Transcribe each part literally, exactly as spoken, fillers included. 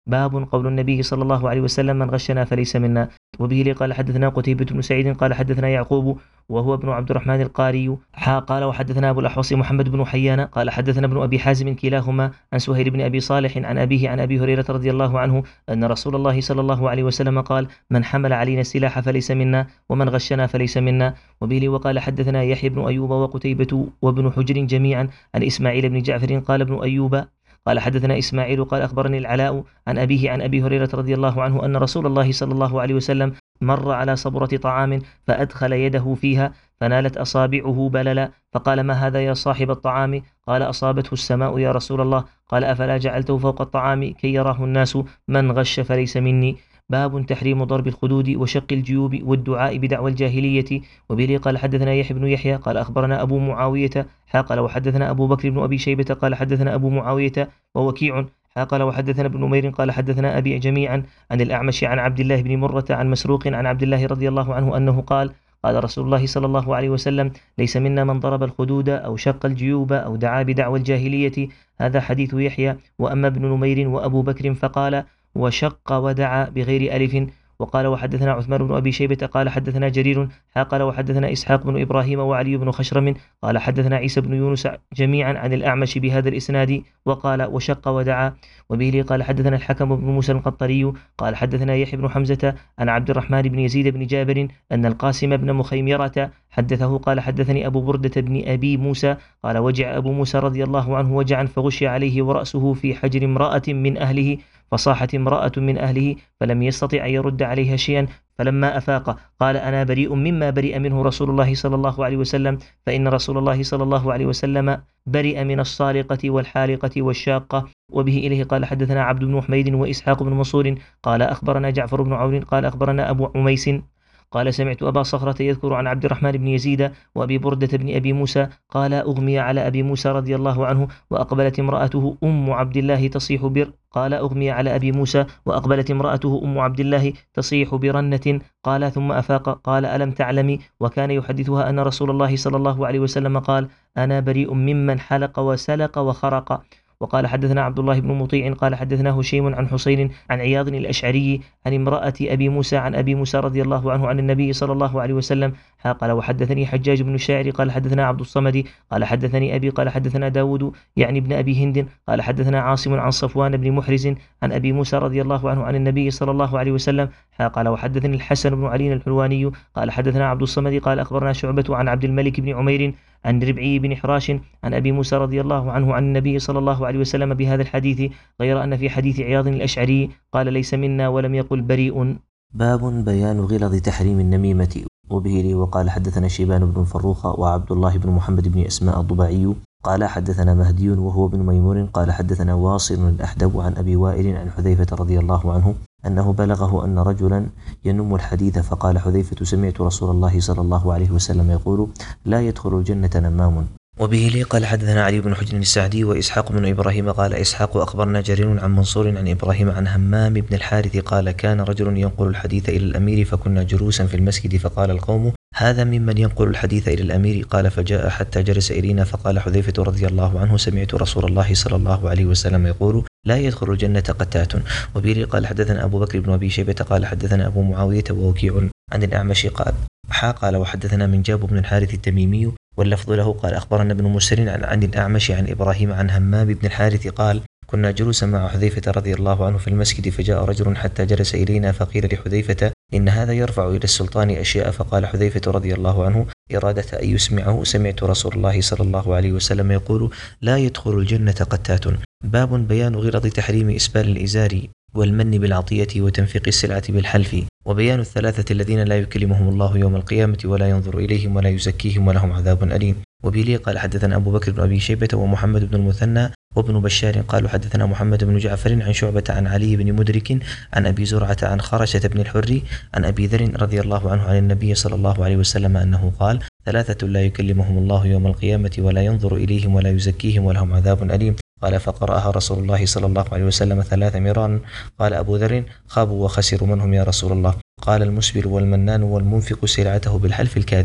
باب قول النبي صلى الله عليه وسلم من غشنا فليس منا. وبه لي قال حدثنا قتيبة بن سعيد قال حدثنا يعقوب وهو ابن عبد الرحمن القاري حا قال وحدثنا أبو الأحوص محمد بن حيان قال حدثنا ابن أبي حازم كلاهما عن سهيل بن أبي صالح عن أبيه عن أبي هريرة رضي الله عنه أن رسول الله صلى الله عليه وسلم قال من حمل علينا السلاح فليس منا ومن غشنا فليس منا. وبه لي وقال حدثنا يحيى بن أيوب وقتيبة وابن حجر جميعا عن إسماعيل بن جعفر قال ابن أيوب قال حدثنا إسماعيل قال أخبرني العلاء عن أبيه عن أبي هريرة رضي الله عنه أن رسول الله صلى الله عليه وسلم مر على صبرة طعام فأدخل يده فيها فنالت أصابعه بللا فقال ما هذا يا صاحب الطعام؟ قال أصابته السماء يا رسول الله. قال أفلا جعلته فوق الطعام كي يراه الناس من غش فليس مني. باب تحريم ضرب الخدود وشق الجيوب والدعاء بدعوى الجاهلية. وبه قال حدثنا يحيى بن يحيى قال أخبرنا أبو معاوية قال وحدثنا أبو بكر بن أبي شيبة قال حدثنا أبو معاوية ووكيع قال وحدثنا ابن نمير قال حدثنا أبي جميعا عن الأعمش عن عبد الله بن مرة عن مسروق عن عبد الله رضي الله عنه أنه قال قال رسول الله صلى الله عليه وسلم ليس منا من ضرب الخدود أو شق الجيوب أو دعا بدعوى الجاهلية. هذا حديث يحيى. وأما ابن نمير وأبو بكر فقال وشق ودعا بغير ألف. وقال وحدثنا عثمان بن أبي شيبة قال حدثنا جرير قال وحدثنا إسحاق بن إبراهيم وعلي بن خشرم قال حدثنا عيسى بن يونس جميعا عن الأعمش بهذا الإسناد وقال وشق ودعا. وبه قال حدثنا الحكم بن موسى القطري قال حدثنا يحيى بن حمزة عن عبد الرحمن بن يزيد بن جابر أن القاسم بن مخيمرة حدثه قال حدثني أبو بردة بن أبي موسى قال وجع أبو موسى رضي الله عنه وجعا فغشي عليه ورأسه في حجر امرأة من أهله فصاحت امرأة من أهله فلم يستطع أن يرد عليها شيئا فلما أفاق قال أنا بريء مما برئ منه رسول الله صلى الله عليه وسلم فإن رسول الله صلى الله عليه وسلم برئ من الصالقة والحالقة والشاقة. وبه إليه قال حدثنا عبد بن حميد وإسحاق بن منصور قال أخبرنا جعفر بن عون قال أخبرنا أبو عميس قال سمعت أبا صخرة يذكر عن عبد الرحمن بن يزيد وأبي بردة بن أبي موسى قال أغمي على أبي موسى رضي الله عنه وأقبلت امرأته أم عبد الله تصيح بر قال أغمي على أبي موسى وأقبلت امرأته أم عبد الله تصيح برنة قال ثم أفاق قال ألم تعلمي وكان يحدثها أن رسول الله صلى الله عليه وسلم قال أنا بريء ممن حلق وسلق وخرق. وقال حدثنا عبد الله بن مطيع قال حدثنا هشيم عن حسين عن عياض الأشعري عن امرأة أبي موسى عن أبي موسى رضي الله عنه عن النبي صلى الله عليه وسلم قال وحدثني حجاج بن الشاعر قال حدثنا عبد الصمد قال حدثني أبي قال حدثنا داود يعني ابن أبي هند قال حدثنا عاصم عن صفوان بن محرز عن أبي موسى رضي الله عنه عن النبي صلى الله عليه وسلم قال وحدثني الحسن بن علي الحلواني قال حدثنا عبد الصمد قال أخبرنا شعبة عن عبد الملك بن عمير عن ربعي بن حراش عن أبي موسى رضي الله عنه عن النبي صلى الله عليه وسلم بهذا الحديث غير أن في حديث عياض الأشعري قال ليس منا ولم يقل بريء. باب بيان غلظ تحريم النميمة. وبه لي وقال حدثنا شيبان بن فروخ وعبد الله بن محمد بن أسماء الضبعي قال حدثنا مهدي وهو بن ميمون قال حدثنا واصل الأحدب عن أبي وائل عن حذيفة رضي الله عنه أنه بلغه أن رجلا ينم الحديث فقال حذيفة سمعت رسول الله صلى الله عليه وسلم يقول لا يدخل الجنة نمام. وبه لي قال حدثنا علي بن حجر السعدي وإسحاق بن إبراهيم قال إسحاق أخبرنا جرير عن منصور عن إبراهيم عن همام بن الحارث قال كان رجل ينقل الحديث إلى الأمير فكنا جلوسا في المسجد فقال القوم هذا ممن ينقل الحديث إلى الأمير قال فجاء حتى جلس إلينا فقال حذيفة رضي الله عنه سمعت رسول الله صلى الله عليه وسلم يقول لا يدخل الجنة قتات. وبه لي قال حدثنا أبو بكر بن أبي شيبة قال حدثنا أبو معاوية ووكيع عن الأعمش قال حا قال وحدثنا من جاب بن الحارث التميمي واللفظ له قال أخبرنا ابن مسر عن, عن الأعمش عن إبراهيم عن همام بن الحارث قال كنا جلوسا مع حذيفة رضي الله عنه في المسجد فجاء رجل حتى جلس إلينا فقيل لحذيفة إن هذا يرفع إلى السلطان أشياء فقال حذيفة رضي الله عنه إرادة أن يسمعه سمعت رسول الله صلى الله عليه وسلم يقول لا يدخل الجنة قتات. باب بيان غلظ تحريم إسبال الإزار والمن بالعطية وتنفيق السلعة بالحلف وبيان الثلاثة الذين لا يكلمهم الله يوم القيامة ولا ينظر إليهم ولا يزكيهم ولهم عذاب أليم. وبه لي قال حدثنا أبو بكر بن أبي شيبة ومحمد بن المثنى وابن بشار قالوا حدثنا محمد بن جعفر عن شعبة عن علي بن مدرك عن أبي زرعة عن خرشة بن الحر عن أبي ذر رضي الله عنه عن النبي صلى الله عليه وسلم أنه قال ثلاثة لا يكلمهم الله يوم القيامة ولا ينظر إليهم ولا يزكيهم ولهم عذاب أليم. قال فقرأها رسول الله صلى الله عليه وسلم ثلاث مرارا. قال أبو ذر خابوا وخسروا من هم يا رسول الله؟ قال المسبل والمنان والمنفق سلعته بالحلف الكاذب.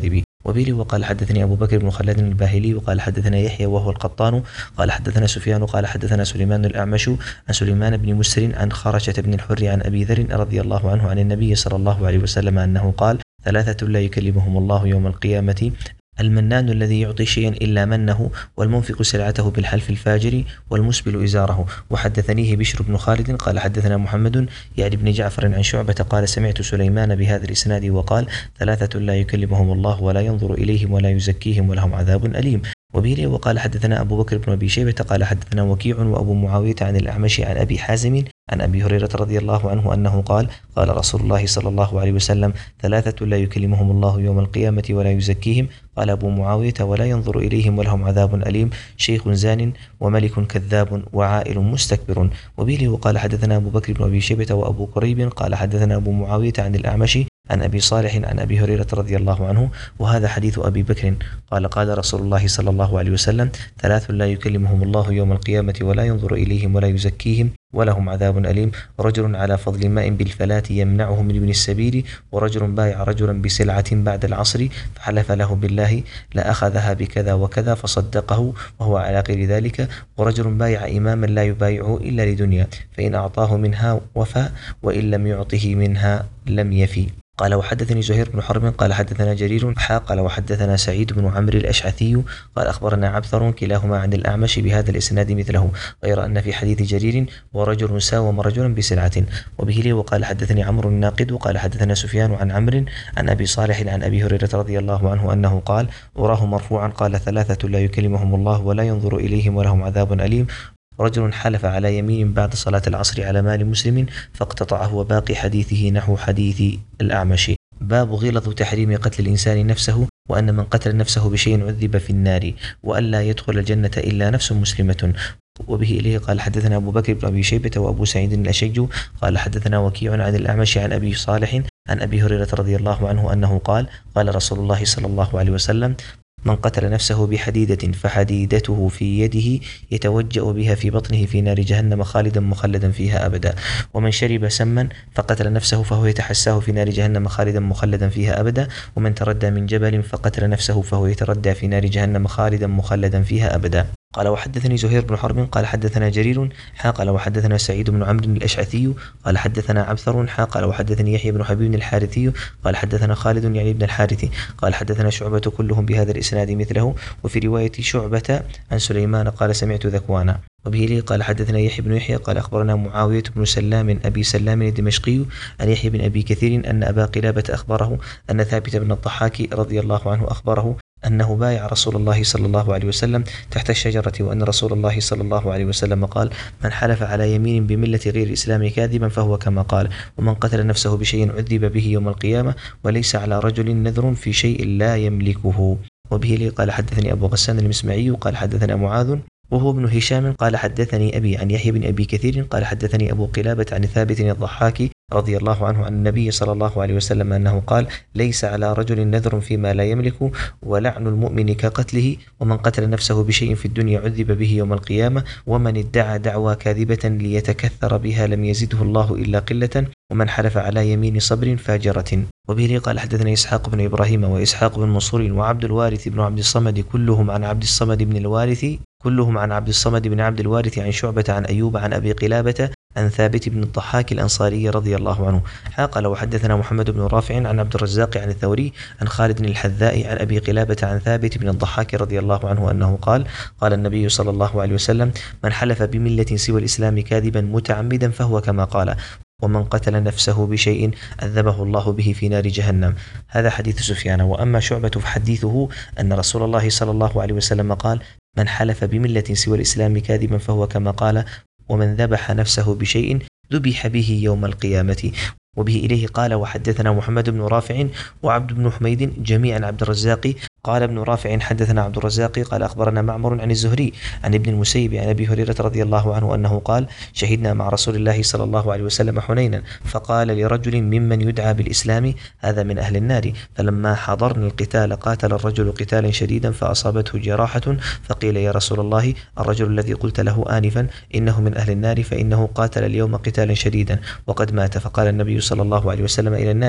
وبه وقال حدثني أبو بكر بن خلاد الباهلي وقال حدثنا يحيى وهو القطان قال حدثنا سفيان قال حدثنا سليمان الأعمش عن سليمان بن مسر عن خرشة بن الحر عن أبي ذر رضي الله عنه عن النبي صلى الله عليه وسلم أنه قال ثلاثة لا يكلمهم الله يوم القيامة: المنان الذي يعطي شيئا إلا منه، والمنفق سلعته بالحلف الفاجر، والمسبل إزاره. وحدثنيه بشر بن خالد قال حدثنا محمد يعني بن جعفر عن شعبة قال سمعت سليمان بهذا الإسناد وقال ثلاثة لا يكلمهم الله ولا ينظر إليهم ولا يزكيهم ولهم عذاب أليم. وبه وقال حدثنا أبو بكر بن أبي شيبة قال حدثنا وكيع وأبو معاوية عن الأعمش عن أبي حازم عن أبي هريرة رضي الله عنه أنه قال قال رسول الله صلى الله عليه وسلم ثلاثة لا يكلمهم الله يوم القيامة ولا يزكيهم. قال أبو معاوية ولا ينظر إليهم ولهم عذاب أليم: شيخ زان وملك كذاب وعائل مستكبر. وبه وقال حدثنا أبو بكر بن أبي شيبة وأبو كريب قال حدثنا أبو معاوية عن الأعمش عن أبي صالح عن أبي هريرة رضي الله عنه، وهذا حديث أبي بكر قال قال رسول الله صلى الله عليه وسلم ثلاث لا يكلمهم الله يوم القيامة ولا ينظر إليهم ولا يزكيهم ولهم عذاب أليم: رجل على فضل ماء بالفلاة يمنعه من ابن السبيل، ورجل بايع رجلا بسلعة بعد العصر فحلف له بالله لأخذها بكذا وكذا فصدقه وهو على غير ذلك، ورجل بايع إماما لا يبايعه إلا لدنيا فإن أعطاه منها وفى وإن لم يعطه منها لم يفي. قال وحدثني زهير بن حرب قال حدثنا جرير حا قال وحدثنا سعيد بن عمرو الأشعثي قال أخبرنا عبثر كلاهما عن الأعمش بهذا الإسناد مثله، غير أن في حديث جرير ورجل ساوم رجلا بسلعة. وبه لي وقال حدثني عمرو الناقد وقال حدثنا سفيان عن عمرو عن أبي صالح عن أبي هريرة رضي الله عنه أنه قال أراه مرفوعا قال ثلاثة لا يكلمهم الله ولا ينظر إليهم ولهم عذاب أليم: رجل حلف على يمين بعد صلاة العصر على مال مسلم فاقتطعه، وباقي حديثه نحو حديث الأعمش. باب غلظ تحريم قتل الإنسان نفسه، وأن من قتل نفسه بشيء عذب في النار، وألا يدخل الجنة إلا نفس مسلمة. وبه إليه قال حدثنا أبو بكر بن أبي شيبة وأبو سعيد الأشج قال حدثنا وكيع عن الأعمش عن أبي صالح عن أبي هريرة رضي الله عنه أنه قال قال رسول الله صلى الله عليه وسلم: من قتل نفسه بحديدة فحديدته في يده يتوجأ بها في بطنه في نار جهنم خالدا مخلدا فيها أبدا، ومن شرب سما فقتل نفسه فهو يتحساه في نار جهنم خالدا مخلدا فيها أبدا، ومن تردى من جبل فقتل نفسه فهو يتردى في نار جهنم خالدا مخلدا فيها أبدا. قال وحدثني زهير بن حرب قال حدثنا جرير حا قال وحدثنا سعيد بن عمرو الأشعثي قال حدثنا عبثر حا قال وحدثني يحيى بن حبيب الحارثي قال حدثنا خالد يعني ابن الحارث قال حدثنا شعبة كلهم بهذا الإسناد مثله. وفي رواية شعبة عن سليمان قال سمعت ذكوانا. وبه لي قال حدثنا يحيى بن يحيى قال أخبرنا معاوية بن سلام أبي سلام الدمشقي عن يحيى بن أبي كثير أن أبا قلابة أخبره أن ثابت بن الضحاك رضي الله عنه أخبره أنه بايع رسول الله صلى الله عليه وسلم تحت الشجرة، وأن رسول الله صلى الله عليه وسلم قال: من حلف على يمين بملة غير الإسلام كاذبا فهو كما قال، ومن قتل نفسه بشيء عذب به يوم القيامة، وليس على رجل نذر في شيء لا يملكه. وبه لي قال حدثني أبو غسان المسمعي قال حدثنا معاذ وهو ابن هشام قال حدثني أبي عن يحيى بن أبي كثير قال حدثني أبو قلابة عن ثابت الضحاك رضي الله عنه عن النبي صلى الله عليه وسلم أنه قال: ليس على رجل نذر فيما لا يملك، ولعن المؤمن كقتله، ومن قتل نفسه بشيء في الدنيا عذب به يوم القيامة، ومن ادعى دعوى كاذبة ليتكثر بها لم يزده الله إلا قلة، ومن حلف على يمين صبر فاجرة. وبه قال حدثنا إسحاق بن إبراهيم وإسحاق بن منصور وعبد الوارث بن عبد الصمد كلهم عن عبد الصمد بن الوارث كلهم عن عبد الصمد بن عبد الوارث عن شعبة عن أيوب عن أبي قلابة عن ثابت بن الضحاك الأنصاري رضي الله عنه. قال وحدثنا محمد بن رافع عن عبد الرزاق عن الثوري عن خالد الحذاء عن أبي قلابة عن ثابت بن الضحاك رضي الله عنه أنه قال: قال النبي صلى الله عليه وسلم: من حلف بملة سوى الإسلام كاذبا متعمدا فهو كما قال، ومن قتل نفسه بشيء أذبه الله به في نار جهنم. هذا حديث سفيان. وأما شعبة فحديثه أن رسول الله صلى الله عليه وسلم قال: من حلف بملة سوى الإسلام كاذبا فهو كما قال، ومن ذبح نفسه بشيء ذبح به يوم القيامة. وبه إليه قال وحدثنا محمد بن رافع وعبد بن حميد جميعا عبد الرزاق. قال ابن رافع حدثنا عبد الرزاق قال أخبرنا معمر عن الزهري عن ابن المسيب عن أبي هريرة رضي الله عنه أنه قال: شهدنا مع رسول الله صلى الله عليه وسلم حنينا، فقال لرجل ممن يدعى بالإسلام: هذا من أهل النار. فلما حضرنا القتال قاتل الرجل قتالا شديدا فأصابته جراحة، فقيل: يا رسول الله، الرجل الذي قلت له آنفا إنه من أهل النار، فإنه قاتل اليوم قتالا شديدا وقد مات. فقال النبي صلى الله عليه وسلم: إلى النار.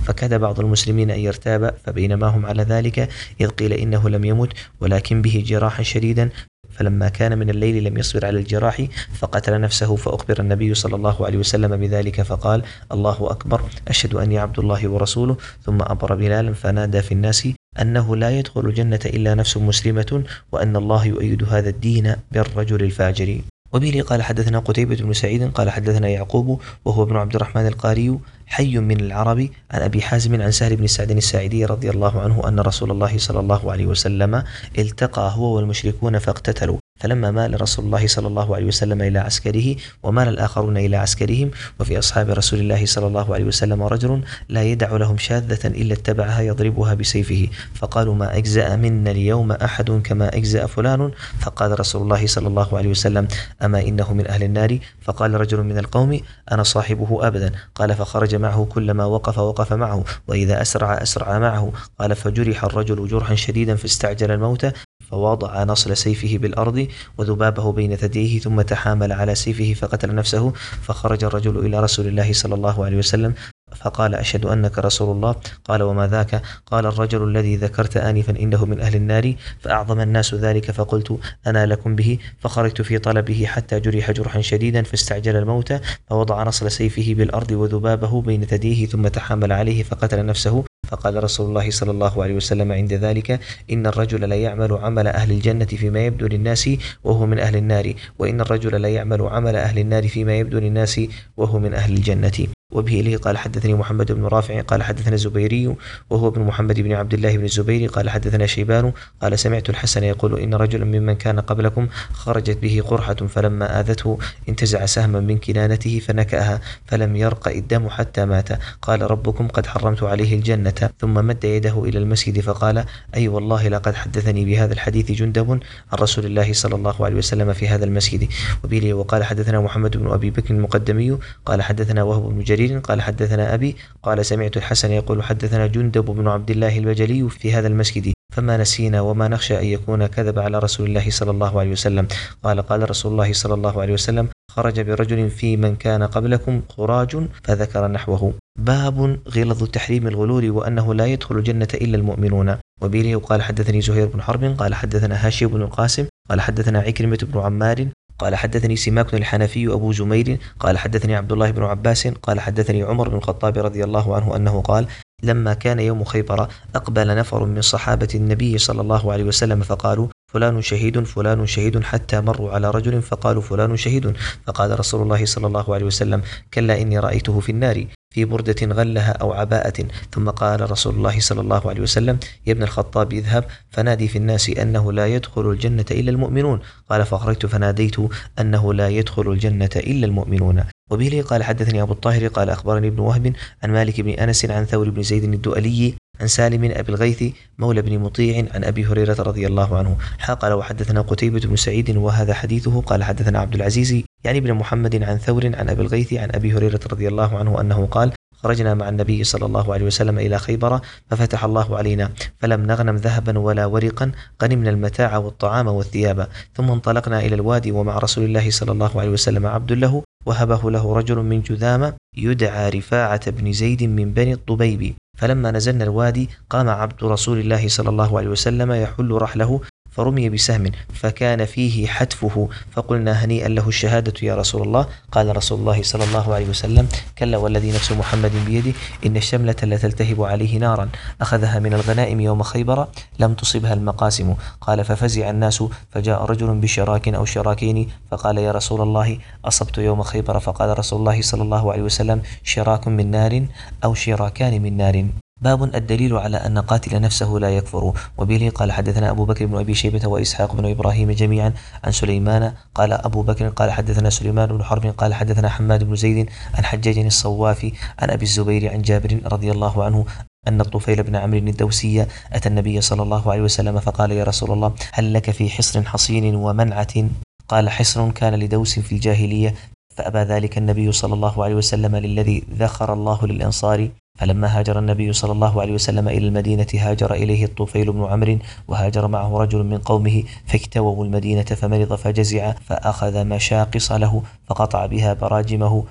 فكاد بعض المسلمين أن يرتاب، فبينما هم على ذلك إذ قيل إنه لم يمت ولكن به جراحا شديدا، فلما كان من الليل لم يصبر على الجراح فقتل نفسه، فأخبر النبي صلى الله عليه وسلم بذلك فقال: الله أكبر، أشهد أني عبد الله ورسوله. ثم أمر بلالا فنادى في الناس أنه لا يدخل الجنة إلا نفس مسلمة، وأن الله يؤيد هذا الدين بالرجل الفاجر. وبه قال حدثنا قتيبة بن سعيد قال حدثنا يعقوب وهو ابن عبد الرحمن القاري حي من العرب عن أبي حازم عن سهل بن سعد الساعدي رضي الله عنه أن رسول الله صلى الله عليه وسلم التقى هو والمشركون فاقتتلوا، فلما مال رسول الله صلى الله عليه وسلم إلى عسكره ومال الآخرون إلى عسكرهم، وفي أصحاب رسول الله صلى الله عليه وسلم رجل لا يدع لهم شاذة إلا اتبعها يضربها بسيفه، فقالوا: ما أجزأ منا اليوم أحد كما أجزأ فلان، فقال رسول الله صلى الله عليه وسلم: أما إنه من أهل النار؟ فقال رجل من القوم: أنا صاحبه أبدا. قال: فخرج معه كلما وقف وقف معه، وإذا أسرع أسرع معه. قال: فجرح الرجل جرحا شديدا فاستعجل الموت، فوضع نصل سيفه بالأرض وذبابه بين ثدييه، ثم تحامل على سيفه فقتل نفسه. فخرج الرجل إلى رسول الله صلى الله عليه وسلم فقال: أشهد أنك رسول الله. قال: وما ذاك؟ قال: الرجل الذي ذكرت آنفا إنه من أهل النار. فأعظم الناس ذلك فقلت: أنا لكم به. فخرجت في طلبه حتى جرح جرحا شديدا فاستعجل الموت، فوضع نصل سيفه بالأرض وذبابه بين ثدييه، ثم تحامل عليه فقتل نفسه. فقال رسول الله صلى الله عليه وسلم عند ذلك: إن الرجل لا يعمل عمل أهل الجنة فيما يبدو للناس وهو من أهل النار، وإن الرجل لا يعمل عمل أهل النار فيما يبدو للناس وهو من أهل الجنة. وبه إليه قال حدثني محمد بن رافع قال حدثنا الزبيري وهو ابن محمد بن عبد الله بن الزبير قال حدثنا شيبان قال: سمعت الحسن يقول: إن رجلا ممن كان قبلكم خرجت به قرحة، فلما آذته انتزع سهما من كنانته فنكأها، فلم يرق الدم حتى مات. قال: ربكم قد حرمت عليه الجنة. ثم مد يده إلى المسجد فقال: أي والله لقد حدثني بهذا الحديث جندب عن رسول الله صلى الله عليه وسلم في هذا المسجد. وبه وقال حدثنا محمد بن أبي بكر المقدمي قال حدثنا وهب بن جرير قال حدثنا أبي قال: سمعت الحسن يقول: حدثنا جندب بن عبد الله البجلي في هذا المسجد، فما نسينا وما نخشى أن يكون كذب على رسول الله صلى الله عليه وسلم. قال: قال رسول الله صلى الله عليه وسلم: خرج برجل في من كان قبلكم خراج، فذكر نحوه. باب غلظ تحريم الغلول وأنه لا يدخل الجنة إلا المؤمنون. وبه وقال حدثني زهير بن حرب قال حدثنا هاشم بن القاسم قال حدثنا عكرمة بن عمار قال حدثني سماك الحنفي أبو زمير قال حدثني عبد الله بن عباس قال حدثني عمر بن الخطاب رضي الله عنه أنه قال: لما كان يوم خيبر أقبل نفر من صحابة النبي صلى الله عليه وسلم فقالوا: فلان شهيد فلان شهيد، حتى مروا على رجل فقالوا: فلان شهيد. فقال رسول الله صلى الله عليه وسلم: كلا إني رأيته في النار في بردة غلها أو عباءة. ثم قال رسول الله صلى الله عليه وسلم: يا ابن الخطاب اذهب فنادي في الناس أنه لا يدخل الجنة إلا المؤمنون. قال: فخرجت فناديت أنه لا يدخل الجنة إلا المؤمنون. وبه قال حدثني أبو الطاهر قال أخبرني ابن وهب عن مالك بن أنس عن ثور بن زيد الدؤلي عن سالم أبي الغيث مولى بن مطيع عن أبي هريرة رضي الله عنه قال: وحدثنا قتيبة بن سعيد وهذا حديثه. قال حدثنا عبد العزيز يعني بن محمد عن ثور عن أبي الغيث عن أبي هريرة رضي الله عنه أنه قال: خرجنا مع النبي صلى الله عليه وسلم إلى خيبر ففتح الله علينا فلم نغنم ذهبا ولا ورقا، غنمنا المتاع والطعام والثياب. ثم انطلقنا إلى الوادي ومع رسول الله صلى الله عليه وسلم عبد له وهبه له رجل من جذامة يدعى رفاعة بن زيد من بني الطبيب. فلما نزلنا الوادي قام عبد رسول الله صلى الله عليه وسلم يحل رحله فرمي بسهم فكان فيه حتفه، فقلنا: هنيئا له الشهادة يا رسول الله. قال رسول الله صلى الله عليه وسلم: كلا والذي نفس محمد بيده إن الشملة لتلتهب عليه نارا أخذها من الغنائم يوم خيبر لم تصبها المقاسم. قال: ففزع الناس فجاء رجل بشراك أو شراكين فقال: يا رسول الله أصبت يوم خيبر. فقال رسول الله صلى الله عليه وسلم: شراك من نار أو شراكان من نار. باب الدليل على أن قاتل نفسه لا يكفر. وبه قال حدثنا أبو بكر بن أبي شيبة وإسحاق بن إبراهيم جميعا عن سليمان قال أبو بكر قال حدثنا سليمان بن حرب قال حدثنا حماد بن زيد عن حجاج الصوافي عن أبي الزبير عن جابر رضي الله عنه أن الطفيل بن عمرو الدوسي أتى النبي صلى الله عليه وسلم فقال: يا رسول الله هل لك في حصر حصين ومنعة؟ قال: حصر كان لدوس في الجاهلية فأبى ذلك النبي صلى الله عليه وسلم للذي ذخر الله للأنصار. فلما هاجر النبي صلى الله عليه وسلم إلى المدينة هاجر إليه الطفيل بن عمرو وهاجر معه رجل من قومه فاكتووا المدينة فمرض فجزع فأخذ مشاقص له فقطع بها براجمه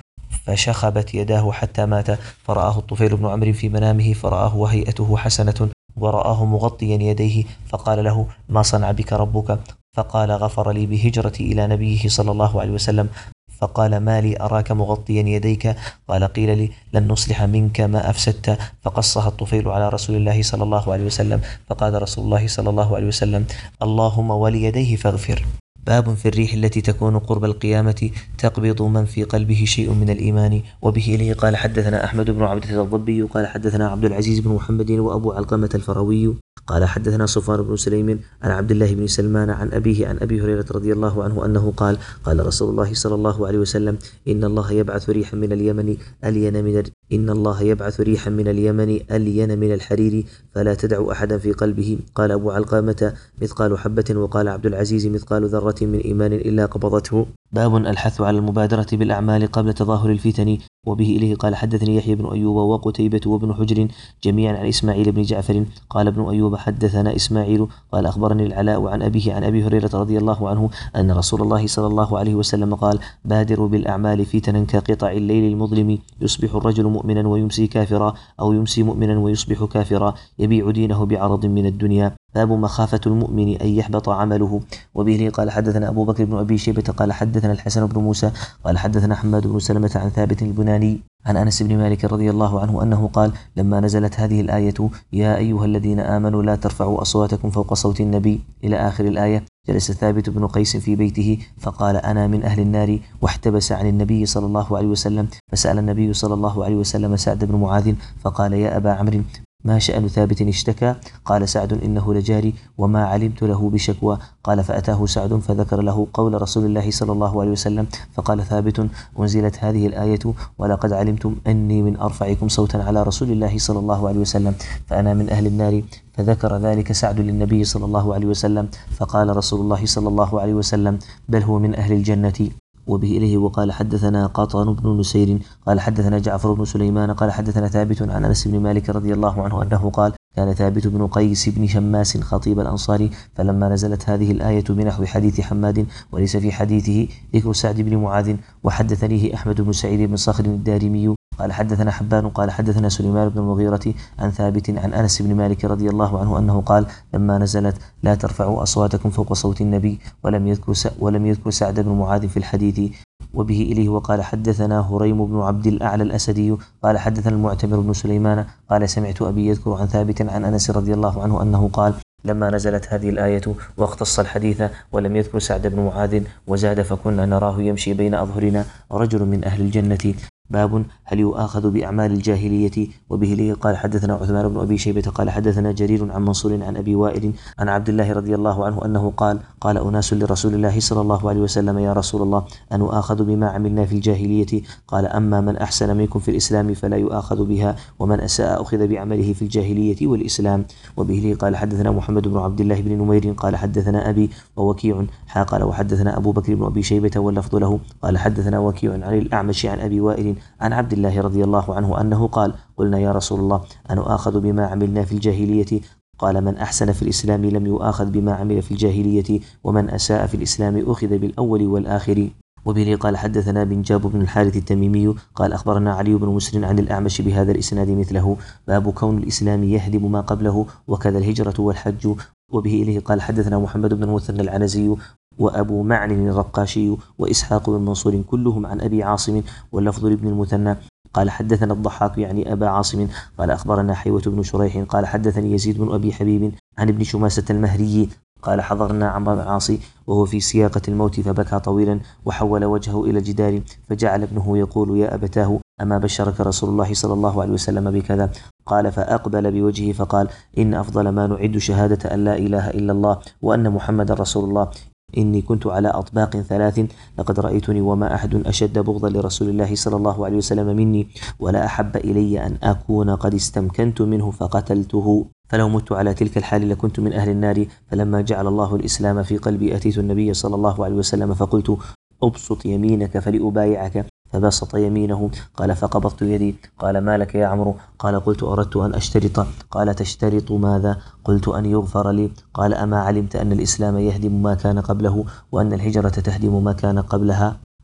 فشخبت يداه حتى مات، فرآه الطفيل بن عمرو في منامه فرآه وهيئته حسنة، ورآه مغطيا يديه، فقال له: ما صنع بك ربك؟ فقال: غفر لي بهجرتي إلى نبيه صلى الله عليه وسلم. فقال: ما لي أراك مغطيا يديك؟ قال: قيل لي: لن نصلح منك ما أفسدت. فقصها الطفيل على رسول الله صلى الله عليه وسلم، فقال رسول الله صلى الله عليه وسلم: اللهم وليديه فاغفر. باب في الريح التي تكون قرب القيامة تقبض من في قلبه شيء من الإيمان. وبه إليه قال حدثنا أحمد بن عبدة الضبي قال حدثنا عبد العزيز بن محمد وأبو علقمة الفروي قال حدثنا صفوان بن سليم عن عبد الله بن سلمان عن أبيه عن أبي هريرة رضي الله عنه أنه قال: قال رسول الله صلى الله عليه وسلم: إن الله يبعث ريحا من اليمن ألين من إن الله يبعث ريحا من اليمن ألين من الحرير فلا تدع أحدا في قلبه. قال أبو علقمة: مثقال حبة. وقال عبد العزيز: مثقال ذرة من إيمان إلا قبضته. باب الحث على المبادرة بالأعمال قبل تظاهر الفتن. وبه إليه قال حدثني يحيى بن أيوب وقتيبة وابن حجر جميعا عن إسماعيل بن جعفر قال ابن أيوب حدثنا إسماعيل قال أخبرني العلاء عن أبيه عن أبي هريرة رضي الله عنه أن رسول الله صلى الله عليه وسلم قال: بادروا بالأعمال فتنا كقطع الليل المظلم، يصبح الرجل مؤمنا ويمسي كافرا، أو يمسي مؤمنا ويصبح كافرا، يبيع دينه بعرض من الدنيا. باب مخافة المؤمن أن يحبط عمله. وبه قال حدثنا أبو بكر بن أبي شيبة قال حدثنا الحسن بن موسى قال حدثنا حماد بن سلمة عن ثابت البناني عن أنس بن مالك رضي الله عنه أنه قال: لما نزلت هذه الآية: يا أيها الذين آمنوا لا ترفعوا أصواتكم فوق صوت النبي إلى آخر الآية، جلس ثابت بن قيس في بيته فقال: أنا من أهل النار، واحتبس عن النبي صلى الله عليه وسلم. فسأل النبي صلى الله عليه وسلم سعد بن معاذ فقال: يا أبا عمرو، ما شأن ثابت اشتكى؟ قال سعد: إنه لجاري وما علمت له بشكوى. قال: فأتاه سعد فذكر له قول رسول الله صلى الله عليه وسلم، فقال ثابت: أنزلت هذه الآية: ولقد علمتم أني من أرفعكم صوتا على رسول الله صلى الله عليه وسلم، فأنا من أهل النار. فذكر ذلك سعد للنبي صلى الله عليه وسلم، فقال رسول الله صلى الله عليه وسلم: بل هو من أهل الجنة. وبه إليه وقال حدثنا قطان بن نسير قال حدثنا جعفر بن سليمان قال حدثنا ثابت عن أنس بن مالك رضي الله عنه أنه قال: كان ثابت بن قيس بن شماس خطيب الأنصار، فلما نزلت هذه الآية بنحو حديث حماد وليس في حديثه ذكر سعد بن معاذ. وحدثنيه أحمد بن سعيد بن صخر الدارمي قال حدثنا حبان قال حدثنا سليمان بن المغيرة عن ثابت عن أنس بن مالك رضي الله عنه أنه قال: لما نزلت لا ترفعوا أصواتكم فوق صوت النبي، ولم يذكر ولم يذكر سعد بن معاذ في الحديث. وبه إليه وقال حدثنا هريم بن عبد الأعلى الأسدي قال حدثنا المعتمر بن سليمان قال: سمعت أبي يذكر عن ثابت عن أنس رضي الله عنه أنه قال: لما نزلت هذه الآية واختص الحديث ولم يذكر سعد بن معاذ وزاد: فكنا نراه يمشي بين أظهرنا رجل من أهل الجنة. باب هل يؤاخذ بأعمال الجاهلية. وبه لي قال حدثنا عثمان بن أبي شيبة قال حدثنا جرير عن منصور عن أبي وائل عن عبد الله رضي الله عنه أنه قال: قال أناس لرسول الله صلى الله عليه وسلم: يا رسول الله، أن نؤاخذ بما عملنا في الجاهلية؟ قال: أما من أحسن منكم في الإسلام فلا يؤاخذ بها، ومن أساء أخذ بعمله في الجاهلية والإسلام. وبه لي قال حدثنا محمد بن عبد الله بن نمير قال حدثنا أبي ووكيع حا قال وحدثنا أبو بكر بن أبي شيبة واللفظ له قال حدثنا وكيع عن الأعمش عن أبي وائل عن عبد الله رضي الله عنه أنه قال: قلنا يا رسول الله، أن نؤاخذ بما عملنا في الجاهلية؟ قال: من أحسن في الإسلام لم يؤاخذ بما عمل في الجاهلية، ومن أساء في الإسلام أخذ بالأول والآخر. وبه قال حدثنا بن جاب بن الحارث التميمي قال أخبرنا علي بن مسلم عن الأعمش بهذا الإسناد مثله. باب كون الإسلام يهدم ما قبله، وكذا الهجرة والحج. وبه إليه قال حدثنا محمد بن المثنى العنزي وأبو معن الرقاشي وإسحاق بن منصور كلهم عن أبي عاصم واللفظ لابن المثنى قال حدثنا الضحاك يعني أبا عاصم قال أخبرنا حيوة بن شريح قال حدثني يزيد بن أبي حبيب عن ابن شماسة المهري قال: حضرنا عمرو بن العاص وهو في سياقة الموت فبكى طويلا وحول وجهه إلى الجدار، فجعل ابنه يقول: يا أبتاه، أما بشرك رسول الله صلى الله عليه وسلم بكذا؟ قال: فأقبل بوجهه فقال: إن أفضل ما نعد شهادة أن لا إله إلا الله وأن محمد رسول الله. إني كنت على أطباق ثلاث، لقد رأيتني وما أحد أشد بغضا لرسول الله صلى الله عليه وسلم مني، ولا أحب إلي أن أكون قد استمكنت منه فقتلته، فلو مت على تلك الحال لكنت من أهل النار. فلما جعل الله الإسلام في قلبي أتيت النبي صلى الله عليه وسلم فقلت: أبسط يمينك فلأبايعك، فبسط يمينه. قال: فقبضت يدي. قال: ما لك يا عمرو؟ قال: قلت: أردت أن أشترط. قال: تشترط ماذا؟ قلت: أن يغفر لي. قال: أما علمت أن الإسلام يهدم ما كان قبله، وأن الهجرة تهدم ما كان قبلها؟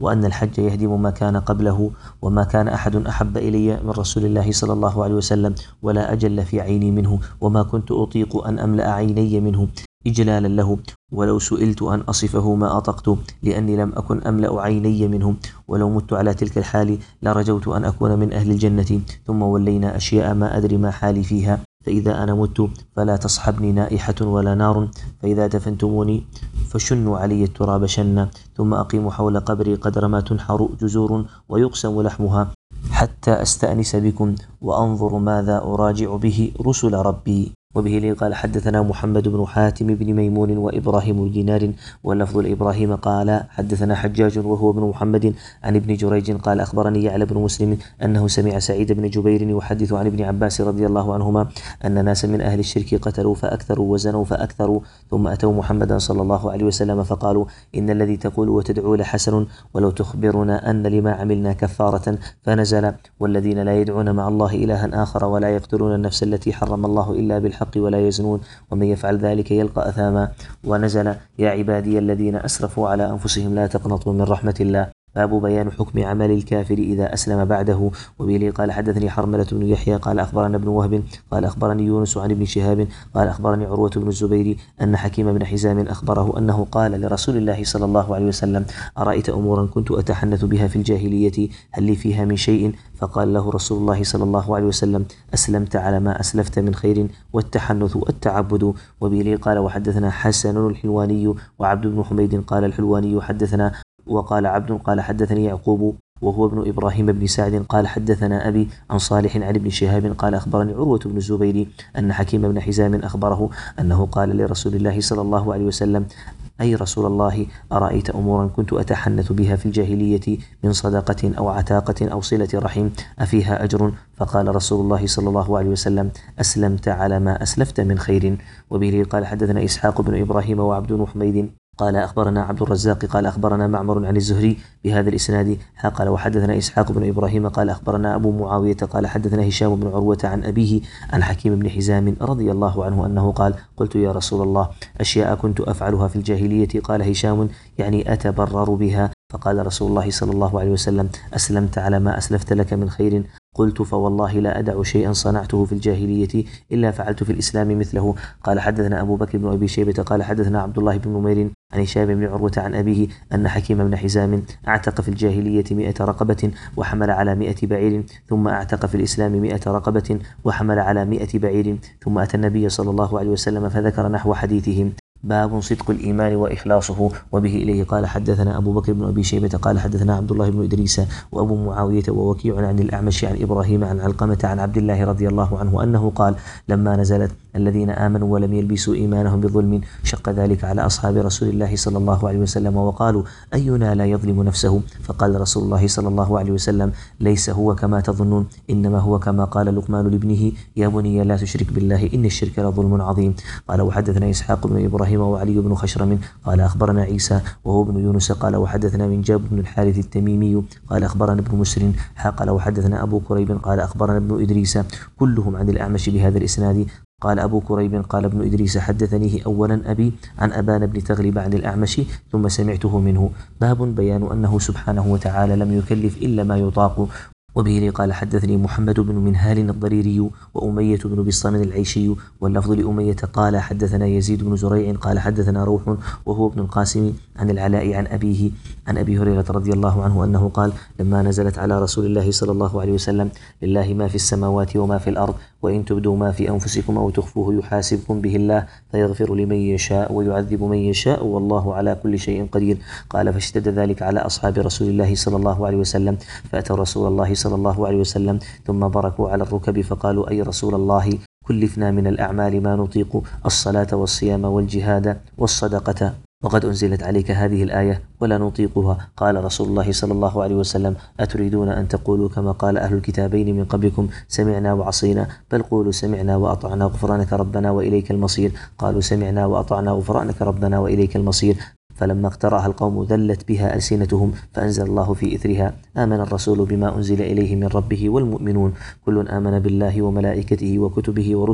وأن الحج يهدم ما كان قبله، وما كان أحد أحب إلي من رسول الله صلى الله عليه وسلم ولا أجل في عيني منه، وما كنت أطيق أن أملأ عيني منه إجلالا له، ولو سئلت أن أصفه ما أطقت، لأني لم أكن أملأ عيني منه، ولو مت على تلك الحال لرجوت أن أكون من أهل الجنة. ثم ولينا أشياء ما أدري ما حالي فيها، فإذا أنا مت فلا تصحبني نائحة ولا نار، فإذا دفنتموني فشنوا علي التراب شنا، ثم أقيموا حول قبري قدر ما تنحر جزور ويقسم لحمها، حتى أستأنس بكم وأنظر ماذا أراجع به رسل ربي. وبه لي قال حدثنا محمد بن حاتم بن ميمون وإبراهيم بن دينار، واللفظ لإبراهيم قال حدثنا حجاج وهو ابن محمد عن ابن جريج قال أخبرني يعلى بن مسلم أنه سمع سعيد بن جبير يحدث عن ابن عباس رضي الله عنهما أن ناسا من أهل الشرك قتلوا فأكثروا وزنوا فأكثروا، ثم أتوا محمدا صلى الله عليه وسلم فقالوا إن الذي تقول وتدعو لحسن، ولو تخبرنا أن لما عملنا كفارة، فنزل والذين لا يدعون مع الله إلها آخر ولا يقتلون النفس التي حرم الله إلا بالحق ولا يزنون ومن يفعل ذلك يلقى أثاما، ونزل يا عبادي الذين أسرفوا على أنفسهم لا تقنطوا من رحمة الله. باب بيان حكم عمل الكافر إذا أسلم بعده. وبه قال حدثني حرملة بن يحيى قال أخبرنا ابن وهب قال أخبرني يونس عن ابن شهاب قال أخبرني عروة بن الزبير أن حكيم بن حزام أخبره أنه قال لرسول الله صلى الله عليه وسلم أرأيت أمورا كنت أتحنث بها في الجاهلية هل لي فيها من شيء؟ فقال له رسول الله صلى الله عليه وسلم أسلمت على ما أسلفت من خير والتحنث والتعبد. وبه قال وحدثنا حسن الحلواني وعبد بن حميد قال الحلواني حدثنا، وقال عبد قال حدثني يعقوب وهو ابن إبراهيم بن سعد قال حدثنا أبي عن صالح عن ابن شهاب قال أخبرني عروة بن الزبير أن حكيم بن حزام أخبره أنه قال لرسول الله صلى الله عليه وسلم أي رسول الله أرأيت أمورا كنت أتحنث بها في الجاهلية من صدقة أو عتاقة أو صلة رحم أفيها أجر؟ فقال رسول الله صلى الله عليه وسلم أسلمت على ما أسلفت من خير. وبه قال حدثنا إسحاق بن إبراهيم وعبد بن حميد قال أخبرنا عبد الرزاق قال أخبرنا معمر عن الزهري بهذا الإسناد قال وحدثنا إسحاق بن إبراهيم قال أخبرنا أبو معاوية قال حدثنا هشام بن عروة عن أبيه عن حكيم بن حزام رضي الله عنه أنه قال قلت يا رسول الله أشياء كنت أفعلها في الجاهلية قال هشام يعني أتبرر بها، فقال رسول الله صلى الله عليه وسلم أسلمت على ما أسلفت لك من خير؟ قلت فوالله لا أدع شيئا صنعته في الجاهلية إلا فعلت في الإسلام مثله. قال حدثنا أبو بكر بن أبي شيبة قال حدثنا عبد الله بن نمير عن هشام بن عروة عن أبيه أن حكيم بن حزام أعتق في الجاهلية مئة رقبة وحمل على مئة بعير، ثم أعتق في الإسلام مئة رقبة وحمل على مئة بعير، ثم أتى النبي صلى الله عليه وسلم فذكر نحو حديثهم. باب صدق الإيمان وإخلاصه. وبه إليه قال حدثنا أبو بكر بن أبي شيبة قال حدثنا عبد الله بن إدريس وأبو معاوية ووكيع عن الأعمش عن إبراهيم عن علقمة عن عبد الله رضي الله عنه أنه قال لما نزلت الذين آمنوا ولم يلبسوا إيمانهم بظلم شق ذلك على أصحاب رسول الله صلى الله عليه وسلم وقالوا أينا لا يظلم نفسه؟ فقال رسول الله صلى الله عليه وسلم ليس هو كما تظنون، إنما هو كما قال لقمان لابنه يا بني لا تشرك بالله إن الشرك لظلم عظيم. قال وحدثنا إسحاق بن إبراهيم وعلي بن خشرم قال أخبرنا عيسى وهو ابن يونس قال وحدثنا من جاب بن الحارث التميمي قال أخبرنا ابن مسر قال وحدثنا أبو كريب قال أخبرنا ابن إدريس كلهم عن الأعمش بهذا الإسناد. قال أبو كريب قال ابن إدريس حدثنيه أولا أبي عن أبان بن تغلب عن الأعمش ثم سمعته منه. باب بيان أنه سبحانه وتعالى لم يكلف إلا ما يطاق. وبه قال حدثني محمد بن منهال الضريري وأمية بن بسطام العيشي، واللفظ لأمية قال حدثنا يزيد بن زريع قال حدثنا روح وهو ابن القاسم عن العلاء عن أبيه عن أبي هريرة رضي الله عنه أنه قال لما نزلت على رسول الله صلى الله عليه وسلم لله ما في السماوات وما في الأرض وإن تبدوا ما في أنفسكم أو تخفوه يحاسبكم به الله فيغفر لمن يشاء ويعذب من يشاء والله على كل شيء قدير. قال فاشتد ذلك على أصحاب رسول الله صلى الله عليه وسلم فأتوا رسول الله صلى الله عليه وسلم ثم بركوا على الركب فقالوا أي رسول الله كلفنا من الأعمال ما نطيق الصلاة والصيام والجهاد والصدقة وقد أنزلت عليك هذه الآية ولا نطيقها. قال رسول الله صلى الله عليه وسلم أتريدون أن تقولوا كما قال أهل الكتابين من قبلكم سمعنا وعصينا؟ بل قولوا سمعنا وأطعنا غفرانك ربنا وإليك المصير. قالوا سمعنا وأطعنا غفرانك ربنا وإليك المصير. فلما اقترأها القوم ذلت بها ألسنتهم فأنزل الله في إثرها آمن الرسول بما أنزل إليه من ربه والمؤمنون كل آمن بالله وملائكته وكتبه ورسله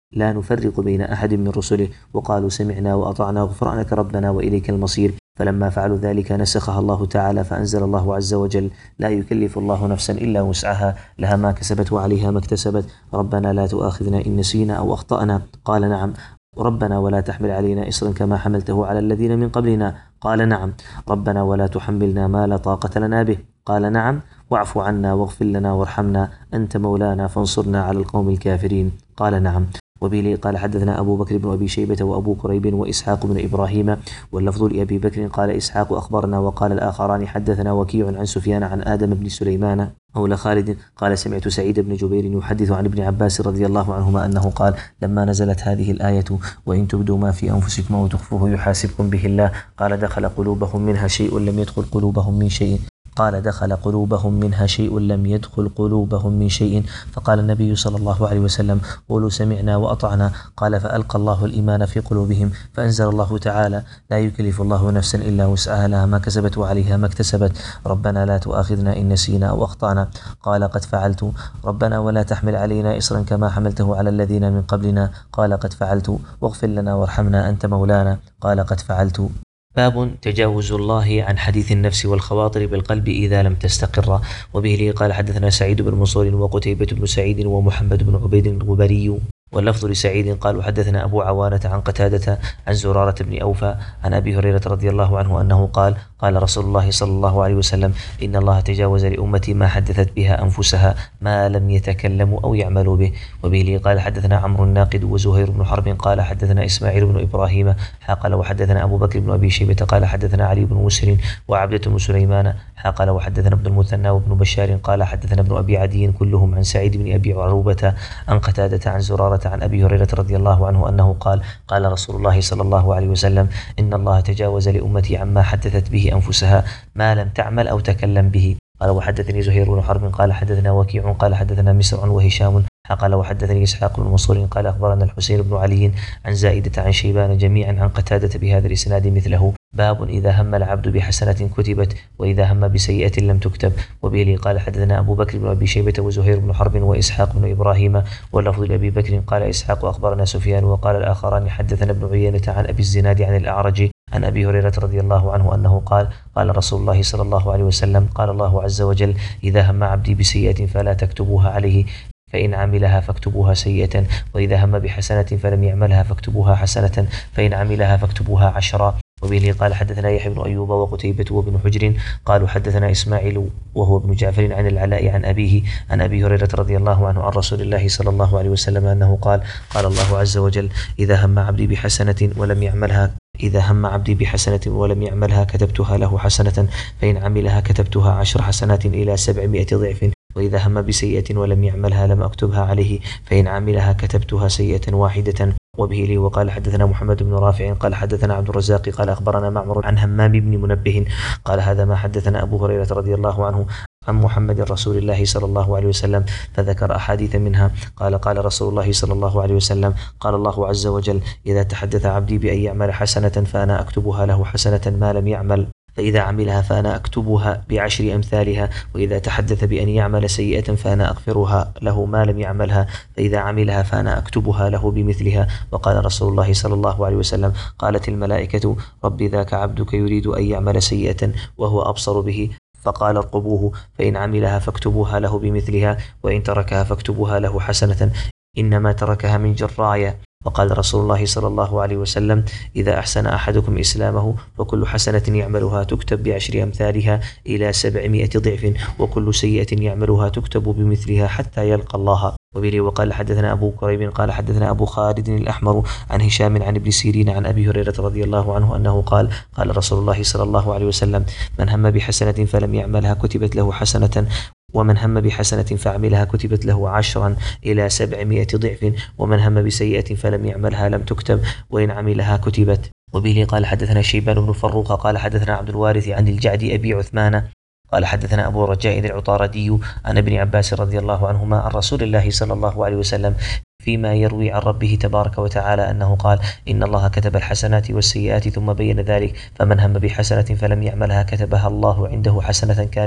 لا نفرق بين أحد من رسله، وقالوا سمعنا وأطعنا غفرانك ربنا وإليك المصير. فلما فعلوا ذلك نسخها الله تعالى فأنزل الله عز وجل: لا يكلف الله نفسا إلا وسعها، لها ما كسبت وعليها ما اكتسبت، ربنا لا تؤاخذنا إن نسينا أو أخطأنا. قال نعم. ربنا ولا تحمل علينا إصرا كما حملته على الذين من قبلنا. قال نعم. ربنا ولا تحملنا ما لا طاقة لنا به. قال نعم. واعف عنا واغفر لنا وارحمنا أنت مولانا فانصرنا على القوم الكافرين. قال نعم. وبه قال حدثنا أبو بكر بن أبي شيبة وأبو كريب وإسحاق بن إبراهيم، واللفظ لأبي بكر قال إسحاق أخبرنا، وقال الآخران حدثنا وكيع عن سفيان عن آدم بن سليمان مولى خالد قال سمعت سعيد بن جبير يحدث عن ابن عباس رضي الله عنهما أنه قال: لما نزلت هذه الآية: وإن تبدوا ما في أنفسكم أو تخفوه يحاسبكم به الله، قال دخل قلوبهم منها شيء لم يدخل قلوبهم من شيء قال دخل قلوبهم منها شيء لم يدخل قلوبهم من شيء. فقال النبي صلى الله عليه وسلم: قولوا سمعنا وأطعنا. قال: فألقى الله الإيمان في قلوبهم، فأنزل الله تعالى: لا يكلف الله نفسا إلا وسعها، لها ما كسبت وعليها ما اكتسبت، ربنا لا تؤاخذنا إن نسينا أو أخطأنا. قال: قد فعلت. ربنا ولا تحمل علينا إصرا كما حملته على الذين من قبلنا. قال: قد فعلت. واغفر لنا وارحمنا أنت مولانا. قال: قد فعلت. باب تجاوز الله عن حديث النفس والخواطر بالقلب إذا لم تستقر. وبه قال حدثنا سعيد بن منصور وقتيبة بن سعيد ومحمد بن عبيد الغبري، واللفظ لسعيد قال حدثنا أبو عوانة عن قتادة عن زرارة بن أوفى عن أبي هريرة رضي الله عنه أنه قال: قال رسول الله صلى الله عليه وسلم: إن الله تجاوز لأمتي ما حدثت بها أنفسها ما لم يتكلموا أو يعملوا به. وبه قال حدثنا عمرو الناقد وزهير بن حرب قال حدثنا إسماعيل بن إبراهيم قال وحدثنا أبو بكر بن أبي شيبة قال حدثنا علي بن مسر وعبدة بن سليمان قال وحدثنا ابن المثنى وابن بشار قال حدثنا ابن أبي عدي كلهم عن سعيد بن أبي عروبة عن قتادة عن زرارة عن أبي هريرة رضي الله عنه أنه قال: قال رسول الله صلى الله عليه وسلم: إن الله تجاوز لأمتي عما حدثت به أنفسها ما لم تعمل أو تكلم به. قال وحدثني زهير بن حرب قال حدثنا وكيع قال حدثنا مسر وهشام قال وحدثني إسحاق بن منصور قال أخبرنا الحسين بن علي عن زائدة عن شيبان جميعا عن قتادة بهذا الإسناد مثله. باب إذا هم العبد بحسنة كتبت وإذا هم بسيئة لم تكتب. وبه قال حدثنا أبو بكر بن أبي شيبة وزهير بن حرب وإسحاق بن إبراهيم، واللفظ لأبي بكر قال إسحاق أخبرنا سفيان وقال الآخران حدثنا ابن عيينة عن أبي الزناد عن الأعرج عن أبي هريرة رضي الله عنه أنه قال: قال رسول الله صلى الله عليه وسلم: قال الله عز وجل: إذا هم عبدي بسيئة فلا تكتبوها عليه، فإن عملها فاكتبوها سيئة، وإذا هم بحسنة فلم يعملها فاكتبوها حسنة، فإن عملها فاكتبوها عشرا. وبه قال حدثنا يحيى بن أيوب وقتيبة وابن حجر قالوا حدثنا إسماعيل وهو ابن جعفر عن العلاء عن أبيه عن أبي هريرة رضي الله عنه عن رسول الله صلى الله عليه وسلم أنه قال: قال الله عز وجل: إذا هم عبدي بحسنة ولم يعملها إذا هم عبدي بحسنة ولم يعملها كتبتها له حسنة، فإن عملها كتبتها عشر حسنات إلى سبعمائة ضعف، وإذا هم بسيئة ولم يعملها لم أكتبها عليه، فإن عملها كتبتها سيئة واحدة. وبه لي وقال حدثنا محمد بن رافع قال حدثنا عبد الرزاق قال أخبرنا معمر عن همام بن منبه قال: هذا ما حدثنا أبو هريرة رضي الله عنه عن محمد رسول الله صلى الله عليه وسلم، فذكر أحاديث منها. قال: قال رسول الله صلى الله عليه وسلم: قال الله عز وجل: إذا تحدث عبدي بأن يعمل حسنة فأنا أكتبها له حسنة ما لم يعمل، فإذا عملها فأنا أكتبها بعشر أمثالها، وإذا تحدث بأن يعمل سيئة فأنا أغفرها له ما لم يعملها، فإذا عملها فأنا أكتبها له بمثلها. وقال رسول الله صلى الله عليه وسلم: قالت الملائكة: رب ذاك عبدك يريد أن يعمل سيئة وهو أبصر به، فقال: ارقبوه، فإن عملها فاكتبوها له بمثلها، وإن تركها فاكتبوها له حسنة، إنما تركها من جراية. وقال رسول الله صلى الله عليه وسلم: إذا أحسن أحدكم إسلامه فكل حسنة يعملها تكتب بعشر أمثالها إلى سبعمائة ضعف، وكل سيئة يعملها تكتب بمثلها حتى يلقى الله. وبه وقال حدثنا أبو كريب قال حدثنا أبو خالد الأحمر عن هشام عن ابن سيرين عن أبي هريرة رضي الله عنه أنه قال: قال رسول الله صلى الله عليه وسلم: من هم بحسنة فلم يعملها كتبت له حسنة، ومن هم بحسنة فعملها كتبت له عشرا إلى سبعمائة ضعف، ومن هم بسيئة فلم يعملها لم تكتب، وإن عملها كتبت. وبه قال حدثنا شيبان بن فروخ قال حدثنا عبد الوارث عن الجعد أبي عثمان قال حدثنا أبو رجاء العطاردي عن ابن عباس رضي الله عنهما عن رسول الله صلى الله عليه وسلم فيما يروي عن ربه تبارك وتعالى أنه قال: إن الله كتب الحسنات والسيئات ثم بين ذلك، فمن هم بحسنة فلم يعملها كتبها الله عنده حسنة كاملة،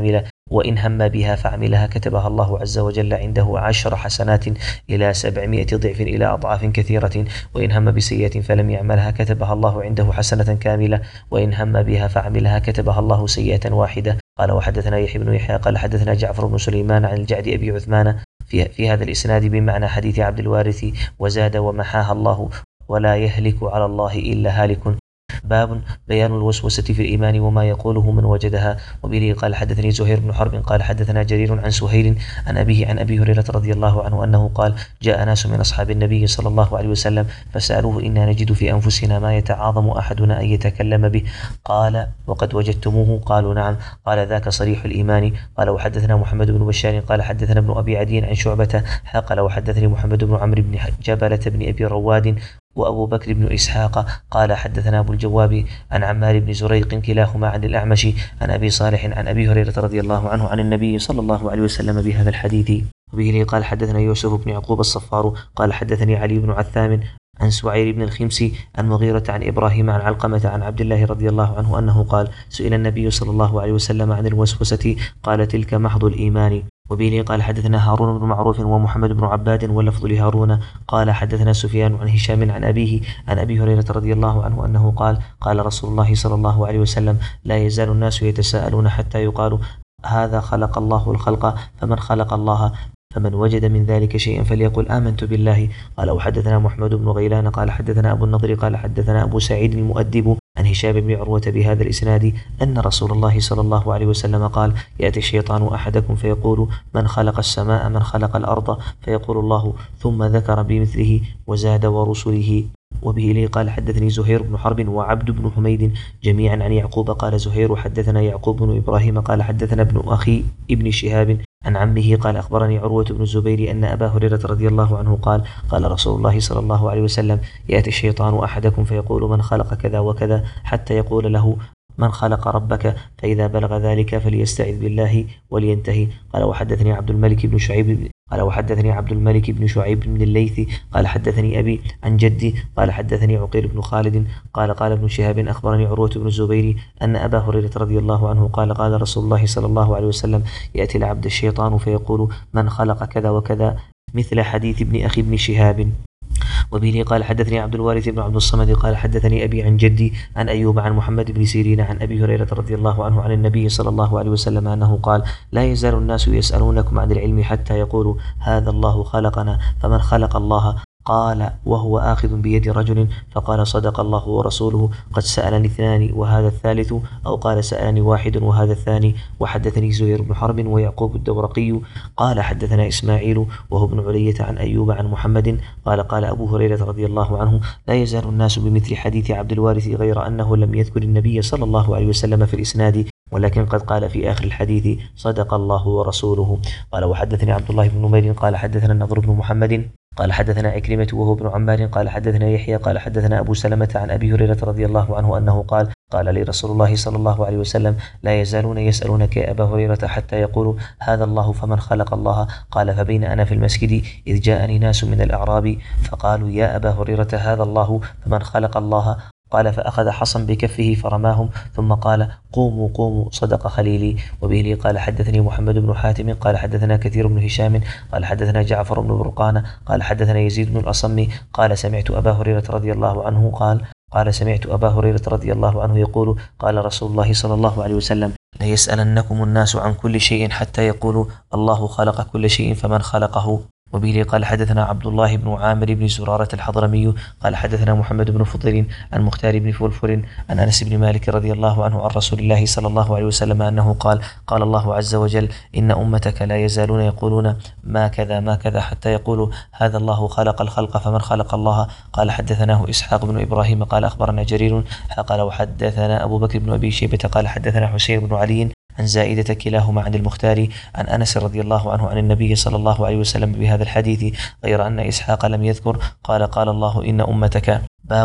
وإن هم بها فعملها كتبها الله عز وجل عنده عشر حسنات إلى سبعمائة ضعف إلى أضعاف كثيرة، وإن هم بسيئة فلم يعملها كتبها الله عنده حسنة كاملة، وإن هم بها فعملها كتبها الله سيئة واحدة. قال وحدثنا يحيى بن يحيى قال حدثنا جعفر بن سليمان عن الجعد أبي عثمان في, في هذا الإسناد بمعنى حديث عبد الوارث، وزاد ومحاها الله ولا يهلك على الله إلا هالك. باب بيان الوسوسة في الإيمان وما يقوله من وجدها. وبه قال حدثني زهير بن حرب قال حدثنا جرير عن سهيل عن أبيه عن أبي هريرة رضي الله عنه أنه قال جاء ناس من أصحاب النبي صلى الله عليه وسلم فسألوه إنا نجد في أنفسنا ما يتعاظم أحدنا أن يتكلم به، قال وقد وجدتموه؟ قالوا نعم. قال ذاك صريح الإيمان. قال وحدثنا محمد بن بشار قال حدثنا ابن أبي عدي عن شعبة قال وحدثني محمد بن عمرو بن جبلة بن أبي رواد وأبو بكر بن إسحاق قال حدثنا أبو الجواب عن عمار بن زريق كلاهما عن الأعمش عن أبي صالح عن أبي هريرة رضي الله عنه عن النبي صلى الله عليه وسلم بهذا الحديث. وبه قال حدثنا يوسف بن يعقوب الصفار قال حدثني علي بن عثام عن سعير بن الخمسي عن مغيرة عن إبراهيم عن علقمة عن عبد الله رضي الله عنه أنه قال سئل النبي صلى الله عليه وسلم عن الوسوسة قال تلك محض الإيمان. وبه قال حدثنا هارون بن معروف ومحمد بن عباد واللفظ لهارون قال حدثنا سفيان عن هشام عن أبيه عن أبي هريرة رضي الله عنه أنه قال قال رسول الله صلى الله عليه وسلم لا يزال الناس يتساءلون حتى يقال هذا خلق الله الخلق فمن خلق الله، فمن وجد من ذلك شيئا فليقل آمنت بالله. قال وحدثنا محمد بن غيلان قال حدثنا أبو النضر قال حدثنا أبو سعيد المؤدب عن هشام بن عروة بهذا الإسناد أن رسول الله صلى الله عليه وسلم قال يأتي الشيطان أحدكم فيقول من خلق السماء من خلق الأرض فيقول الله ثم ذكر بمثله وزاد ورسله. وبه لي قال حدثني زهير بن حرب وعبد بن حميد جميعا عن يعقوب قال زهير حدثنا يعقوب بن إبراهيم قال حدثنا ابن أخي ابن شهاب عن عمه قال أخبرني عروة بن الزبير أن أبا هريرة رضي الله عنه قال قال رسول الله صلى الله عليه وسلم يأتي الشيطان أحدكم فيقول من خلق كذا وكذا حتى يقول له من خلق ربك، فإذا بلغ ذلك فليستعذ بالله ولينتهي. قال وحدثني عبد الملك بن شعيب قال وحدثني عبد الملك بن شعيب بن الليث قال حدثني أبي عن جدي قال حدثني عقيل بن خالد قال قال ابن شهاب أخبرني عروة بن الزبير أن أبا هريرة رضي الله عنه قال قال رسول الله صلى الله عليه وسلم يأتي العبد الشيطان فيقول من خلق كذا وكذا مثل حديث ابن أخي ابن شهاب. وبه قال حدثني عبد الوارث بن عبد الصمد قال حدثني أبي عن جدي عن أيوب عن محمد بن سيرين عن أبي هريرة رضي الله عنه عن النبي صلى الله عليه وسلم أنه قال لا يزال الناس يسألونكم عن العلم حتى يقولوا هذا الله خلقنا فمن خلق الله، قال وهو آخذ بيد رجل فقال صدق الله ورسوله قد سألني اثنان وهذا الثالث، أو قال سألني واحد وهذا الثاني. وحدثني زهير بن حرب ويعقوب الدورقي قال حدثنا إسماعيل وهو ابن علية عن أيوب عن محمد قال قال أبو هريرة رضي الله عنه لا يزال الناس بمثل حديث عبد الوارث غير أنه لم يذكر النبي صلى الله عليه وسلم في الإسناد، ولكن قد قال في آخر الحديث صدق الله ورسوله. قال وحدثني عبد الله بن نمير قال حدثنا النضر بن محمد قال حدثنا عكرمة وهو ابن عمار قال حدثنا يحيى قال حدثنا أبو سلمة عن أبي هريرة رضي الله عنه أنه قال قال لي رسول الله صلى الله عليه وسلم لا يزالون يسألونك يا أبا هريرة حتى يقولوا هذا الله فمن خلق الله. قال فبين أنا في المسجد إذ جاءني ناس من الأعراب فقالوا يا أبا هريرة هذا الله فمن خلق الله، قال فأخذ حصا بكفه فرماهم ثم قال قوموا قوموا صدق خليلي. وبه قال حدثني محمد بن حاتم قال حدثنا كثير بن هشام قال حدثنا جعفر بن برقان قال حدثنا يزيد بن الأصم قال سمعت أبا هريرة رضي الله عنه قال قال سمعت أبا هريرة رضي الله عنه يقول قال رسول الله صلى الله عليه وسلم ليسألنكم الناس عن كل شيء حتى يقولوا الله خلق كل شيء فمن خلقه. وبه قال حدثنا عبد الله بن عامر بن زرارة الحضرمي قال حدثنا محمد بن فضيل عن مختار بن فلفل عن أنس بن مالك رضي الله عنه عن رسول الله صلى الله عليه وسلم أنه قال قال الله عز وجل إن أمتك لا يزالون يقولون ما كذا ما كذا حتى يقولوا هذا الله خلق الخلق فمن خلق الله. قال حدثناه إسحاق بن إبراهيم قال أخبرنا جرير قال وحدثنا أبو بكر بن أبي شيبة قال حدثنا حسين بن علي عن زائدة كلاهما عن المختار عن أنس رضي الله عنه عن النبي صلى الله عليه وسلم بهذا الحديث غير أن إسحاق لم يذكر قال قال الله إن أمتك. باب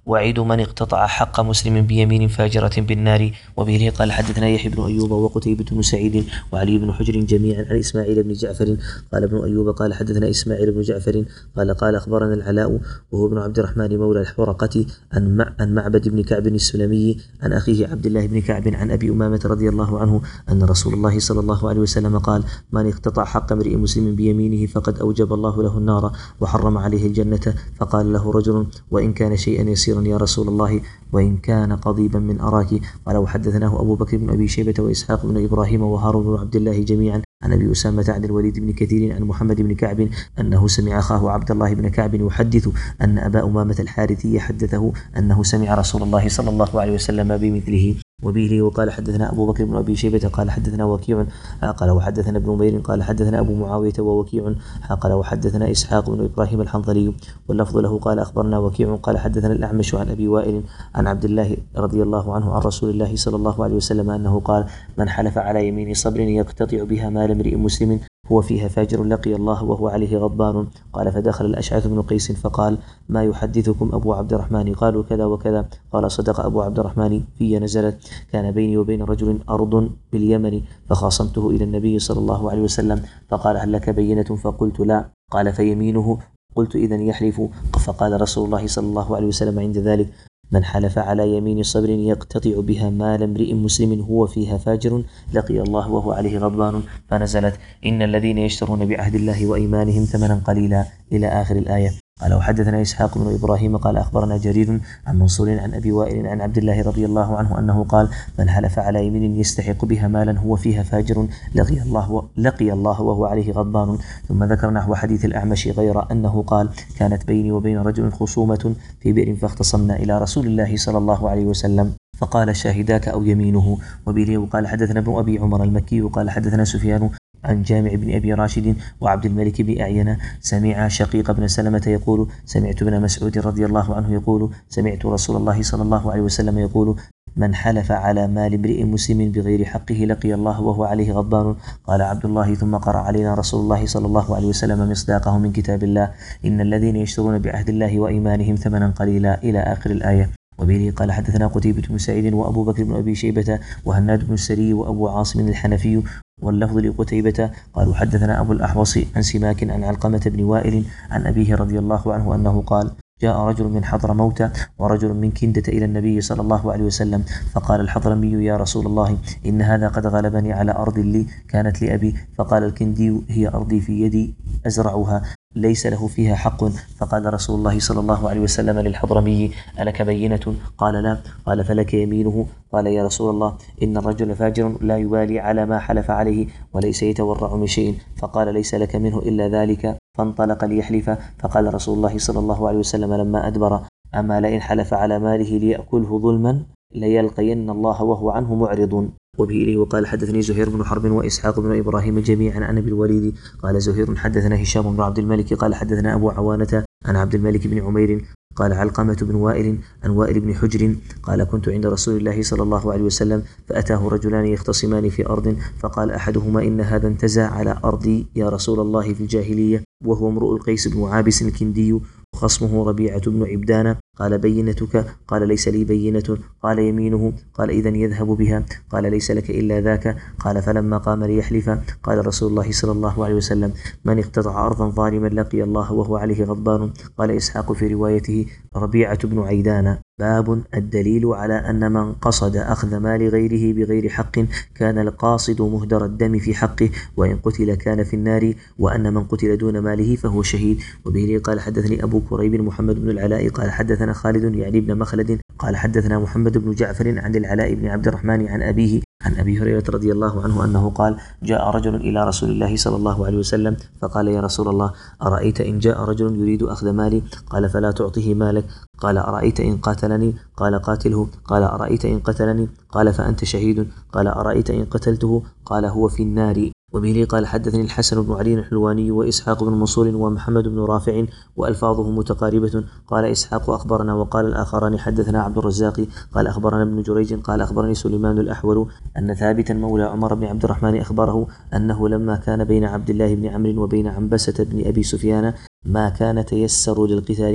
وعيد من اقتطع حق مسلم بيمين فاجرة بالنار. وبه قال حدثنا يحيى بن أيوب وقتيبة بن سعيد وعلي بن حجر جميعا عن إسماعيل بن جعفر قال ابن أيوب قال حدثنا إسماعيل بن جعفر قال قال أخبرنا العلاء وهو ابن عبد الرحمن مولى الحرقة عن معبد بن كعب السلمي عن أخيه عبد الله بن كعب عن أبي أمامة رضي الله عنه أن رسول الله صلى الله عليه وسلم قال: من اقتطع حق امرئ مسلم بيمينه فقد أوجب الله له النار وحرم عليه الجنة. فقال له رجل: وإن كان شيئا يسيرا يا رسول الله وإن كان قضيبا من أراك. قال: وحدثناه أبو بكر بن أبي شيبة وإسحاق بن إبراهيم وهارون بن عبد الله جميعا عن أبي أسامة عن الوليد بن كثير عن محمد بن كعب أنه سمع أخاه عبد الله بن كعب يحدث أن أبا أمامة الحارثي حدثه أنه سمع رسول الله صلى الله عليه وسلم بمثله. وبه وقال حدثنا أبو بكر بن أبي شيبة قال حدثنا وكيع قال وحدثنا ابن نمير قال حدثنا أبو معاوية ووكيع قال وحدثنا إسحاق بن إبراهيم الحنظلي واللفظ له قال أخبرنا وكيع قال حدثنا الأعمش عن أبي وائل عن عبد الله رضي الله عنه عن رسول الله صلى الله عليه وسلم أنه قال: من حلف على يمين صبر يقتطع بها مال امرئ مسلم هو فيها فاجر لقي الله وهو عليه غضبان. قال: فدخل الأشعث بن قيس فقال: ما يحدثكم أبو عبد الرحمن؟ قالوا: كذا وكذا. قال: صدق أبو عبد الرحمن في نزلت كان بيني وبين رجل أرض باليمن فخاصمته إلى النبي صلى الله عليه وسلم فقال: هل لك بينة؟ فقلت: لا. قال: فيمينه. قلت: إذن يحلف. فقال رسول الله صلى الله عليه وسلم عند ذلك: من حلف على يمين صبر يقتطع بها مال امرئ مسلم هو فيها فاجر لقي الله وهو عليه غضبان. فنزلت: إن الذين يشترون بعهد الله وإيمانهم ثمنا قليلا إلى آخر الآية. قال: وحدثنا إسحاق بن إبراهيم قال أخبرنا جرير عن منصور عن أبي وائل عن عبد الله رضي الله عنه أنه قال: من حلف على يمين يستحق بها مالا هو فيها فاجر لقي الله لقي الله وهو عليه غضبان. ثم ذكر نحو حديث الأعمش غير أنه قال: كانت بيني وبين رجل خصومة في بئر فاختصمنا إلى رسول الله صلى الله عليه وسلم فقال: شاهداك أو يمينه. وبه قال حدثنا ابن أبي عمر المكي قال حدثنا سفيان عن جامع بن أبي راشد وعبد الملك بن أعين سمع شقيق بن سلمة يقول: سمعت ابن مسعود رضي الله عنه يقول: سمعت رسول الله صلى الله عليه وسلم يقول: من حلف على مال امرئ مسلم بغير حقه لقي الله وهو عليه غضبان. قال عبد الله: ثم قرأ علينا رسول الله صلى الله عليه وسلم مصداقه من كتاب الله: إن الذين يشترون بعهد الله وإيمانهم ثمنا قليلا إلى آخر الآية. وبه قال حدثنا قتيبة بن سعيد وأبو بكر بن أبي شيبة وهناد بن السري وأبو عاصم الحنفي واللفظ لقتيبة قالوا حدثنا أبو الأحوص عن سماك عن علقمة بن وائل عن أبيه رضي الله عنه أنه قال: جاء رجل من حضرموت ورجل من كندة إلى النبي صلى الله عليه وسلم فقال الحضرمي: يا رسول الله إن هذا قد غلبني على أرض لي كانت لأبي. فقال الكندي: هي أرضي في يدي أزرعها ليس له فيها حق. فقال رسول الله صلى الله عليه وسلم للحضرمي: ألك بينة؟ قال: لا. قال: فلك يمينه. قال: يا رسول الله إن الرجل فاجر لا يبالي على ما حلف عليه وليس يتورع من شيء. فقال: ليس لك منه إلا ذلك. فانطلق ليحلف. فقال رسول الله صلى الله عليه وسلم لما أدبر: أما لئن حلف على ماله ليأكله ظلما ليلقين الله وهو عنه معرض. وبه وقال حدثني زهير بن حرب وإسحاق بن إبراهيم جميعا عن أبي الوليد قال زهير حدثنا هشام بن عبد الملك قال حدثنا أبو عوانة عن عبد الملك بن عمير قال علقمة بن وائل عن وائل بن حجر قال: كنت عند رسول الله صلى الله عليه وسلم فأتاه رجلان يختصمان في أرض فقال أحدهما: إن هذا انتزع على أرضي يا رسول الله في الجاهلية وهو امرؤ القيس بن عابس الكندي خصمه ربيعة بن عبدان. قال: بينتك؟ قال: ليس لي بينة. قال: يمينه؟ قال: إذن يذهب بها. قال: ليس لك إلا ذاك. قال: فلما قام ليحلف قال رسول الله صلى الله عليه وسلم: من اقتطع أرضا ظالما لقي الله وهو عليه غضبان. قال إسحاق في روايته: ربيعة بن عيدان. باب الدليل على أن من قصد أخذ مال غيره بغير حق كان القاصد مهدر الدم في حقه وإن قتل كان في النار وأن من قتل دون ماله فهو شهيد. وبه قال حدثني أبو كريب محمد بن العلاء قال حدثنا خالد يعني بن مخلد قال حدثنا محمد بن جعفر عن العلاء بن عبد الرحمن عن أبيه عن أبي هريرة رضي الله عنه أنه قال: جاء رجل إلى رسول الله صلى الله عليه وسلم فقال: يا رسول الله أرأيت إن جاء رجل يريد أخذ مالي؟ قال: فلا تعطه مالك. قال: أرأيت إن قاتلني؟ قال: قاتله. قال: أرأيت إن قتلني؟ قال: فأنت شهيد. قال: أرأيت إن قتلته؟ قال: هو في النار. وبه قال حدثني الحسن بن علي الحلواني وإسحاق بن منصور ومحمد بن رافع وألفاظه متقاربة. قال إسحاق: أخبرنا. وقال الآخران حدثنا عبد الرزاق قال أخبرنا ابن جريج قال أخبرني سليمان الأحول أن ثابتا مولى عمر بن عبد الرحمن أخبره أنه لما كان بين عبد الله بن عمرو وبين عنبسة بن أبي سفيان ما كان تيسر للقتال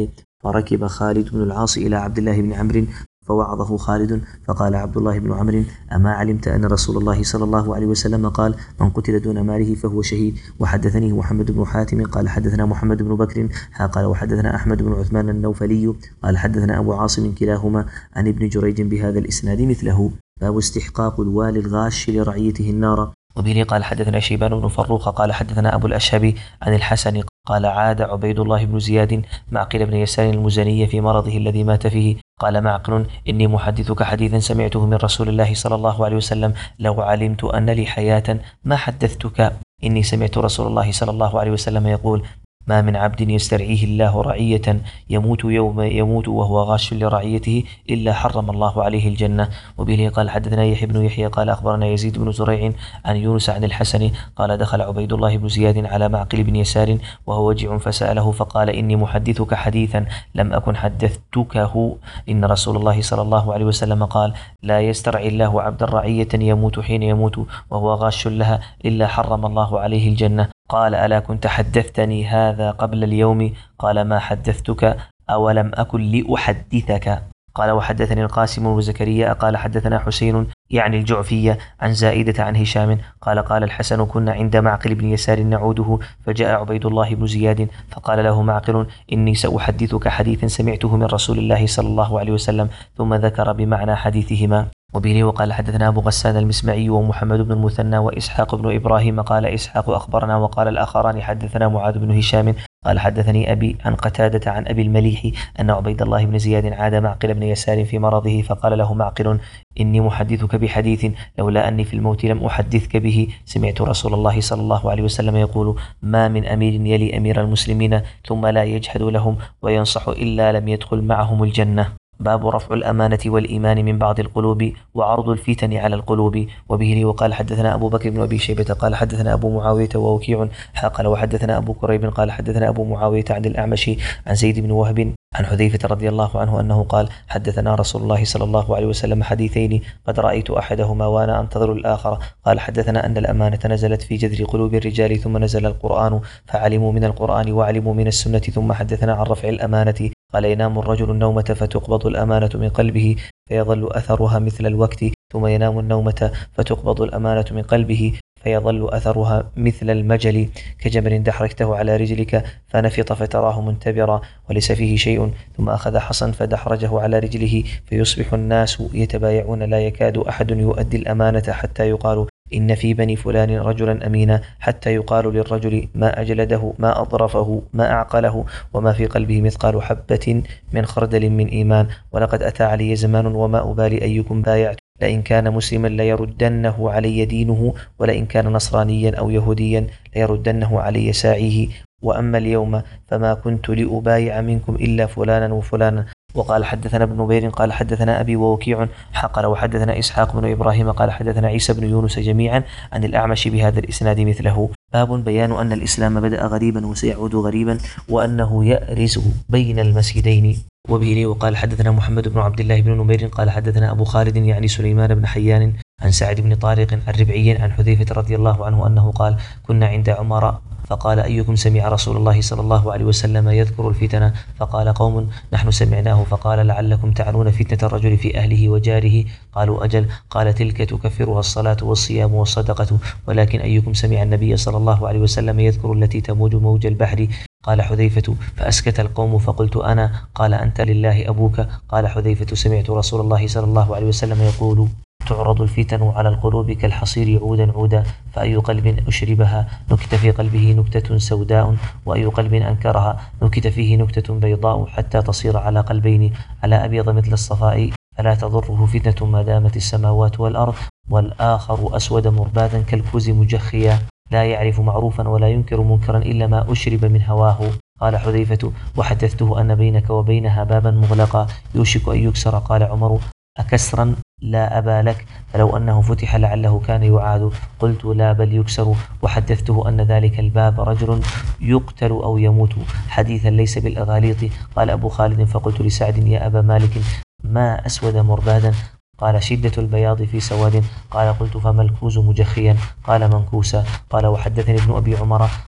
فركب خالد بن العاص إلى عبد الله بن عمرو فوعظه خالد فقال عبد الله بن عمرو: أما علمت أن رسول الله صلى الله عليه وسلم قال: من قتل دون ماله فهو شهيد. وحدثني محمد بن حاتم قال حدثنا محمد بن بكر قال وحدثنا أحمد بن عثمان النوفلي قال حدثنا أبو عاصم كلاهما عن ابن جريج بهذا الإسناد مثله. باب استحقاق الوالي الغاش لرعيته النار. وبه قال حدثنا شيبان بن فروخ قال حدثنا أبو الأشهب عن الحسن قال: عاد عبيد الله بن زياد معقل بن يسار المزني في مرضه الذي مات فيه. قال معقل: إني محدثك حديثا سمعته من رسول الله صلى الله عليه وسلم، لو علمت أن لي حياة ما حدثتك. إني سمعت رسول الله صلى الله عليه وسلم يقول: ما من عبد يسترعيه الله رعية يموت يوم يموت وهو غاش لرعيته إلا حرم الله عليه الجنة. وبه قال حدثنا يحيى بن يحيى قال أخبرنا يزيد بن زريع عن يونس عن الحسن قال: دخل عبيد الله بن زياد على معقل بن يسار وهو وجع فسأله فقال: إني محدثك حديثا لم أكن حدثتكه. إن رسول الله صلى الله عليه وسلم قال: لا يسترعي الله عبدا رعية يموت حين يموت وهو غاش لها إلا حرم الله عليه الجنة. قال: ألا كنت حدثتني هذا قبل اليوم؟ قال: ما حدثتك أولم أكن لأحدثك؟ قال: وحدثني القاسم بن زكريا قال حدثنا حسين يعني الجعفية عن زائدة عن هشام قال: قال الحسن: كنا عند معقل بن يسار نعوده فجاء عبيد الله بن زياد فقال له معقل: إني سأحدثك حديثا سمعته من رسول الله صلى الله عليه وسلم، ثم ذكر بمعنى حديثهما. وبه وقال حدثنا أبو غسان المسمعي ومحمد بن المثنى وإسحاق بن إبراهيم قال إسحاق أخبرنا وقال الآخران حدثنا معاذ بن هشام قال حدثني أبي عن قتادة عن أبي المليح أن عبيد الله بن زياد عاد معقل بن يسار في مرضه فقال له معقل: إني محدثك بحديث لولا أني في الموت لم أحدثك به. سمعت رسول الله صلى الله عليه وسلم يقول: ما من أمير يلي أمير المسلمين ثم لا يجحد لهم وينصح إلا لم يدخل معهم الجنة. باب رفع الأمانة والإيمان من بعض القلوب وعرض الفتن على القلوب. وبه وقال حدثنا أبو بكر بن أبي شيبة قال حدثنا أبو معاوية ووكيع قال وحدثنا أبو كريب قال حدثنا أبو معاوية عن الأعمش عن زيد بن وهب عن حذيفة رضي الله عنه أنه قال: حدثنا رسول الله صلى الله عليه وسلم حديثين قد رأيت أحدهما وأنا أنتظر الآخر. قال: حدثنا أن الأمانة نزلت في جذر قلوب الرجال ثم نزل القرآن فعلموا من القرآن وعلموا من السنة. ثم حدثنا عن رفع الأمانة قال: ينام الرجل النومة فتقبض الأمانة من قلبه فيظل أثرها مثل الوقت، ثم ينام النومة فتقبض الأمانة من قلبه فيظل أثرها مثل المجل كجمر دحرجته على رجلك فنفط فتراه منتبرا وليس فيه شيء، ثم أخذ حصا فدحرجه على رجله فيصبح الناس يتبايعون لا يكاد أحد يؤدي الأمانة حتى يقال: إن في بني فلان رجلا أمينا، حتى يقال للرجل: ما أجلده، ما أضرفه، ما أعقله، وما في قلبه مثقال حبة من خردل من إيمان. ولقد أتى علي زمان وما أبالي أيكم بايعت، لئن كان مسلما ليردنه علي دينه، ولئن كان نصرانيا أو يهوديا ليردنه علي ساعيه، وأما اليوم فما كنت لأبايع منكم إلا فلانا وفلانا. وقال حدثنا ابن نبير قال حدثنا أبي ووكيع حقل وحدثنا إسحاق بن إبراهيم قال حدثنا عيسى بن يونس جميعا عن الأعمش بهذا الإسناد مثله. باب بيان أن الإسلام بدأ غريبا وسيعود غريبا وأنه يأرز بين المسجدين. وبه وقال حدثنا محمد بن عبد الله بن نمير قال حدثنا أبو خالد يعني سليمان بن حيان عن سعد بن طارق عن ربعي عن حذيفة رضي الله عنه أنه قال: كنا عند عمر فقال: أيكم سمع رسول الله صلى الله عليه وسلم يذكر الفتنة؟ فقال قوم: نحن سمعناه. فقال: لعلكم تعنون فتنة الرجل في أهله وجاره؟ قالوا: أجل. قال: تلك تكفرها الصلاة والصيام والصدقة، ولكن أيكم سمع النبي صلى الله عليه وسلم يذكر التي تموج موج البحر؟ قال حذيفة: فأسكت القوم فقلت أنا. قال: أنت لله أبوك. قال حذيفة: سمعت رسول الله صلى الله عليه وسلم يقول: تعرض الفتن على القلوب كالحصير عودا عودا، فأي قلب أشربها نكت في قلبه نكتة سوداء، وأي قلب أنكرها نكت فيه نكتة بيضاء، حتى تصير على قلبين على أبيض مثل الصفاء، فلا تضره فتنة ما دامت السماوات والأرض، والآخر أسود مربادا كالكوز مجخيا، لا يعرف معروفا ولا ينكر منكرا إلا ما أشرب من هواه. قال حذيفة: وحدثته أن بينك وبينها بابا مغلقا يوشك أن يكسر. قال عمر: أكسرا لا أبا لك، فلو أنه فتح لعله كان يعاد. قلت: لا بل يكسر. وحدثته أن ذلك الباب رجل يقتل أو يموت، حديثا ليس بالأغاليط. قال أبو خالد: فقلت لسعد: يا أبا مالك، ما أسود مربادا؟ قال: شدة البياض في سواد. قال: قلت: فما الكوز مجخيا؟ قال: منكوسا. قال: وحدثني ابن أبي عمر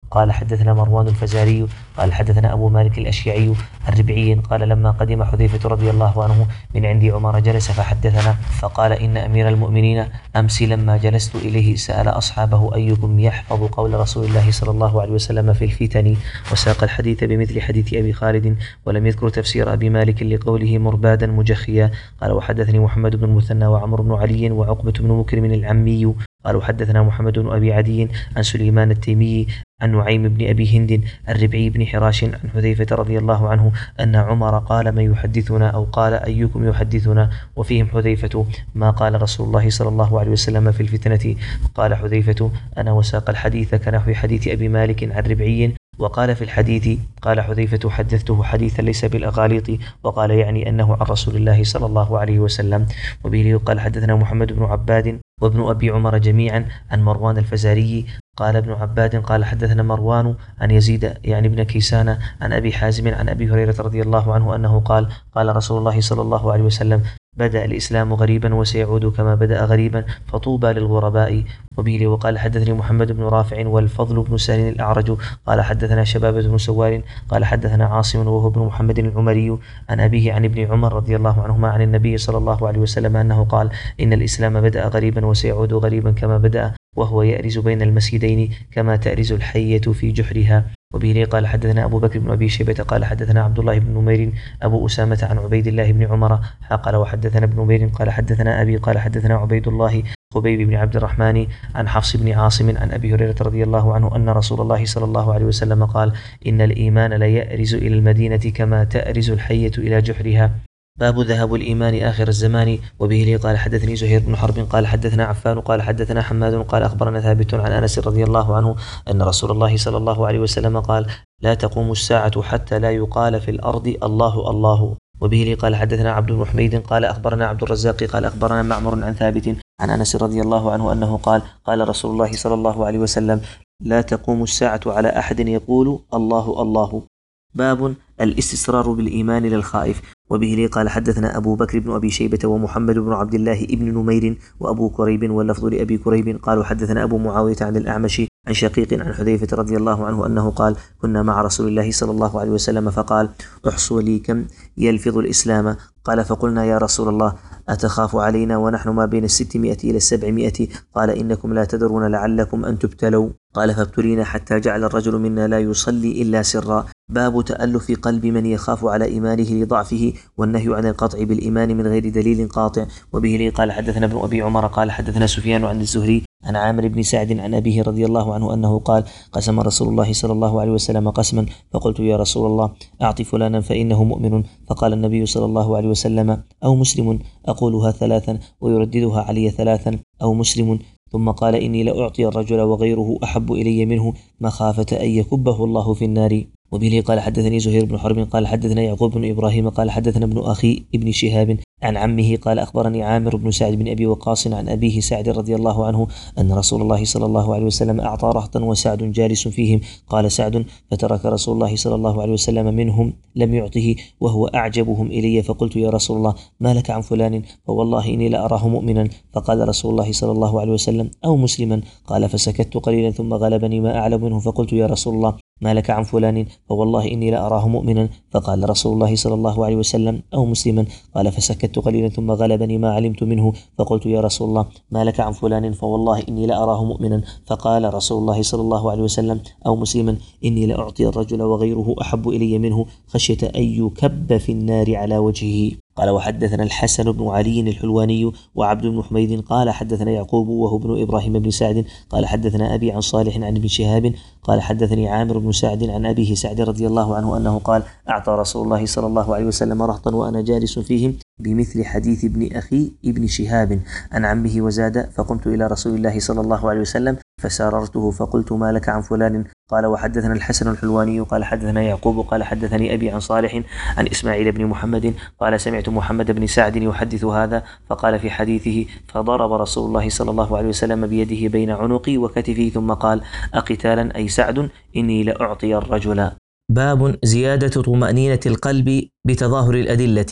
قال حدثنا مروان الفزاري قال حدثنا أبو مالك الأشيعي الربعي قال لما قدم حذيفة رضي الله عنه من عند عمر جلس فحدثنا فقال إن أمير المؤمنين أمس لما جلست إليه سأل أصحابه أيكم يحفظ قول رسول الله صلى الله عليه وسلم في الفتن، وساق الحديث بمثل حديث أبي خالد ولم يذكر تفسير أبي مالك لقوله مربادا مجخيا. قال وحدثني محمد بن المثنى وعمر بن علي وعقبة بن مكرم العمي قالوا حدثنا محمد بن أبي عدي عن سليمان التيمي عن نعيم بن أبي هند الربعي بن حراش عن حذيفة رضي الله عنه أن عمر قال من يحدثنا أو قال أيكم يحدثنا، وفيهم حذيفة ما قال رسول الله صلى الله عليه وسلم في الفتنة. قال حذيفة أنا وساق الحديث كنحو حديث أبي مالك عن ربعي. وقال في الحديث قال حذيفة حدثته حديثا ليس بالأغاليط، وقال يعني أنه عن رسول الله صلى الله عليه وسلم. وبه قال حدثنا محمد بن عباد وابن أبي عمر جميعا عن مروان الفزاري قال ابن عباد قال حدثنا مروان عن يزيد يعني ابن كيسان عن أبي حازم عن أبي هريرة رضي الله عنه أنه قال قال رسول الله صلى الله عليه وسلم بدأ الإسلام غريبا وسيعود كما بدأ غريبا فطوبى للغرباء. وبه وقال حدثني محمد بن رافع والفضل بن سالم الأعرج قال حدثنا شبابة بن سوار قال حدثنا عاصم وهو ابن محمد العمري عن أبيه عن ابن عمر رضي الله عنهما عن النبي صلى الله عليه وسلم أنه قال إن الإسلام بدأ غريبا وسيعود غريبا كما بدأ وهو يأرز بين المسجدين كما تأرز الحية في جحرها. وبه قال حدثنا أبو بكر بن أبي شيبة قال حدثنا عبد الله بن نمير أبو أسامة عن عبيد الله بن عمر قال وحدثنا ابن نمير قال حدثنا أبي قال حدثنا عبيد الله خبيب بن عبد الرحمن عن حفص بن عاصم عن أبي هريرة رضي الله عنه أن رسول الله صلى الله عليه وسلم قال إن الإيمان ليأرز إلى المدينة كما تأرز الحية إلى جحرها. باب ذهب الإيمان آخر الزمان. وبه قال حدثني زهير بن حرب قال حدثنا عفان قال حدثنا حماد قال أخبرنا ثابت عن أنس رضي الله عنه أن رسول الله صلى الله عليه وسلم قال لا تقوم الساعة حتى لا يقال في الأرض الله الله. وبه قال حدثنا عبد بن حميد قال أخبرنا عبد الرزاق قال أخبرنا معمر عن ثابت عن أنس رضي الله عنه أنه قال قال رسول الله صلى الله عليه وسلم لا تقوم الساعة على أحد يقول الله الله. باب الاستسرار بالإيمان للخائف. وبه قال حدثنا أبو بكر بن أبي شيبة ومحمد بن عبد الله بن نمير وأبو كريب واللفظ لأبي كريب قالوا حدثنا أبو معاوية عن الأعمش عن شقيق عن حذيفة رضي الله عنه أنه قال كنا مع رسول الله صلى الله عليه وسلم فقال احصوا لي كم يلفظ الإسلام قال فقلنا يا رسول الله أتخاف علينا ونحن ما بين الستمائة إلى السبعمائة قال إنكم لا تدرون لعلكم أن تبتلوا قال فابتلينا حتى جعل الرجل منا لا يصلي إلا سرا. باب تألف قلب من يخاف على إيمانه لضعفه والنهي عن القطع بالإيمان من غير دليل قاطع. وبه قال حدثنا ابن أبي عمر قال حدثنا سفيان عن الزهري عن عامر بن سعد عن أبيه رضي الله عنه أنه قال قسم رسول الله صلى الله عليه وسلم قسما فقلت يا رسول الله أعط فلانا فإنه مؤمن فقال النبي صلى الله عليه وسلم أو مسلم أقولها ثلاثا ويرددها علي ثلاثا أو مسلم ثم قال إني لأعطي الرجل وغيره أحب إلي منه مخافة أن يكبه الله في النار. وبه قال حدثني زهير بن حرب قال حدثنا يعقوب بن إبراهيم قال حدثنا ابن أخي ابن شهاب عن عمه قال أخبرني عامر بن سعد بن أبي وقاص عن أبيه سعد رضي الله عنه أن رسول الله صلى الله عليه وسلم أعطى رهطا وسعد جالس فيهم قال سعد فترك رسول الله صلى الله عليه وسلم منهم لم يعطه وهو أعجبهم إلي فقلت يا رسول الله ما لك عن فلان فوالله إني لأراه مؤمنا فقال رسول الله صلى الله عليه وسلم أو مسلما قال فسكت قليلا ثم غلبني ما أعلم منه فقلت يا رسول الله ما لك عن فلان فوالله إني لأراه مؤمنا فقال رسول الله صلى الله عليه وسلم أو مسلما قال فسكت قليلا ثم غلبني ما علمت منه فقلت يا رسول الله ما لك عن فلان فوالله إني لأراه مؤمنا فقال رسول الله صلى الله عليه وسلم أو مسلما إني لأعطي الرجل وغيره أحب إلي منه خشية أن يكب في النار على وجهه. قال وحدثنا الحسن بن علي الحلواني وعبد بن حميد قال حدثنا يعقوب وهو ابن إبراهيم بن سعد قال حدثنا أبي عن صالح عن ابن شهاب قال حدثني عامر بن سعد عن أبيه سعد رضي الله عنه أنه قال أعطى رسول الله صلى الله عليه وسلم رهطا وأنا جالس فيهم بمثل حديث ابن أخي ابن شهاب عن عمه وزاد فقمت إلى رسول الله صلى الله عليه وسلم فساررته فقلت ما لك عن فلان قال وحدثنا الحسن الحلواني قال حدثنا يعقوب قال حدثني أبي عن صالح عن إسماعيل بن محمد قال سمعت محمد بن سعد يحدث هذا فقال في حديثه فضرب رسول الله صلى الله عليه وسلم بيده بين عنقي وكتفي ثم قال أقتالا أي سعد إني لأعطي الرجل. باب زيادة طمأنينة القلب بتظاهر الأدلة.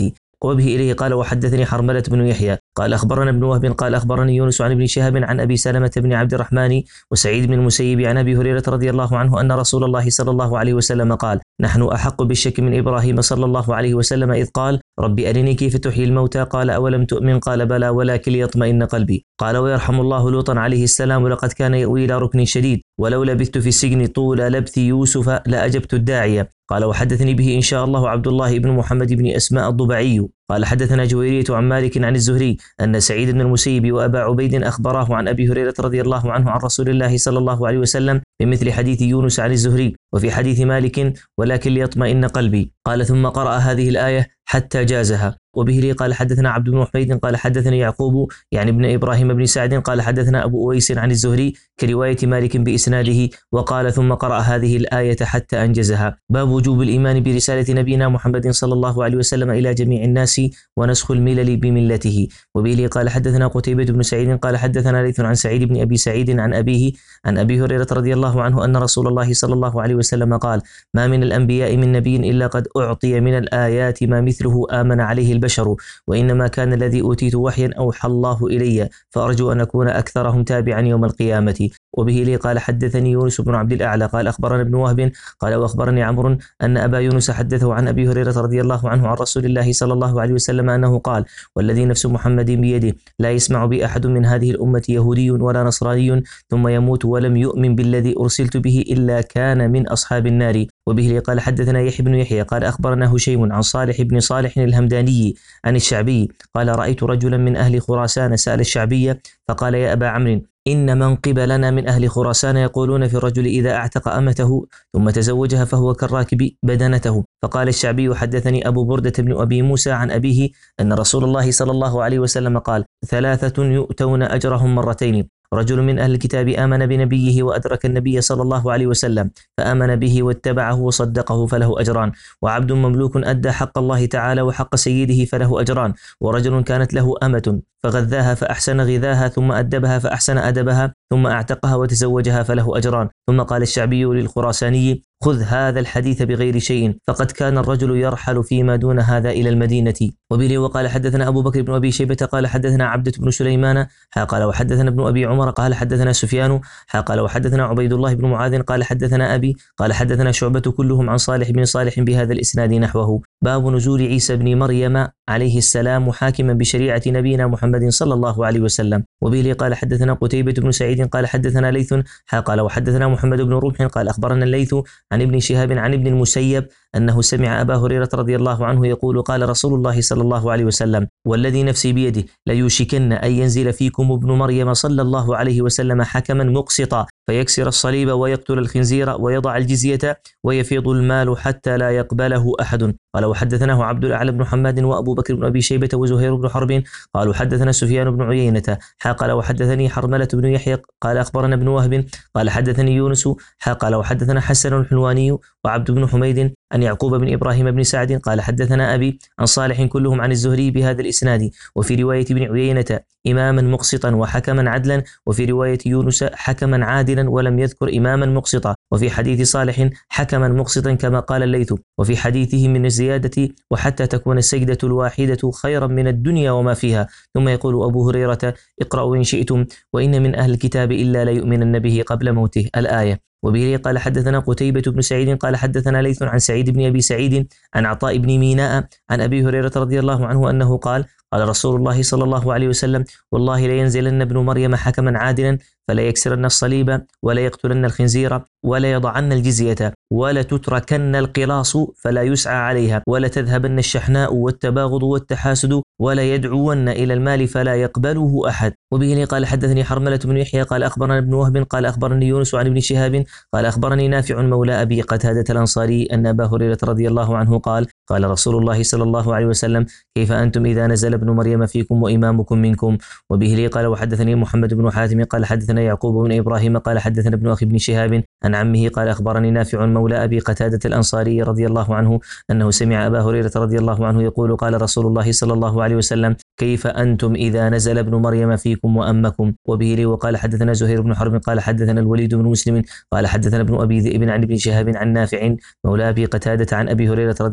وبه إليه قال وحدثني حرملة بن يحيى قال أخبرنا ابن وهب قال أخبرني يونس عن ابن شهاب عن أبي سلمة بن عبد الرحمن وسعيد بن المسيب عن أبي هريرة رضي الله عنه أن رسول الله صلى الله عليه وسلم قال نحن أحق بالشك من إبراهيم صلى الله عليه وسلم إذ قال رب أرني كيف تحيي الموتى قال أولم تؤمن قال بلى ولكن ليطمئن قلبي قال ويرحم الله لوطا عليه السلام لقد كان يأوي إلى ركن شديد ولو لبثت في السجن طول لبث يوسف لأجبت الداعية قال وحدثني به إن شاء الله عبد الله بن محمد بن أسماء الضبعي قال حدثنا جويرية عن مالك عن الزهري أن سعيد بن المسيب وأبا عبيد أخبراه عن أبي هريرة رضي الله عنه عن رسول الله صلى الله عليه وسلم بمثل حديث يونس عن الزهري وفي حديث مالك ولكن ليطمئن قلبي قال ثم قرأ هذه الآية حتى جازها. وبه لي قال حدثنا عبد بن حميد قال حدثني يعقوب يعني ابن إبراهيم بن سعد قال حدثنا أبو أويس عن الزهري كرواية مالك بإسناده وقال ثم قرأ هذه الآية حتى أنجزها. باب وجوب الإيمان برسالة نبينا محمد صلى الله عليه وسلم إلى جميع الناس ونسخ الملل بملته. وبه لي قال حدثنا قتيبة بن سعيد قال حدثنا ليث عن سعيد بن أبي سعيد عن أبيه عن أبي هريرة رضي الله عنه أن رسول الله صلى الله عليه وسلم قال ما من الأنبياء من نبي إلا قد أعطي من الآيات ما مثله آمن عليه البشر وإنما كان الذي أوتيت وحيا أوحى الله إلي فأرجو أن أكون أكثرهم تابعا يوم القيامة. وبه لي قال حدثني يونس بن عبد الأعلى قال أخبرنا ابن وهب قال وأخبرني عمرو أن أبا يونس حدثه عن أبي هريرة رضي الله عنه عن رسول الله صلى الله عليه وسلم أنه قال والذي نفس محمد بيده لا يسمع بي أحد من هذه الأمة يهودي ولا نصراني ثم يموت ولم يؤمن بالذي أرسلت به إلا كان من أصحاب النار. وبه لي قال حدثنا يحيى بن يحيى قال أخبرنا هشيم عن صالح بن صالح الهمداني عن الشعبي قال رأيت رجلا من أهل خراسان سأل الشعبي فقال يا أبا عمرو إن من قبلنا من أهل خراسان يقولون في الرجل إذا اعتق أمته ثم تزوجها فهو كالراكب بدنته. فقال الشعبي حدثني أبو بردة بن أبي موسى عن أبيه أن رسول الله صلى الله عليه وسلم قال ثلاثة يؤتون أجرهم مرتين رجل من أهل الكتاب آمن بنبيه وأدرك النبي صلى الله عليه وسلم فآمن به واتبعه وصدقه فله أجران وعبد مملوك أدى حق الله تعالى وحق سيده فله أجران ورجل كانت له أمة فغذاها فأحسن غذاها ثم أدبها فأحسن أدبها ثم أعتقها وتزوجها فله أجران. ثم قال الشعبي للخراساني خذ هذا الحديث بغير شيء فقد كان الرجل يرحل فيما دون هذا إلى المدينة. وبه وقال حدثنا أبو بكر بن أبي شيبة قال حدثنا عبدة بن سليمان قال وحدثنا ابن أبي عمر قال حدثنا سفيان قال وحدثنا عبيد الله بن معاذ قال حدثنا أبي قال حدثنا شعبة كلهم عن صالح بن صالح بهذا الإسناد نحوه. باب نزول عيسى بن مريم عليه السلام حاكما بشريعة نبينا محمد صلى الله عليه وسلم. وبه قال حدثنا قتيبة بن سعيد قال حدثنا ليث قال وحدثنا محمد بن رمح قال أخبرنا الليث عن ابن شهاب عن ابن المسيب أنه سمع أبا هريرة رضي الله عنه يقول قال رسول الله صلى الله عليه وسلم والذي نفسي بيده ليوشكن أن ينزل فيكم ابن مريم صلى الله عليه وسلم حكما مقسطا فيكسر الصليب ويقتل الخنزير ويضع الجزية ويفيض المال حتى لا يقبله أحد. قال وحدثناه عبد الأعلى بن حماد وأبو بكر بن أبي شيبة وزهير بن حرب قالوا حدثنا سفيان بن عيينة قال وحدثني حرملة بن يحيى قال أخبرنا ابن وهب قال حدثني يونس قال وحدثنا حسن الحلواني وعبد بن حميد عن يعقوب بن إبراهيم بن سعد قال حدثنا أبي عن صالح كلهم عن الزهري بهذا الإسناد. وفي رواية ابن عيينة إماما مقسطا وحكما عدلا وفي رواية يونس حكما عادلا ولم يذكر إماما مقسطا وفي حديث صالح حكما مقسطا كما قال الليث وفي حديثه من الزيادة وحتى تكون السجدة الواحدة خيرا من الدنيا وما فيها. ثم يقول أبو هريرة اقرأوا إن شئتم وإن من أهل الكتاب إلا ليؤمنن به قبل موته الآية. وبه قال حدثنا قتيبة بن سعيد قال حدثنا ليث عن سعيد بن أبي سعيد عن عطاء بن ميناء عن أبي هريرة رضي الله عنه أنه قال قال رسول الله صلى الله عليه وسلم والله لينزلن ابن مريم حكما عادلا فلا يكسرن الصليب ولا يقتلن الخنزير ولا يضعن الجزية ولا تتركن القلاص فلا يسعى عليها ولا تذهبن الشحناء والتباغض والتحاسد ولا يدعون إلى المال فلا يقبله أحد. وبه قال حدثني حرملة بن يحيى قال أخبرنا ابن وهب قال أخبرني يونس عن ابن شهاب قال أخبرني نافع مولى أبي قتادة الأنصاري أن أبا هريرة رضي الله عنه قال قال رسول الله صلى الله عليه وسلم كيف أنتم إذا نزل ابن مريم فيكم وإمامكم منكم. وبه قال وحدثني محمد بن حاتم قال حدثنا يعقوب بن إبراهيم قال حدثنا ابن أخي بن شهاب عن عمه قال أخبرني نافع مولى أبي قتادة الأنصاري رضي الله عنه أنه سمع أبا هريرة رضي الله عنه يقول قال رسول الله صلى الله عليه وسلم كيف أنتم إذا نزل ابن مريم فيكم وأمكم. وبه وقال حدثنا زهير بن حرب قال حدثنا الوليد بن مسلم قال حدثنا ابن أبي ذئب عن ابن شهاب عن نافع مولى أبي قتادة عن أبي هريرة رضي الله عنه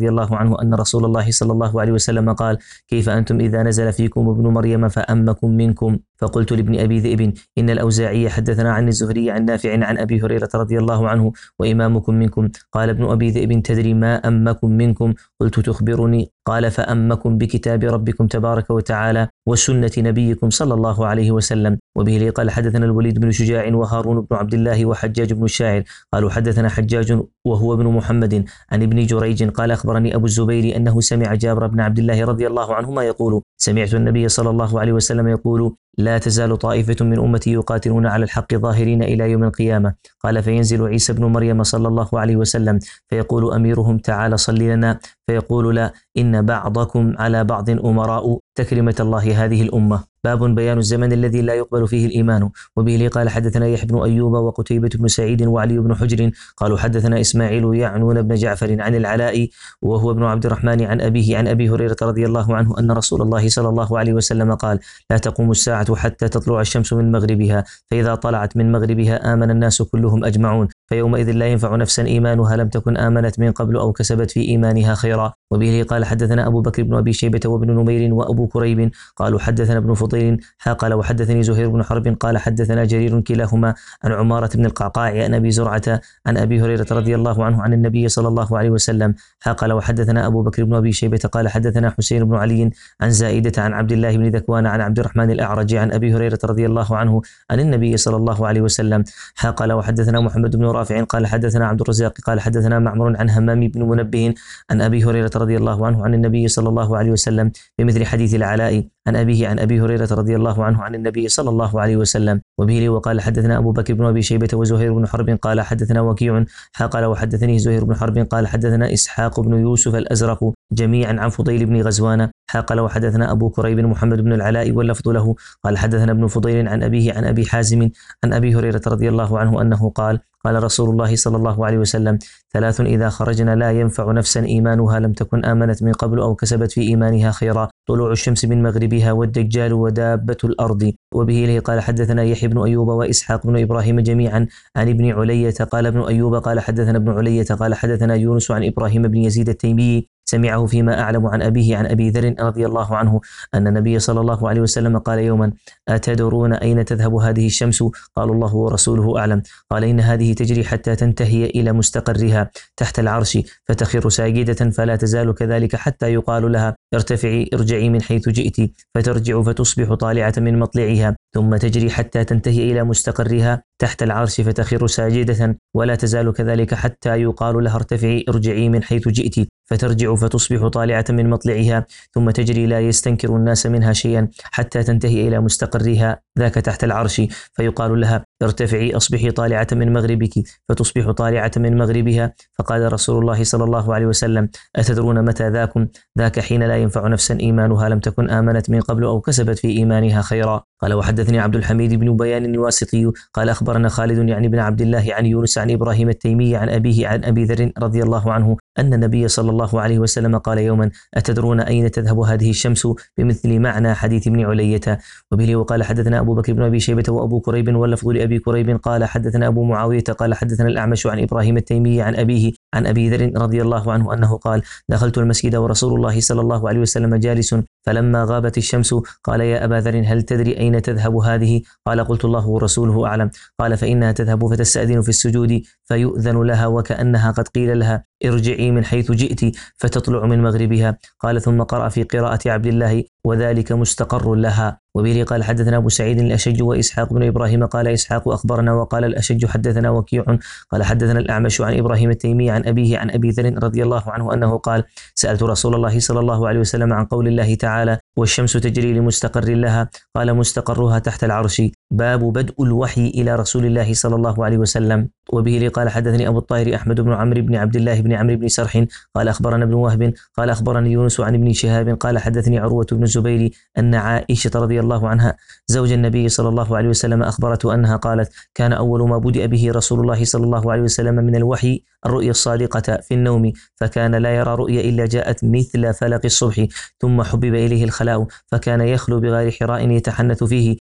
عنه أن رسول الله صلى الله عليه وسلم قال: كيف أنتم إذا نزل فيكم ابن مريم فأمكم منكم؟ فقلت لابن أبي ذئب: إن الأوزاعي حدثنا عن الزهري عن نافع عن أبي هريرة رضي الله عنه وإمامكم منكم. قال ابن أبي ذئب: تدري ما أمكم منكم؟ قلت: تخبرني. قال: فأمكم بكتاب ربكم تبارك وتعالى وسنة نبيكم صلى الله عليه وسلم. وبه قال حدثنا الوليد بن شجاع وهارون بن عبد الله وحجاج بن الشاعر قالوا حدثنا حجاج وهو ابن محمد عن ابن جريج قال: أخبرني أبو الزبير أنه سمع جابر بن عبد الله رضي الله عنهما يقول: سمعت النبي صلى الله عليه وسلم يقول: لا تزال طائفة من أمتي يقاتلون على الحق ظاهرين إلى يوم القيامة. قال: فينزل عيسى بن مريم صلى الله عليه وسلم فيقول أميرهم: تعال صل لنا، فيقول: لا، إن بعضكم على بعض أمراء تكرمة الله هذه الأمة. باب بيان الزمن الذي لا يقبل فيه الإيمان. وبه قال حدثنا يحيى بن أيوب وقتيبة بن سعيد وعلي بن حجر قالوا حدثنا إسماعيل يعنون بن جعفر عن العلاء وهو ابن عبد الرحمن عن أبيه عن أبي هريرة رضي الله عنه أن رسول الله صلى الله عليه وسلم قال: لا تقوم الساعة حتى تطلع الشمس من مغربها، فإذا طلعت من مغربها آمن الناس كلهم أجمعون، فيومئذ لا ينفع نفسا إيمانها لم تكن آمنت من قبل أو كسبت في إيمانها خيرا. وبه قال حدثنا أبو بكر بن أبي شيبة وابن نمير وأبو كريب قالوا حدثنا ابن فضيل قال وحدثني زهير بن حرب قال حدثنا جرير كلاهما عن عمارة بن القعقاع عن أبي زرعة عن أبي هريرة رضي الله عنه عن النبي صلى الله عليه وسلم قال وحدثنا أبو بكر بن أبي شيبة قال حدثنا حسين بن علي عن زائدة عن عبد الله بن ذكوان عن عبد الرحمن الأعرج عن أبي هريرة رضي الله عنه عن النبي صلى الله عليه وسلم قال وحدثنا محمد بن رافع قال حدثنا عبد الرزاق قال حدثنا معمر عن همام بن منبه عن أبي هريرة رضي الله عنه عن النبي صلى الله عليه وسلم بمثل حديث العلاء عن أبيه عن أبي هريرة رضي الله عنه عن النبي صلى الله عليه وسلم. وبه وقال حدثنا أبو بكر بن أبي شيبة وزهير بن حرب قال حدثنا وكيع قال وحدثني زهير بن حرب قال حدثنا إسحاق بن يوسف الأزرق جميعا عن فضيل بن غزوان قال وحدثنا أبو كريب محمد بن العلاء واللفظ له قال حدثنا ابن فضيل عن أبيه عن أبي حازم عن أبي هريرة رضي الله عنه أنه قال قال رسول الله صلى الله عليه وسلم ثلاث إذا خرجنا لا ينفع نفسا إيمانها لم تكن آمنت من قبل أو كسبت في إيمانها خيرا: طلوع الشمس من مغربها والدجال ودابة الأرض. وبه له قال حدثنا يحيى بن أيوب وإسحاق بن إبراهيم جميعا عن ابن علية قال ابن أيوب قال حدثنا ابن علية قال حدثنا يونس عن إبراهيم بن يزيد التيمي سمعه فيما أعلم عن أبيه عن أبي ذر رضي الله عنه أن النبي صلى الله عليه وسلم قال يوما: أتدرون أين تذهب هذه الشمس؟ قالوا: الله ورسوله أعلم. قال: إن هذه تجري حتى تنتهي إلى مستقرها تحت العرش فتخر ساجدة فلا تزال كذلك حتى يقال لها: ارتفعي ارجعي من حيث جئت، فترجع فتصبح طالعة من مطلعها، ثم تجري حتى تنتهي إلى مستقرها تحت العرش فتخر ساجدة ولا تزال كذلك حتى يقال لها: ارتفعي ارجعي من حيث جئت، فترجع فتصبح طالعة من مطلعها، ثم تجري لا يستنكر الناس منها شيئا حتى تنتهي إلى مستقرها ذاك تحت العرش، فيقال لها: ارتفعي أصبحي طالعة من مغربك، فتصبح طالعة من مغربها. فقال رسول الله صلى الله عليه وسلم: أتدرون متى ذاكم؟ ذاك حين لا ينفع نفسا إيمانها لم تكن آمنت من قبل أو كسبت في إيمانها خيرا. قال وحدثني عبد الحميد بن بيان الواسطي قال أخبرنا خالد يعني بن عبد الله عن يونس عن إبراهيم التيمي عن أبيه عن أبي ذر رضي الله عنه أن النبي صلى الله عليه وسلم قال يوما: أتدرون أين تذهب هذه الشمس؟ بمثل معنى حديث ابن علية. وبه وقال حدثنا أبو بكر بن أبي شيبة وأبو كريب واللفظ لأبي كريب قال حدثنا أبو معاوية قال حدثنا الأعمش عن إبراهيم التيمي عن أبيه عن أبي ذر رضي الله عنه أنه قال: دخلت المسجد ورسول الله صلى الله عليه وسلم جالس، فلما غابت الشمس قال: يا أبا ذر هل تدري أين تذهب هذه؟ قال: قلت: الله ورسوله أعلم. قال: فإنها تذهب فتستأذن في السجود فيؤذن لها وكأنها قد قيل لها: ارجعي من حيث جئت، فتطلع من مغربها. قال ثم قرأ في قراءة عبد الله: وذلك مستقر لها. وبه قال حدثنا أبو سعيد الأشج وإسحاق بن إبراهيم قال إسحاق أخبرنا وقال الأشج حدثنا وكيع قال حدثنا الأعمش عن إبراهيم التيمي عن أبيه عن أبي ذر رضي الله عنه أنه قال: سألت رسول الله صلى الله عليه وسلم عن قول الله تعالى: والشمس تجري لمستقر لها، قال: مستقرها تحت العرش. باب بدء الوحي إلى رسول الله صلى الله عليه وسلم. وبه قال حدثني أبو الطاهر أحمد بن عمرو بن عبد الله بن عمرو بن سرح قال أخبرنا ابن وهب قال أخبرني يونس عن ابن شهاب قال حدثني عروة بن الزبير أن عائشة رضي الله عنها زوج النبي صلى الله عليه وسلم أخبرته أنها قالت: كان أول ما بدأ به رسول الله صلى الله عليه وسلم من الوحي الرؤيا الصادقة في النوم، فكان لا يرى رؤيا إلا جاءت مثل فلق الصبح، ثم حبب إليه الخلاء فكان يخلو بغار حراء يتحنث فيه،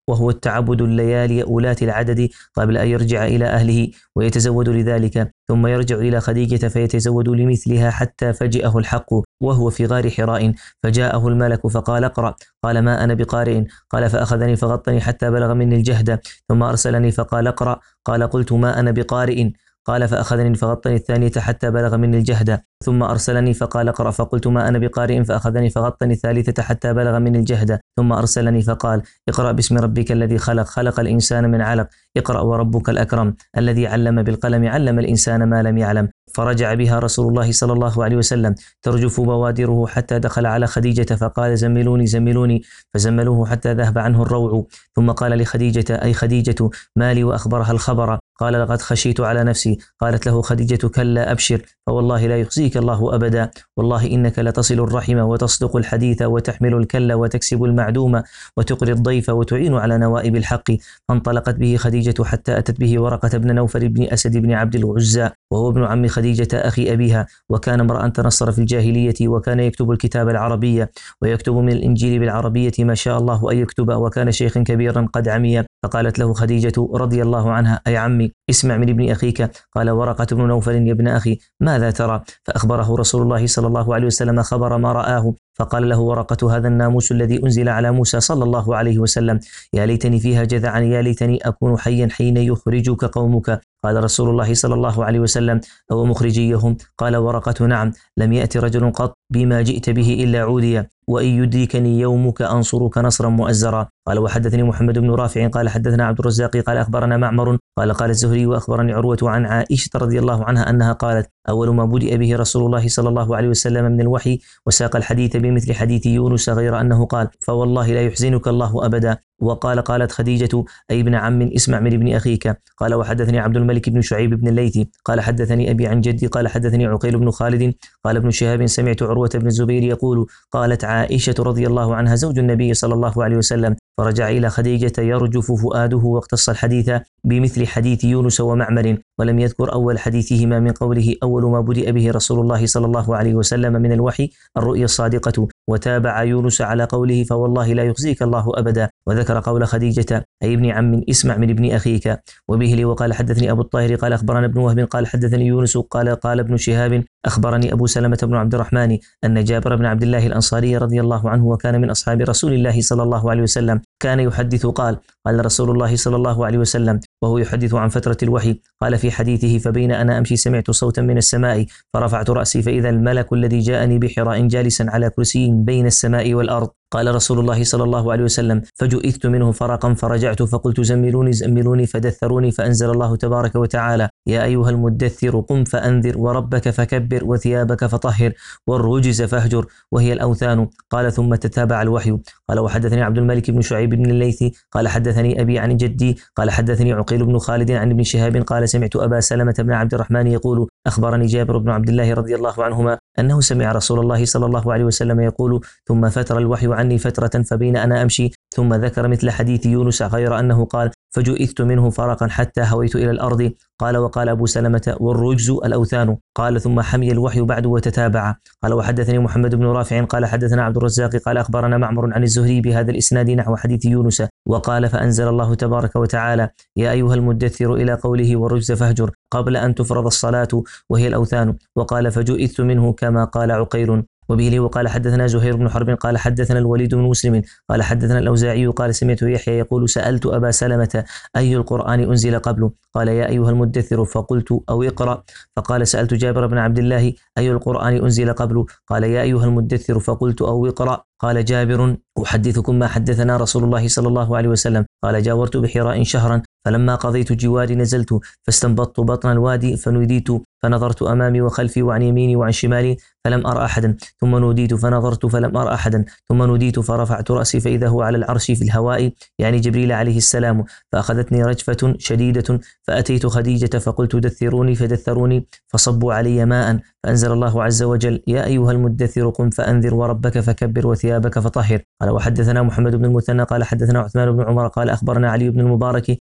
وهو التعبد الليالي أولات العدد قبل أن يرجع إلى أهله ويتزود لذلك، ثم يرجع إلى خديجة فيتزود لمثلها حتى فجئه الحق وهو في غار حراء، فجاءه الملك فقال اقرأ، قال ما أنا بقارئ، قال فأخذني فغطني حتى بلغ مني الجهد، ثم أرسلني فقال اقرأ، قال قلت ما أنا بقارئ، قال فأخذني فغطني الثانية حتى بلغ مني الجهد، ثم أرسلني فقال اقرأ، فقلت ما أنا بقارئ، فأخذني فغطني الثالثة حتى بلغ مني الجهد، ثم أرسلني فقال اقرأ باسم ربك الذي خلق، خلق الإنسان من علق، اقرأ وربك الأكرم الذي علم بالقلم، علم الإنسان ما لم يعلم. فرجع بها رسول الله صلى الله عليه وسلم ترجف بوادره حتى دخل على خديجة فقال زملوني زملوني، فزملوه حتى ذهب عنه الروع، ثم قال لخديجة أي خديجة مالي، وأخبرها الخبر، قال لقد خشيت على نفسي، قالت له خديجة كلا أبشر فوالله لا يخزيك الله أبدا، والله إنك لتصل الرحم وتصدق الحديث وتحمل الكل وتكسب المعدوم وتقري الضيف وتعين على نوائب الحق. فانطلقت به خديجة حتى أتت به ورقة بن نوفل بن أسد بن عبد العزى، وهو ابن عم خديجة أخي أبيها، وكان امرأ تنصر في الجاهلية، وكان يكتب الكتاب العربية ويكتب من الإنجيل بالعربية ما شاء الله أن يكتب، وكان شيخا كبيرا قد عمي. فقالت له خديجة رضي الله عنها أي عمي اسمع من ابن أخيك، قال ورقة بن نوفل يا ابن أخي ماذا ترى؟ فأخبره رسول الله صلى الله عليه وسلم خبر ما رآه، فقال له ورقة هذا الناموس الذي أنزل على موسى صلى الله عليه وسلم، يا ليتني فيها جذعا، يا ليتني أكون حيا حين يخرجك قومك. قال رسول الله صلى الله عليه وسلم أو مخرجيهم؟ قال ورقة نعم، لم يأتي رجل قط بما جئت به إلا عودي، وإن يدركني يومك أنصرك نصرا مؤزرا. قال وحدثني محمد بن رافع قال حدثنا عبد الرزاق قال أخبرنا معمر قال قال الزهري وأخبرني عروة عن عائشة رضي الله عنها أنها قالت أول ما بدأ به رسول الله صلى الله عليه وسلم من الوحي، وساق الحديث بمثل حديث يونس غير أنه قال فوالله لا يحزنك الله أبدا. وقال قالت خديجة أي ابن عم اسمع من ابن أخيك. قال وحدثني عبد الملك بن شعيب بن الليثي قال حدثني أبي عن جدي قال حدثني عقيل بن خالد قال ابن شهاب سمعت عروة بن الزبير يقول قالت عائشة رضي الله عنها زوج النبي صلى الله عليه وسلم فرجع إلى خديجة يرجف فؤاده، واقتص الحديث بمثل حديث يونس ومعمر، ولم يذكر أول حديثهما من قوله أول ما بدأ به رسول الله صلى الله عليه وسلم من الوحي الرؤيا الصادقة، وتابع يونس على قوله فوالله لا يخزيك الله أبدا، وذكر قول خديجة أي ابن عم اسمع من ابن أخيك. وبه لي وقال حدثني أبو الطاهر قال أخبرنا ابن وهب قال حدثني يونس قال قال ابن شهاب أخبرني أبو سلمة بن عبد الرحمن أن جابر بن عبد الله الأنصاري رضي الله عنه وكان من أصحاب رسول الله صلى الله عليه وسلم كان يحدث قال قال رسول الله صلى الله عليه وسلم وهو يحدث عن فترة الوحي قال في حديثه فبين أنا أمشي سمعت صوتا من السماء فرفعت رأسي فإذا الملك الذي جاءني بحراء جالسا على كرسي بين السماء والأرض. قال رسول الله صلى الله عليه وسلم فجئت منه فرقا فرجعت فقلت زملوني زملوني فدثروني، فأنزل الله تبارك وتعالى يا أيها المدثر قم فأنذر وربك فكبر وثيابك فطهر والرجز فاهجر وهي الأوثان. قال ثم تتابع الوحي. قال وحدثني عبد الملك بن شعيب بن الليثي قال حدثني أبي عن جدي قال حدثني عقيل بن خالد عن ابن شهاب قال سمعت أبا سلمة بن عبد الرحمن يقول أخبرني جابر بن عبد الله رضي الله عنهما أنه سمع رسول الله صلى الله عليه وسلم يقول ثم فتر الوحي عني فترة فبين أنا أمشي، ثم ذكر مثل حديث يونس غير أنه قال فجئت منه فرقا حتى هويت إلى الأرض. قال وقال أبو سلمة والرجز الأوثان. قال ثم حمي الوحي بعد وتتابع. قال وحدثني محمد بن رافع قال حدثنا عبد الرزاق قال أخبرنا معمر عن الزهري بهذا الإسناد نحو حديث يونس. وقال فأنزل الله تبارك وتعالى يا أيها المدثر إلى قوله والرجز فاهجر قبل أن تفرض الصلاة وهي الأوثان. وقال فجئت منه كما قال عقيل. وبه لي وقال حدثنا زهير بن حرب قال حدثنا الوليد بن مسلم قال حدثنا الأوزاعي قال سمعت يحيى يقول سألت أبا سلمة أي القرآن أنزل قبله؟ قال يا أيها المدثر فقلت أو اقرأ. فقال سألت جابر بن عبد الله أي القرآن أنزل قبله؟ قال يا أيها المدثر فقلت أو اقرأ. قال جابر أحدثكم ما حدثنا رسول الله صلى الله عليه وسلم. قال جاورت بحراء شهرا فلما قضيت جواري نزلت فاستنبطت بطن الوادي فنوديت فنظرت أمامي وخلفي وعن يميني وعن شمالي فلم أرى أحدا، ثم نوديت فنظرت فلم أرى أحدا، ثم نوديت فرفعت رأسي فإذا هو على العرش في الهواء يعني جبريل عليه السلام، فأخذتني رجفة شديدة فأتيت خديجة فقلت دثروني فدثروني فصبوا علي ماء، فأنزل الله عز وجل يا أيها المدثر قم فأنذر وربك فكبر وثيابك فطهر. قال وحدثنا محمد بن المثنى قال حدثنا عثمان بن عمر قال أخبرنا علي بن المبارك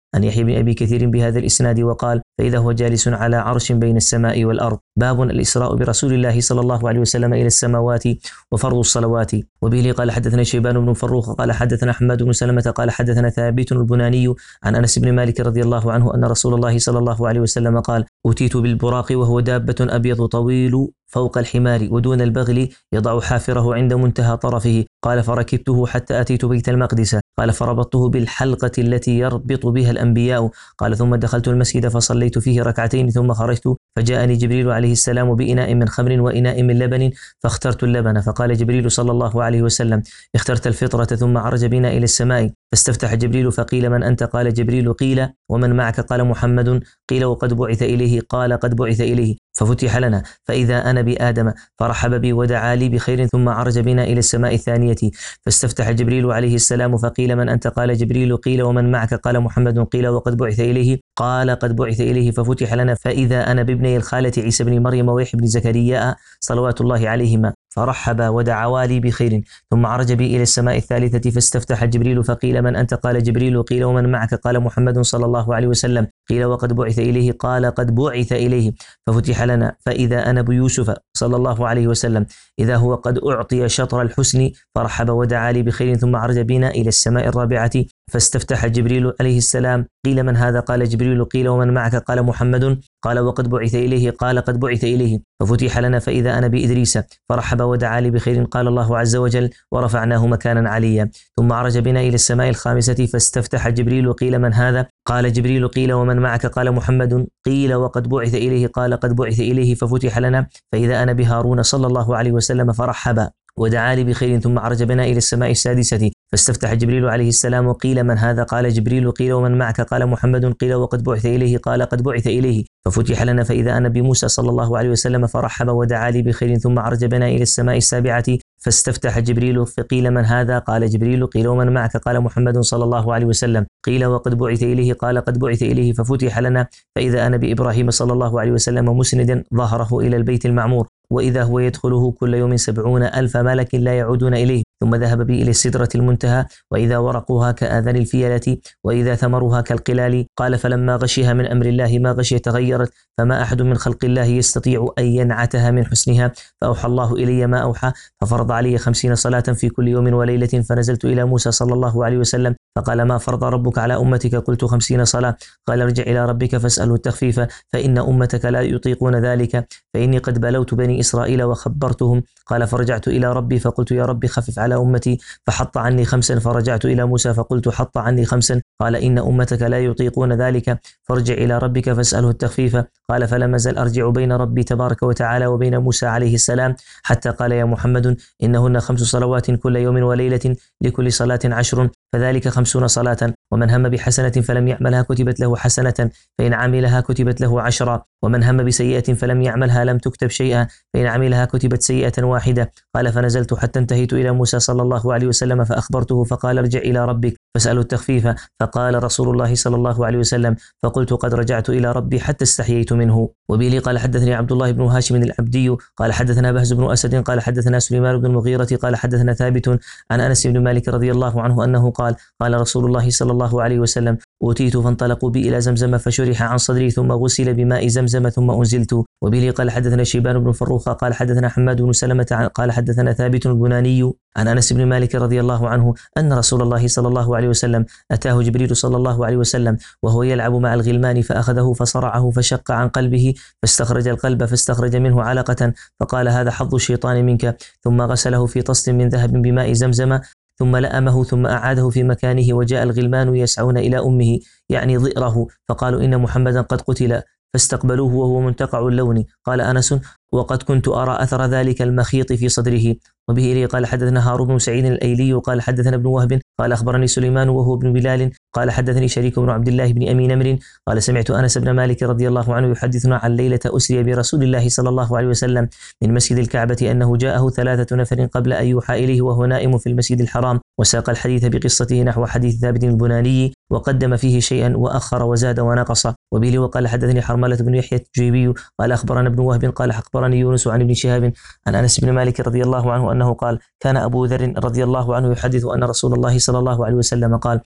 عن يحيى بن أبي كثير بهذا الإسناد وقال: فإذا هو جالس على عرش بين السماء والأرض. باب الإسراء برسول الله صلى الله عليه وسلم إلى السماوات وفرض الصلوات. وبه قال حدثنا شيبان بن فروخ قال حدثنا حماد بن سلمة قال حدثنا ثابت البناني عن أنس بن مالك رضي الله عنه أن رسول الله صلى الله عليه وسلم قال: أتيت بالبراق وهو دابة أبيض طويل فوق الحمار ودون البغل يضع حافره عند منتهى طرفه. قال: فركبته حتى أتيت بيت المقدس. قال: فربطته بالحلقة التي يربط بها الأنبياء. قال: ثم دخلت المسجد فصليت فيه ركعتين ثم خرجت فجاءني جبريل عليه السلام بإناء من خمر وإناء من لبن فاخترت اللبن. فقال جبريل صلى الله عليه وسلم: اخترت الفطرة. ثم عرج بنا إلى السماء فاستفتح جبريل فقيل: من أنت؟ قال جبريل: قيل: ومن معك؟ قال: محمد. قيل: وقد بعث إليه؟ قال: قد بعث إليه. ففتح لنا فإذا أنا بآدم فرحب بي ودعا لي بخير. ثم عرج بنا إلى السماء الثانية فاستفتح جبريل عليه السلام فقيل: من أنت؟ قال جبريل: قيل: ومن معك؟ قال: محمد. قيل: وقد بعث إليه؟ قال: قد بعث إليه. ففتح لنا فإذا أنا بابني الخالة عيسى بن مريم ويحيى بن زكريا صلوات الله عليهما فرحب ودعا لي بخير. ثم عرج بي إلى السماء الثالثة فاستفتح جبريل فقيل: من أنت؟ قال جبريل: قيل: ومن معك؟ قال: محمد صلى الله عليه وسلم. قيل: وقد بعث إليه؟ قال: قد بعث إليه. ففتح لنا فإذا أنا بيوسف صلى الله عليه وسلم إذا هو قد أعطي شطر الحسن فرحب ودعا لي بخير. ثم عرج بنا إلى السماء الرابعة فاستفتح جبريل عليه السلام. قيل: من هذا؟ قال جبريل: قيل: ومن معك؟ قال: محمد. قال: وقد بعث إليه؟ قال: قد بعث إليه. ففتح لنا فإذا أنا بإدريس فرحب ودعا لي بخير. قال الله عز وجل: ورفعناه مكانا عليا. ثم عرج بنا إلى السماء الخامسة فاستفتح جبريل. قيل: من هذا؟ قال جبريل: قيل: ومن معك؟ قال: محمد. قيل: وقد بعث إليه؟ قال: قد بعث إليه. ففتح لنا فإذا أنا بهارون صلى الله عليه وسلم فرحب ودعا لي بخير. ثم عرج بنا إلى السماء السادسة فاستفتح جبريل عليه السلام. قيل: من هذا؟ قال جبريل: قيل: ومن معك؟ قال: محمد. قيل: وقد بعث إليه؟ قال: قد بعث إليه. ففتح لنا فإذا أنا بموسى صلى الله عليه وسلم فرحب ودعا لي بخير. ثم عرج بنا إلى السماء السابعة فاستفتح جبريل. فقيل: من هذا؟ قال جبريل: قيل: ومن معك؟ قال: محمد صلى الله عليه وسلم. قيل: وقد بعث إليه؟ قال: قد بعث إليه. ففتح لنا فإذا أنا بإبراهيم صلى الله عليه وسلم مسندا ظهره إلى البيت المعمور وإذا هو يدخله كل يوم سبعون ألف ملك لا يعودون إليه. ثم ذهب بي إلى السدرة المنتهى وإذا ورقها كآذان الفيلة وإذا ثمرها كالقلال. قال: فلما غشيها من أمر الله ما غشي تغيرت فما أحد من خلق الله يستطيع أن ينعتها من حسنها. فأوحى الله إلي ما أوحى ففرض علي خمسين صلاة في كل يوم وليلة. فنزلت إلى موسى صلى الله عليه وسلم فقال: ما فرض ربك على أمتك؟ قلت: خمسين صلاة. قال: ارجع إلى ربك فاسأله التخفيف فإن أمتك لا يطيقون ذلك فإني قد بلوت بني إسرائيل وخبرتهم. قال: فرجعت إلى ربي فقلت: يا ربي خفف على أمتي فحط عني خمسا. فرجعت إلى موسى فقلت: حط عني خمسا. قال: إن أمتك لا يطيقون ذلك فارجع إلى ربك فاسأله التخفيف. قال: فلم أزل أرجع بين ربي تبارك وتعالى وبين موسى عليه السلام حتى قال: يا محمد إنهن خمس صلوات كل يوم وليلة لكل صلاة عشر فذلك خمسون صلاة. ومن هم بحسنة فلم يعملها كتبت له حسنة فإن عملها كتبت له عشرة. ومن هم بسيئة فلم يعملها لم تكتب شيئا فإن عملها كتبت سيئة واحدة. قال: فنزلت حتى انتهيت إلى موسى صلى الله عليه وسلم فأخبرته فقال: ارجع إلى ربك فاسأله التخفيف. فقال رسول الله صلى الله عليه وسلم: فقلت: قد رجعت إلى ربي حتى استحييت منه. وبه قال: حدثني عبد الله بن هاشم العبدي قال: حدثنا بهز بن أسد قال: حدثنا سليمان بن المغيرة قال: حدثنا ثابت عن أنس بن مالك رضي الله عنه أنه قال: قال رسول الله صلى الله عليه وسلم: أوتيت فانطلقوا بي إلى زمزم فشرح عن صدري ثم غسل بماء زمزم ثم أنزلت. وبه قال: حدثنا شيبان بن فروخ قال: حدثنا حماد بن سلمة قال: حدثنا ثابت البناني عن أنس بن مالك رضي الله عنه أن رسول الله صلى الله عليه وسلم أتاه جبريل صلى الله عليه وسلم وهو يلعب مع الغلمان فأخذه فصرعه فشق عن قلبه فاستخرج القلب فاستخرج منه علقة فقال: هذا حظ الشيطان منك. ثم غسله في طست من ذهب بماء زمزم ثم لأمه ثم أعاده في مكانه. وجاء الغلمان يسعون إلى أمه يعني ضئره فقالوا: إن محمدا قد قتل. فاستقبلوه وهو منتقع اللون. قال أنس: وقد كنت أرى أثر ذلك المخيط في صدره. وبه إليه قال: حدثنا هارون بن سعيد الأيلي قال: حدثنا ابن وهب قال: أخبرني سليمان وهو ابن بلال قال: حدثني شريك بن عبد الله بن أمي نمر قال: سمعت أنس بن مالك رضي الله عنه يحدثنا عن ليلة أسري برسول الله صلى الله عليه وسلم من مسجد الكعبة أنه جاءه ثلاثة نفر قبل أن يوحى إليه وهو نائم في المسجد الحرام وساق الحديث بقصته نحو حديث ثابت البناني وقدم فيه شيئا وأخر وزاد ونقص. وبه وقال: حدثني حرملة بن يحيى التجيبي قال: أخبرنا ابن وهب قال: أخبرني يونس عن ابن شهاب عن أنس بن مالك رضي الله عنه أنه قال: كان أبو ذر رضي الله عنه يحدث أن رسول الله صلى الله عليه وسلم قال: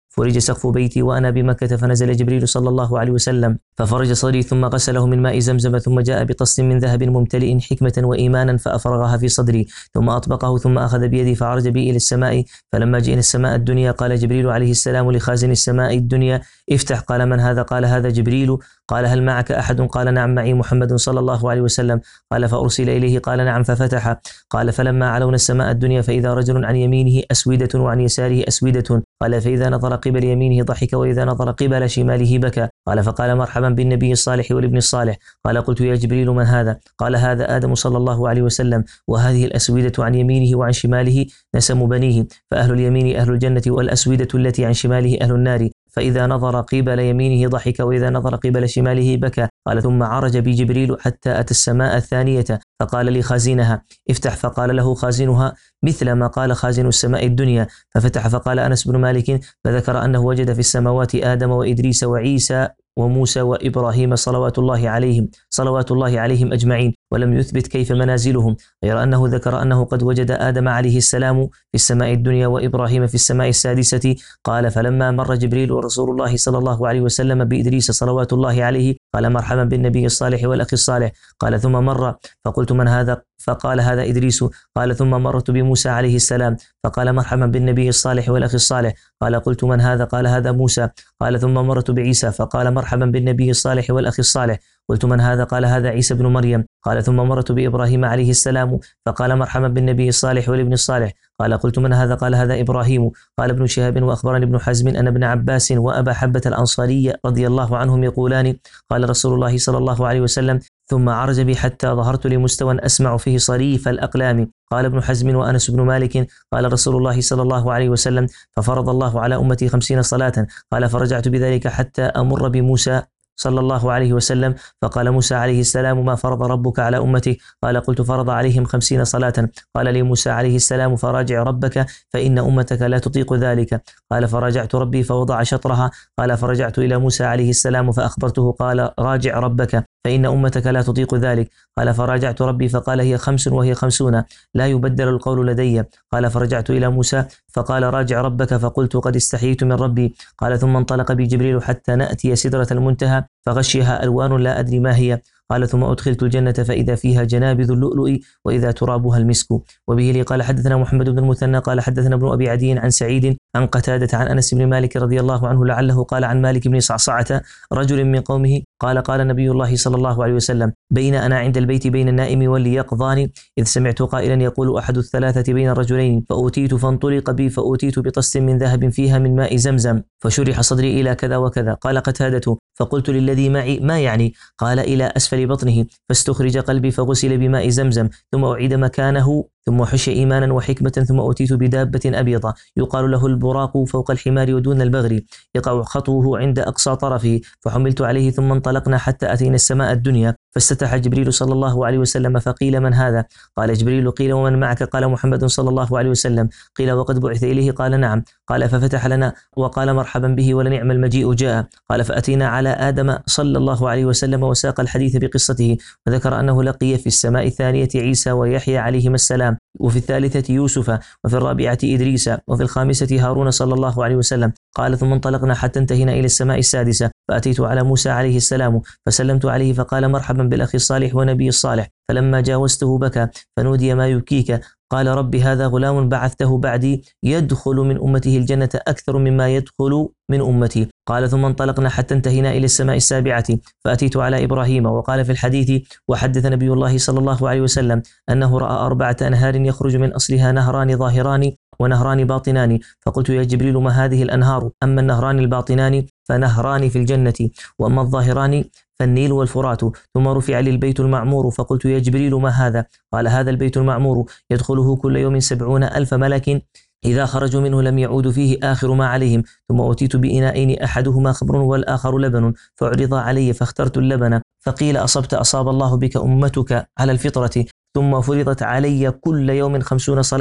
فرج سقف بيتي وأنا بمكة فنزل جبريل صلى الله عليه وسلم ففرج صدري ثم غسله من ماء زمزم ثم جاء بطست من ذهب ممتلئ حكمة وإيمانا فأفرغها في صدري ثم أطبقه ثم أخذ بيدي فعرج بي إلى السماء. فلما جئنا السماء الدنيا قال جبريل عليه السلام لخازن السماء الدنيا افتح. قال من هذا؟ قال هذا جبريل. قال هل معك أحد؟ قال نعم معي محمد صلى الله عليه وسلم. قال فأرسل إليه؟ قال نعم ففتح. قال فلما علونا السماء الدنيا فإذا رجل عن يمينه أسودة وعن يساره أسودة. قال فإذا نظر قبل يمينه ضحك وإذا نظر قبل شماله بكى. قال فقال مرحبا بالنبي الصالح والابن الصالح. قال قلت يا جبريل من هذا؟ قال هذا آدم صلى الله عليه وسلم وهذه الأسودة عن يمينه وعن شماله نسم بنيه فأهل اليمين أهل الجنة والأسودة التي عن شماله أهل النار. فإذا نظر قبل يمينه ضحك وإذا نظر قبل شماله بكى. قال ثم عرج بي جبريل حتى أتى السماء الثانية فقال لي خازنها افتح. فقال له خازنها مثل ما قال خازن السماء الدنيا ففتح. فقال أنس بن مالك فذكر أنه وجد في السماوات آدم وإدريس وعيسى وموسى وإبراهيم صلوات الله عليهم صلوات الله عليهم أجمعين ولم يثبت كيف منازلهم غير أنه ذكر أنه قد وجد آدم عليه السلام في السماء الدنيا وإبراهيم في السماء السادسة. قال فلما مر جبريل ورسول الله صلى الله عليه وسلم بإدريس صلوات الله عليه قال مرحبا بالنبي الصالح والأخ الصالح. قال ثم مر فقلت من هذا؟ فقال هذا إدريس. قال ثم مررت بموسى عليه السلام فقال مرحبا بالنبي الصالح والأخ الصالح. قال قلت من هذا؟ قال هذا موسى. قال ثم مررت بعيسى فقال مرحبا بالنبي الصالح والأخ الصالح. قلت من هذا؟ قال هذا عيسى بن مريم. قال ثم مررت بإبراهيم عليه السلام فقال مرحبا بالنبي الصالح والابن الصالح. قال قلت من هذا؟ قال هذا إبراهيم. قال ابن شهاب وأخبرني ابن حزم أن ابن عباس وأبا حبة الأنصاري رضي الله عنهم يقولان قال رسول الله صلى الله عليه وسلم ثم عرج بي حتى ظهرت لمستوى أسمع فيه صريف الأقلام. قال ابن حزم وأنس بن مالك قال رسول الله صلى الله عليه وسلم ففرض الله على أمتي خمسين صلاة. قال فرجعت بذلك حتى أمر بموسى صلى الله عليه وسلم فقال موسى عليه السلام ما فرض ربك على أمتي؟ قال قلت فرض عليهم خمسين صلاة. قال لي موسى عليه السلام فراجع ربك فإن أمتك لا تطيق ذلك. قال فرجعت ربي فوضع شطرها. قال فرجعت إلى موسى عليه السلام فأخبرته قال راجع ربك فإن أمتك لا تطيق ذلك. قال فراجعت ربي فقال هي خمس وهي خمسون لا يبدل القول لدي. قال فرجعت إلى موسى فقال راجع ربك فقلت قد استحييت من ربي. قال ثم انطلق بي جبريل حتى نأتي سدرة المنتهى فغشيها ألوان لا أدري ما هي. قال ثم أدخلت الجنة فإذا فيها جنابذ اللؤلؤ وإذا ترابها المسك. وبه لي قال حدثنا محمد بن المثنى قال حدثنا ابن أبي عدي عن سعيد عن قتادة عن أنس بن مالك رضي الله عنه لعله قال عن مالك بن صعصعة رجل من قومه قال قال نبي الله صلى الله عليه وسلم بين أنا عند البيت بين النائم واليقظان إذ سمعت قائلا يقول أحد الثلاثة بين الرجلين فأوتيت فانطلق بي فأوتيت بطست من ذهب فيها من ماء زمزم فشرح صدري إلى كذا وكذا. قال قتادة فقلت للذي معي ما يعني؟ قال إلى أسفل بطنه فاستخرج قلبي فغسل بماء زمزم ثم أعيد مكانه ثم حشي إيمانا وحكمة ثم أوتيت بدابة أبيضة يقال له البراق فوق الحمار ودون البغر يقع خطوه عند أقصى طرفه فحملت عليه ثم انطلقنا حتى أتينا السماء الدنيا فاستتح جبريل صلى الله عليه وسلم فقيل من هذا؟ قال جبريل. قيل ومن معك؟ قال محمد صلى الله عليه وسلم. قيل وقد بعث إليه؟ قال نعم. قال ففتح لنا وقال مرحبا به ولنعم المجيء جاء. قال فأتينا على آدم صلى الله عليه وسلم وساق الحديث بقصته وذكر أنه لقي في السماء الثانية عيسى ويحيى عليهما السلام وفي الثالثة يوسف وفي الرابعة إدريس وفي الخامسة هارون صلى الله عليه وسلم. قال ثم انطلقنا حتى انتهينا إلى السماء السادسة فأتيت على موسى عليه السلام فسلمت عليه فقال مرحبا بالأخ الصالح ونبي الصالح. فلما جاوزته بكى فنودي ما يبكيك؟ قال رب هذا غلام بعثته بعدي يدخل من أمته الجنة أكثر مما يدخل من أمتي. قال ثم انطلقنا حتى انتهينا إلى السماء السابعة فأتيت على إبراهيم وقال في الحديث وحدث نبي الله صلى الله عليه وسلم أنه رأى أربعة أنهار يخرج من أصلها نهران ظاهران ونهران باطنان. فقلت يا جبريل ما هذه الأنهار؟ أما النهران الباطنان فنهران في الجنة وأما الظاهران فالنيل والفرات. ثم رفع لي البيت المعمور فقلت يا جبريل ما هذا؟ قال هذا البيت المعمور يدخله كل يوم سبعون ألف ملك إذا خرجوا منه لم يعود فيه آخر ما عليهم. ثم أوتيت بإناءين أحدهما خمر والآخر لبن فعرض علي فاخترت اللبن فقيل أصبت أصاب الله بك أمتك على الفطرة. ثم فرضت علي كل يوم خمسون صلاة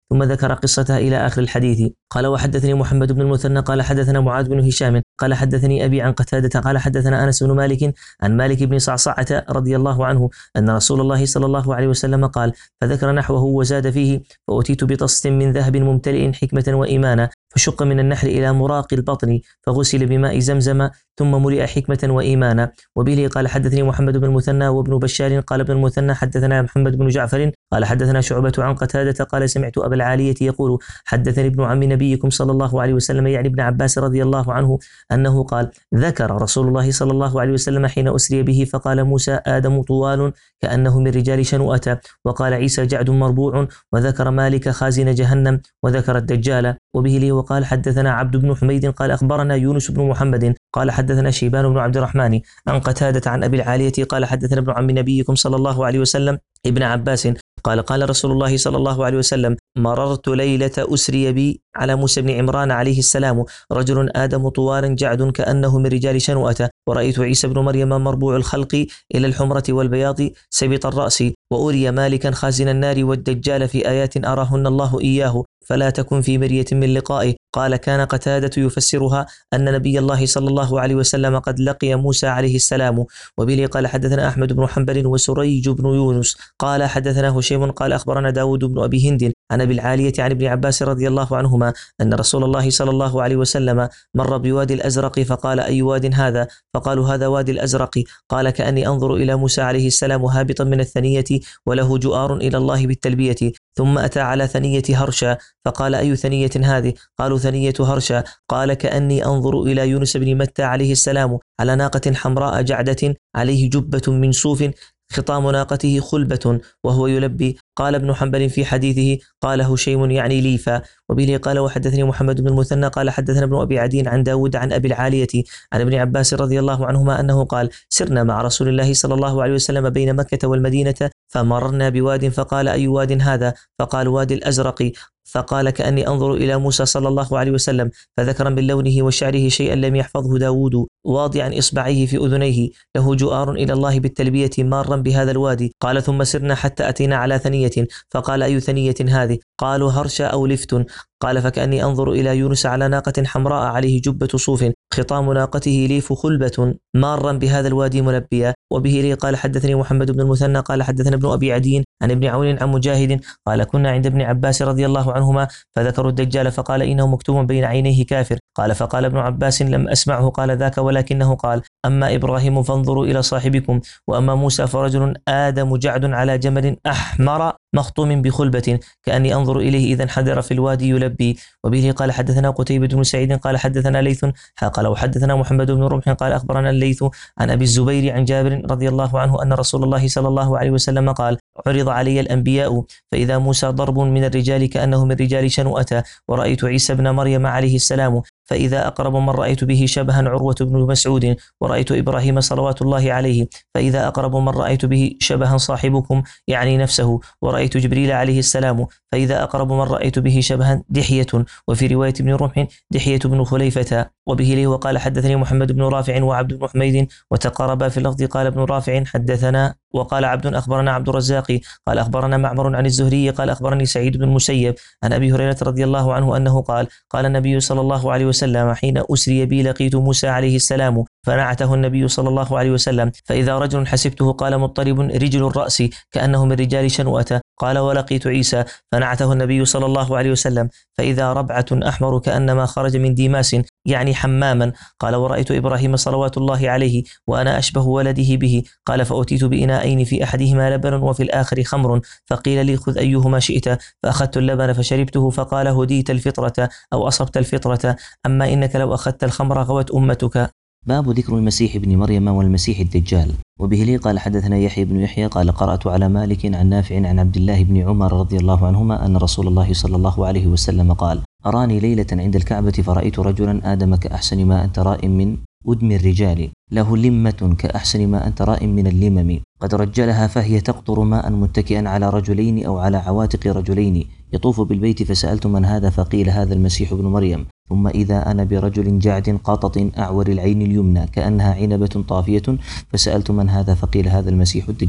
ثم ذكر قصتها إلى آخر الحديث. قال وحدثني محمد بن المثنى قال حدثنا معاذ بن هشام قال حدثني أبي عن قتادة قال حدثنا أنس بن مالك عن مالك بن صعصعة رضي الله عنه أن رسول الله صلى الله عليه وسلم قال فذكر نحوه وزاد فيه فأتيت بطست من ذهب ممتلئ حكمة وإيمانا فشق من النحل إلى مراق البطن فغسل بماء زمزم ثم ملئ حكمة وإيمانا. وبه قال حدثني محمد بن المثنى وابن بشار قال ابن المثنى حدثنا محمد بن جعفر قال حدثنا شعبة عن قتادة قال سمعت أبا العالية يقول حدثني ابن عم نبيكم صلى الله عليه وسلم يعني ابن عباس رضي الله عنه أنه قال ذكر رسول الله صلى الله عليه وسلم حين أسري به فقال موسى آدم طوال كأنه من رجال شنوءة وقال عيسى جعد مربوع وذكر مالك خازن جهنم وذكر الدجال. وبه لي وقال حدثنا عبد بن حميد قال أخبرنا يونس بن محمد قال حدثنا شيبان بن عبد الرحمن عن قتادة عن أبي العالية قال حدثنا ابن عم نبيكم صلى الله عليه وسلم ابن عباس قال قال رسول الله صلى الله عليه وسلم مررت ليلة أسري بي على موسى بن عمران عليه السلام رجل آدم طوال جعد كأنه من رجال شنوءة ورأيت عيسى بن مريم مربوع الخلق إلى الحمرة والبياض سبط الرأس وأري مالكا خازن النار والدجال في آيات أراهن الله إياه فلا تكن في مرية من لقائه. قال كان قتادة يفسرها أن نبي الله صلى الله عليه وسلم قد لقي موسى عليه السلام. وبه قال حدثنا أحمد بن حنبل وسريج بن يونس قال حدثنا هشيم قال أخبرنا داود بن أبي هند عن أبي العالية عن ابن عباس رضي الله عنهما أن رسول الله صلى الله عليه وسلم مر بوادي الأزرق فقال أي واد هذا؟ فقالوا هذا وادي الأزرق. قال كأني أنظر إلى موسى عليه السلام هابطا من الثنية وله جؤار إلى الله بالتلبية ثم أتى على ثنية هرشا فقال أي ثنية هذه؟ قالوا ثنية هرشا. قال كأني أنظر إلى يونس بن متى عليه السلام على ناقة حمراء جعدة عليه جبة من صوف خطام ناقته خلبة وهو يلبي. قال ابن حنبل في حديثه قال هشيم يعني ليفا. وبه قال وحدثني محمد بن المثنى قال حدثنا ابن أبي عدي عن داود عن أبي العالية عن ابن عباس رضي الله عنهما أنه قال سرنا مع رسول الله صلى الله عليه وسلم بين مكة والمدينة فمررنا بواد فقال أي واد هذا؟ فقال وادي الأزرق. فقال كأني أنظر إلى موسى صلى الله عليه وسلم فذكر من لونه وشعره شيئا لم يحفظه داود واضعا إصبعيه في أذنيه له جؤار إلى الله بالتلبية مارا بهذا الوادي. قال ثم سرنا حتى أتينا على ثنية فقال أي ثنية هذه؟ قالوا هرشا أو لفت. قال فكأني أنظر إلى يونس على ناقة حمراء عليه جبة صوف خطام ناقته ليف خلبة مارا بهذا الوادي ملبيا. وبه لي قال حدثني محمد بن المثنى قال حدثنا ابن أبي عدي عن ابن عون عن مجاهد قال كنا عند ابن عباس رضي الله عنهما فذكروا الدجال فقال إنه مكتوب بين عينيه كافر. قال فقال ابن عباس لم أسمعه قال ذاك ولكنه قال أما إبراهيم فانظروا إلى صاحبكم وأما موسى فرجل آدم جعد على جمل أحمر مخطوم بخلبة كأني أنظر إليه إذا انحدر في الوادي يلبي. وبه قال حدثنا قتيبة بن سعيد قال حدثنا ليث قال وحدثنا محمد بن رمح قال أخبرنا الليث عن أبي الزبير عن جابر رضي الله عنه أن رسول الله صلى الله عليه وسلم قال عرض علي الأنبياء فإذا موسى ضرب من الرجال كأنه من رجال شنوءة ورأيت عيسى بن مريم عليه السلام فإذا أقرب من رأيت به شبها عروة بن مسعود ورأيت إبراهيم صلوات الله عليه فإذا أقرب من رأيت به شبها صاحبكم يعني نفسه ورأيت جبريل عليه السلام فإذا أقرب من رأيت به شبها دحية وفي رواية ابن رمح دحية بن خليفة. وبه لي وقال حدثني محمد بن رافع وعبد بن حميد وتقاربا في اللفظ قال ابن رافع حدثنا وقال عبد أخبرنا عبد الرزاق قال أخبرنا معمر عن الزهري قال أخبرني سعيد بن المسيب عن أبي هريرة رضي الله عنه أنه قال قال النبي صلى الله عليه وسلم حين أسري بي لقيت موسى عليه السلام فنعته النبي صلى الله عليه وسلم فإذا رجل حسبته قال مضطرب رجل الرأس كأنه من رجال شنوءة قال ولقيت عيسى فنعته النبي صلى الله عليه وسلم فإذا ربعة أحمر كأنما خرج من ديماس يعني حماما قال ورأيت إبراهيم صلوات الله عليه وأنا أشبه ولده به قال فأتيت بإناءين في أحدهما لبن وفي الآخر خمر فقيل لي خذ أيهما شئت فأخذت اللبن فشربته فقال هديت الفطرة أو أصبت الفطرة أما إنك لو أخذت الخمر غوت أمتك. باب ذكر المسيح ابن مريم والمسيح الدجال. وبه لي قال حدثنا يحيى بن يحيى قال قرأت على مالك عن نافع عن عبد الله بن عمر رضي الله عنهما أن رسول الله صلى الله عليه وسلم قال أراني ليلة عند الكعبة فرأيت رجلا آدم كأحسن ما أنت رائم من أدم الرجال له لمة كأحسن ما أنت رائم من اللمم قد رجلها فهي تقطر ماء متكئا على رجلين أو على عواتق رجلين يطوف بالبيت فسألت من هذا فقيل هذا المسيح ابن مريم ثم إذا أنا برجل جعد قاطط أعور العين اليمنى كأنها عنبة طافية فسألت من هذا فقيل هذا المسيح الدجال.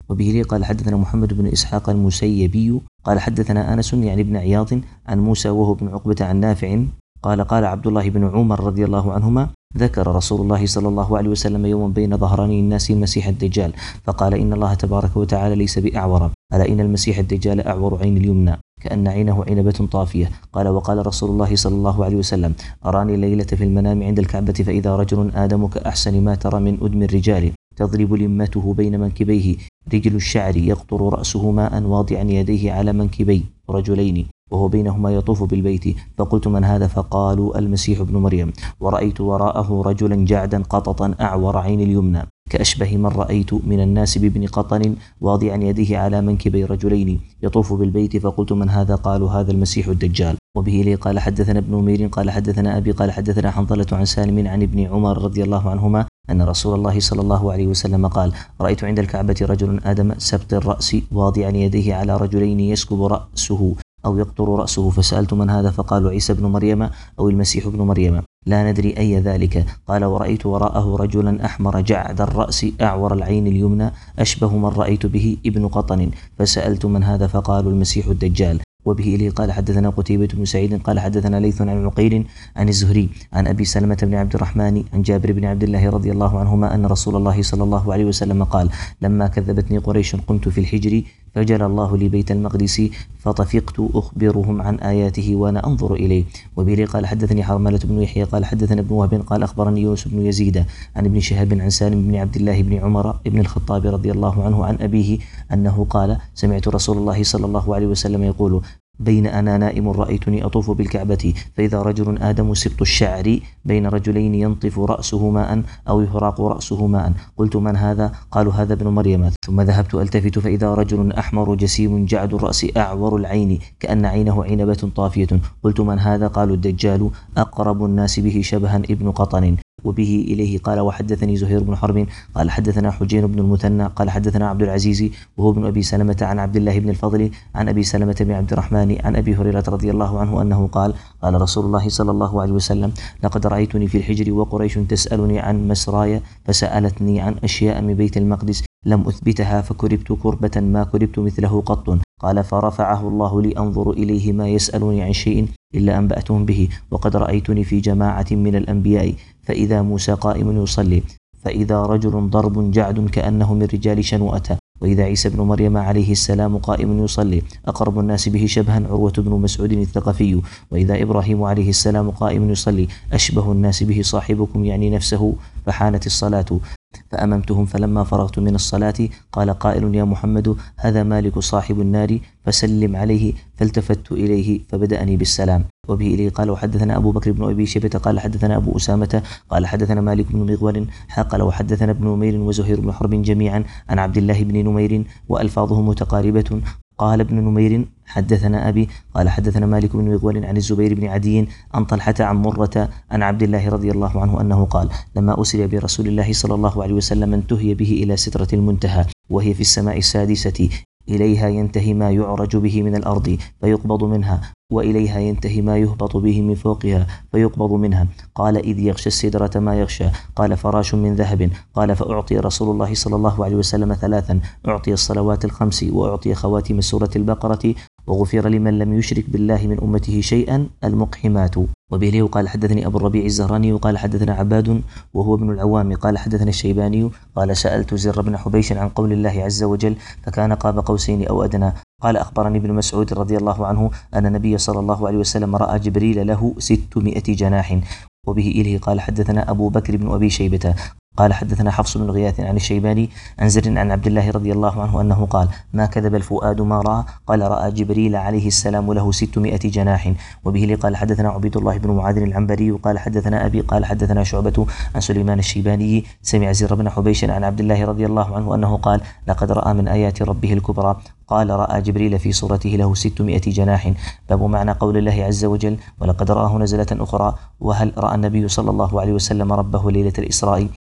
وبه لي قال حدثنا محمد بن إسحاق المسيبي قال حدثنا أنس يعني ابن عياض عن موسى وهو بن عقبة عن نافع قال قال عبد الله بن عمر رضي الله عنهما ذكر رسول الله صلى الله عليه وسلم يوما بين ظهراني الناس المسيح الدجال فقال إن الله تبارك وتعالى ليس بأعور، ألا إن المسيح الدجال أعور عين اليمنى كأن عينه عنبة طافية. قال وقال رسول الله صلى الله عليه وسلم أراني الليلة في المنام عند الكعبة فإذا رجل آدم كأحسن ما ترى من أدم الرجال تضرب لمته بين منكبيه رجل الشعر يقطر رأسه ماء واضعا يديه على منكبي رجلين وهو بينهما يطوف بالبيت، فقلت من هذا؟ فقالوا المسيح ابن مريم. ورأيت وراءه رجلا جعدا قططا أعور عين اليمنى كأشبه من رأيت من الناس بابن قطن واضعا يديه على منكبي رجلين يطوف بالبيت، فقلت من هذا؟ قالوا هذا المسيح الدجال. وبه لي قال حدثنا ابن نمير قال حدثنا أبي قال حدثنا حنظلة عن سالم عن ابن عمر رضي الله عنهما أن رسول الله صلى الله عليه وسلم قال رأيت عند الكعبة رجل آدم سبط الرأس واضعا يديه على رجلين يسكب رأسه أو يقطر رأسه، فسألت من هذا؟ فقالوا عيسى بن مريم أو المسيح ابن مريم لا ندري أي ذلك. قال ورأيت وراءه رجلا أحمر جعد الرأس أعور العين اليمنى أشبه من رأيت به ابن قطن، فسألت من هذا؟ فقالوا المسيح الدجال. وبه إليه قال حدثنا قتيبة بن سعيد قال حدثنا ليث عن عقيل عن الزهري عن أبي سلمة بن عبد الرحمن عن جابر بن عبد الله رضي الله عنهما أن رسول الله صلى الله عليه وسلم قال لما كذبتني قريش قمت في الحجر فجل الله لي بيت المقدس فطفقت أخبرهم عن آياته وأنا أنظر إليه. وبه قال حدثني حرملة بن يحيى قال حدثنا ابن وهب قال أخبرني يونس بن يزيد عن ابن شهاب عن سالم بن عبد الله بن عمر بن الخطاب رضي الله عنه عن أبيه أنه قال سمعت رسول الله صلى الله عليه وسلم يقول بين أنا نائم رأيتني أطوف بالكعبة فإذا رجل آدم سبط الشعر بين رجلين ينطف رأسه ماء أو يهراق رأسه ماء، قلت من هذا؟ قالوا هذا ابن مريم. ثم ذهبت ألتفت فإذا رجل أحمر جسيم جعد الرأس أعور العين كأن عينه عنبة طافية، قلت من هذا؟ قالوا الدجال أقرب الناس به شبها ابن قطن. وبه إليه قال وحدثني زهير بن حرب قال حدثنا حجين بن المثنى قال حدثنا عبد العزيز وهو ابن أبي سلمة عن عبد الله بن الفضل عن أبي سلمة بن عبد الرحمن عن أبي هريرة رضي الله عنه أنه قال قال رسول الله صلى الله عليه وسلم لقد رأيتني في الحجر وقريش تسألني عن مسراي فسألتني عن أشياء من بيت المقدس لم أثبتها فكربت كربة ما كربت مثله قط. قال فرفعه الله لي أنظر إليه ما يسألني عن شيء إلا أنبأتهم به، وقد رأيتني في جماعة من الأنبياء فإذا موسى قائم يصلي فإذا رجل ضرب جعد كأنه من رجال شنوءة، وإذا عيسى بن مريم عليه السلام قائم يصلي أقرب الناس به شبها عروة بن مسعود الثقفي، وإذا إبراهيم عليه السلام قائم يصلي أشبه الناس به صاحبكم يعني نفسه. فحانت الصلاة فأممتهم فلما فرغت من الصلاة قال قائل يا محمد هذا مالك صاحب النار فسلم عليه، فالتفت إليه فبدأني بالسلام. وبه إليه قال وحدثنا أبو بكر بن أبي شيبة قال حدثنا أبو أسامة قال حدثنا مالك بن مغول قال وحدثنا ابن نمير وزهير بن حرب جميعا عن عبد الله بن نمير وألفاظهم متقاربة. قال ابن نمير حدثنا أبي قال حدثنا مالك بن مغول عن الزبير بن عدي عن طلحة عن مرة عن عبد الله رضي الله عنه أنه قال لما أسري برسول الله صلى الله عليه وسلم انتهي به إلى سترة المنتهى وهي في السماء السادسة، إليها ينتهي ما يعرج به من الأرض فيقبض منها، وإليها ينتهي ما يهبط به من فوقها فيقبض منها. قال إذ يغشى السدرة ما يغشى. قال فراش من ذهب. قال فأعطي رسول الله صلى الله عليه وسلم ثلاثا، أعطي الصلوات الخمس وأعطي خواتم سورة البقرة وغفر لمن لم يشرك بالله من أمته شيئا المقحمات. وبه قال حدثني أبو الربيع الزهراني وقال حدثنا عباد وهو ابن العوام قال حدثنا الشيباني قال سألت زر بن حبيش عن قول الله عز وجل فكان قاب قوسين أو أدنى. قال أخبرني ابن مسعود رضي الله عنه أن النبي صلى الله عليه وسلم رأى جبريل له ستمائة جناح. وبه إليه قال حدثنا أبو بكر بن أبي شيبة قال حدثنا حفص بن غياث عن الشيباني عن زر عن عبد الله رضي الله عنه أنه قال ما كذب الفؤاد ما رأى. قال رأى جبريل عليه السلام له ستمائة جناح. وبه قال حدثنا عبيد الله بن معاذ العنبري قال حدثنا أبي قال حدثنا شعبة عن سليمان الشيباني سمع زر بن حبيش عن عبد الله رضي الله عنه أنه قال لقد رأى من آيات ربه الكبرى. قال رأى جبريل في صورته له ستمائة جناح. باب معنى قول الله عز وجل ولقد رآه نزلة أخرى. وهل رأى النبي صلى الله عليه وسلم ربه ليلة الإسراء؟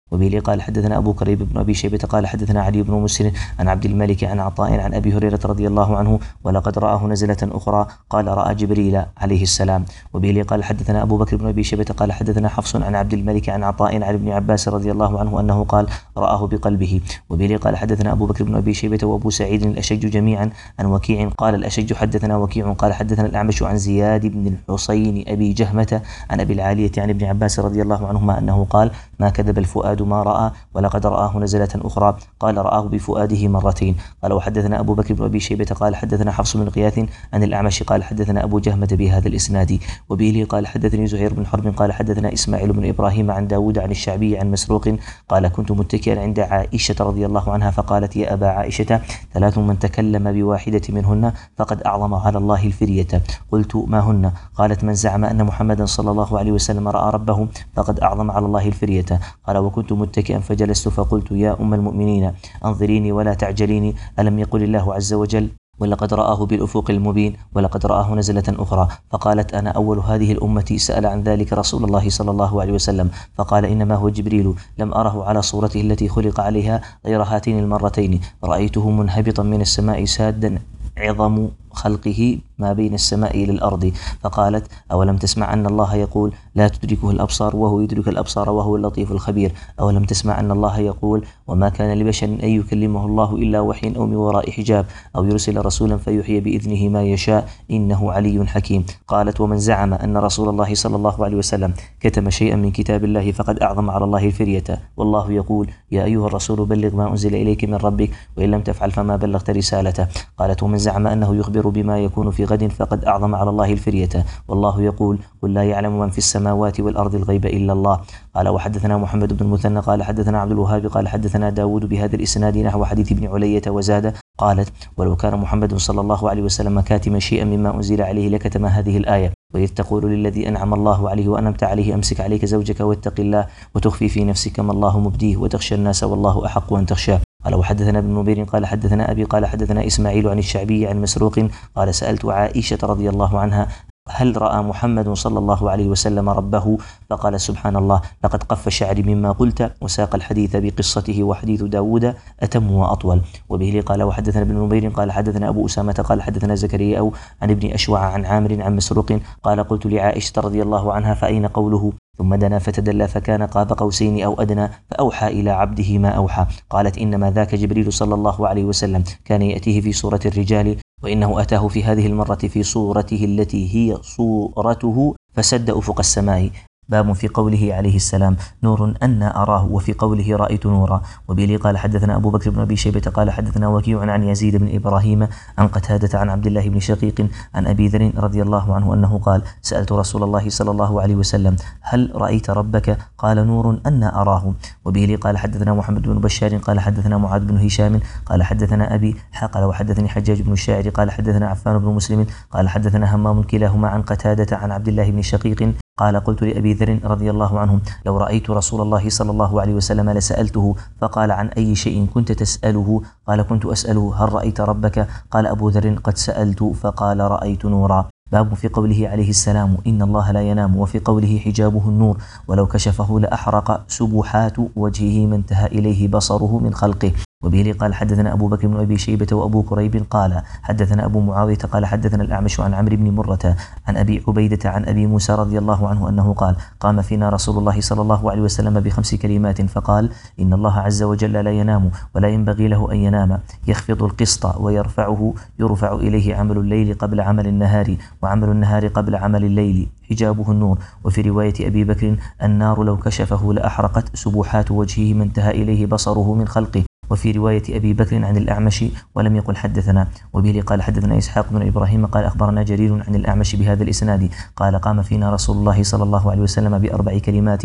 وبه قال حدثنا أبو كريب بن أبي شيبة قال حدثنا علي بن مسهر عن عبد الملك عن عطاء عن أبي هريرة رضي الله عنه ولقد رآه نزلة أخرى قال رأى جبريل عليه السلام. وبه قال حدثنا أبو بكر بن أبي شيبة قال حدثنا حفص عن عبد الملك عن عطاء عن ابن عباس رضي الله عنه أنه قال رآه بقلبه. وبه قال حدثنا أبو بكر بن أبي شيبة وأبو سعيد الأشج جميعا عن وكيع قال الأشج حدثنا وكيع قال حدثنا الأعمش عن زياد بن الحصين أبي جهمة عن أبي العالية عن ابن عباس رضي الله عنهما أنه قال ما كذب الفؤاد ما رأى ولقد رآه نزلة أخرى قال رآه بفؤاده مرتين. قال وحدثنا أبو بكر بن أبي شيبة قال حدثنا حفص بن غياث عن الأعمش قال حدثنا أبو جهمة بهذا الإسناد. وبه قال حدثني زهير بن حرب قال حدثنا إسماعيل بن إبراهيم عن داود عن الشعبي عن مسروق قال كنت متكئا عند عائشة رضي الله عنها فقالت يا أبا عائشة ثلاث من تكلم بواحدة منهن فقد أعظم على الله الفرية. قلت ما هن؟ قالت من زعم أن محمدا صلى الله عليه وسلم رأى ربه فقد أعظم على الله الفرية. قال وكنت متكئا فجلست فقلت يا أم المؤمنين أنظريني ولا تعجليني ألم يقل الله عز وجل ولقد رآه بالأفق المبين ولقد رآه نزلة أخرى. فقالت أنا أول هذه الأمة سأل عن ذلك رسول الله صلى الله عليه وسلم فقال إنما هو جبريل لم أره على صورته التي خلق عليها غير هاتين المرتين رأيته منهبطا من السماء سادا عظم خلقه ما بين السماء إلى الأرض. فقالت أولم تسمع أن الله يقول لا تدركه الأبصار وهو يدرك الأبصار وهو اللطيف الخبير؟ أولم تسمع أن الله يقول وما كان لبشر أن يكلمه الله إلا وحي أو من وراء حجاب أو يرسل رسولا فيحيي بإذنه ما يشاء إنه علي حكيم. قالت ومن زعم أن رسول الله صلى الله عليه وسلم كتم شيئا من كتاب الله فقد أعظم على الله الفرية والله يقول يا أيها الرسول بلغ ما أنزل إليك من ربك وإن لم تفعل فما بلغت رسالته. قالت ومن زعم أنه يخبر بما يكون في غد فقد أعظم على الله الفرية والله يقول قل لا يعلم من في السماوات والأرض الغيب إلا الله. قال وحدثنا محمد بن المثنى قال حدثنا عبد الوهاب قال حدثنا داود بهذا الإسناد نحو حديث ابن علية وزاد. قالت ولو كان محمد صلى الله عليه وسلم كاتما شيئا مما أنزل عليه لكتم هذه الآية وإذ تقول للذي أنعم الله عليه وأنعمت عليه أمسك عليك زوجك واتق الله وتخفي في نفسك ما الله مبديه وتخشى الناس والله أحق أن تخشاه. قال وحدثنا ابن نمير قال حدثنا أبي قال حدثنا إسماعيل عن الشعبي عن مسروق قال سألت عائشة رضي الله عنها هل رأى محمد صلى الله عليه وسلم ربه؟ فقال سبحان الله لقد قف شعري مما قلت وساق الحديث بقصته وحديث داود أتم وأطول. وبه قال وحدثنا ابن نمير قال حدثنا أبو أسامة قال حدثنا زكريا أو عن ابن أشوع عن عامر عن مسروق قال قلت لعائشة رضي الله عنها فأين قوله ثم دنا فتدلى فكان قاب قوسين أو أدنى فأوحى إلى عبده ما أوحى؟ قالت إنما ذاك جبريل صلى الله عليه وسلم كان يأتيه في صورة الرجال وإنه أتاه في هذه المرة في صورته التي هي صورته فسد أفق السماء. باب في قوله عليه السلام نور أنا أراه وفي قوله رأيت نورا. وبه قال حدثنا أبو بكر بن أبي شيبة قال حدثنا وكيع عن يزيد بن إبراهيم عن قتادة عن عبد الله بن شقيق عن أبي ذر رضي الله عنه أنه قال سألت رسول الله صلى الله عليه وسلم هل رأيت ربك؟ قال نور أنا أراه. وبه قال حدثنا محمد بن بشار قال حدثنا معاذ بن هشام قال حدثنا أبي حقل وحدثني حجاج بن الشاعر قال حدثنا عفان بن مسلم قال حدثنا همام كلاهما عن قتادة عن عبد الله بن شقيق قال قلت لأبي ذر رضي الله عنه لو رأيت رسول الله صلى الله عليه وسلم لسألته فقال عن أي شيء كنت تسأله؟ قال كنت أسأله هل رأيت ربك؟ قال أبو ذر قد سألت فقال رأيت نورا. باب في قوله عليه السلام إن الله لا ينام وفي قوله حجابه النور ولو كشفه لأحرق سبحات وجهه ما انتهى إليه بصره من خلقه. وبه قال حدثنا أبو بكر بن أبي شيبة وأبو كريب قال حدثنا أبو معاوية قال حدثنا الأعمش عن عمرو بن مرة عن أبي عبيدة عن أبي موسى رضي الله عنه أنه قال قام فينا رسول الله صلى الله عليه وسلم بخمس كلمات فقال إن الله عز وجل لا ينام ولا ينبغي له أن ينام يخفض القسط ويرفعه يرفع إليه عمل الليل قبل عمل النهار وعمل النهار قبل عمل الليل حجابه النور. وفي رواية أبي بكر النار لو كشفه لأحرقت سبحات وجهه ما انتهى إليه بصره من خلقه. وفي رواية أبي بكر عن الأعمش ولم يقل حدثنا. وبه قال حدثنا إسحاق بن إبراهيم قال أخبرنا جرير عن الأعمش بهذا الإسناد قال قام فينا رسول الله صلى الله عليه وسلم بأربع كلمات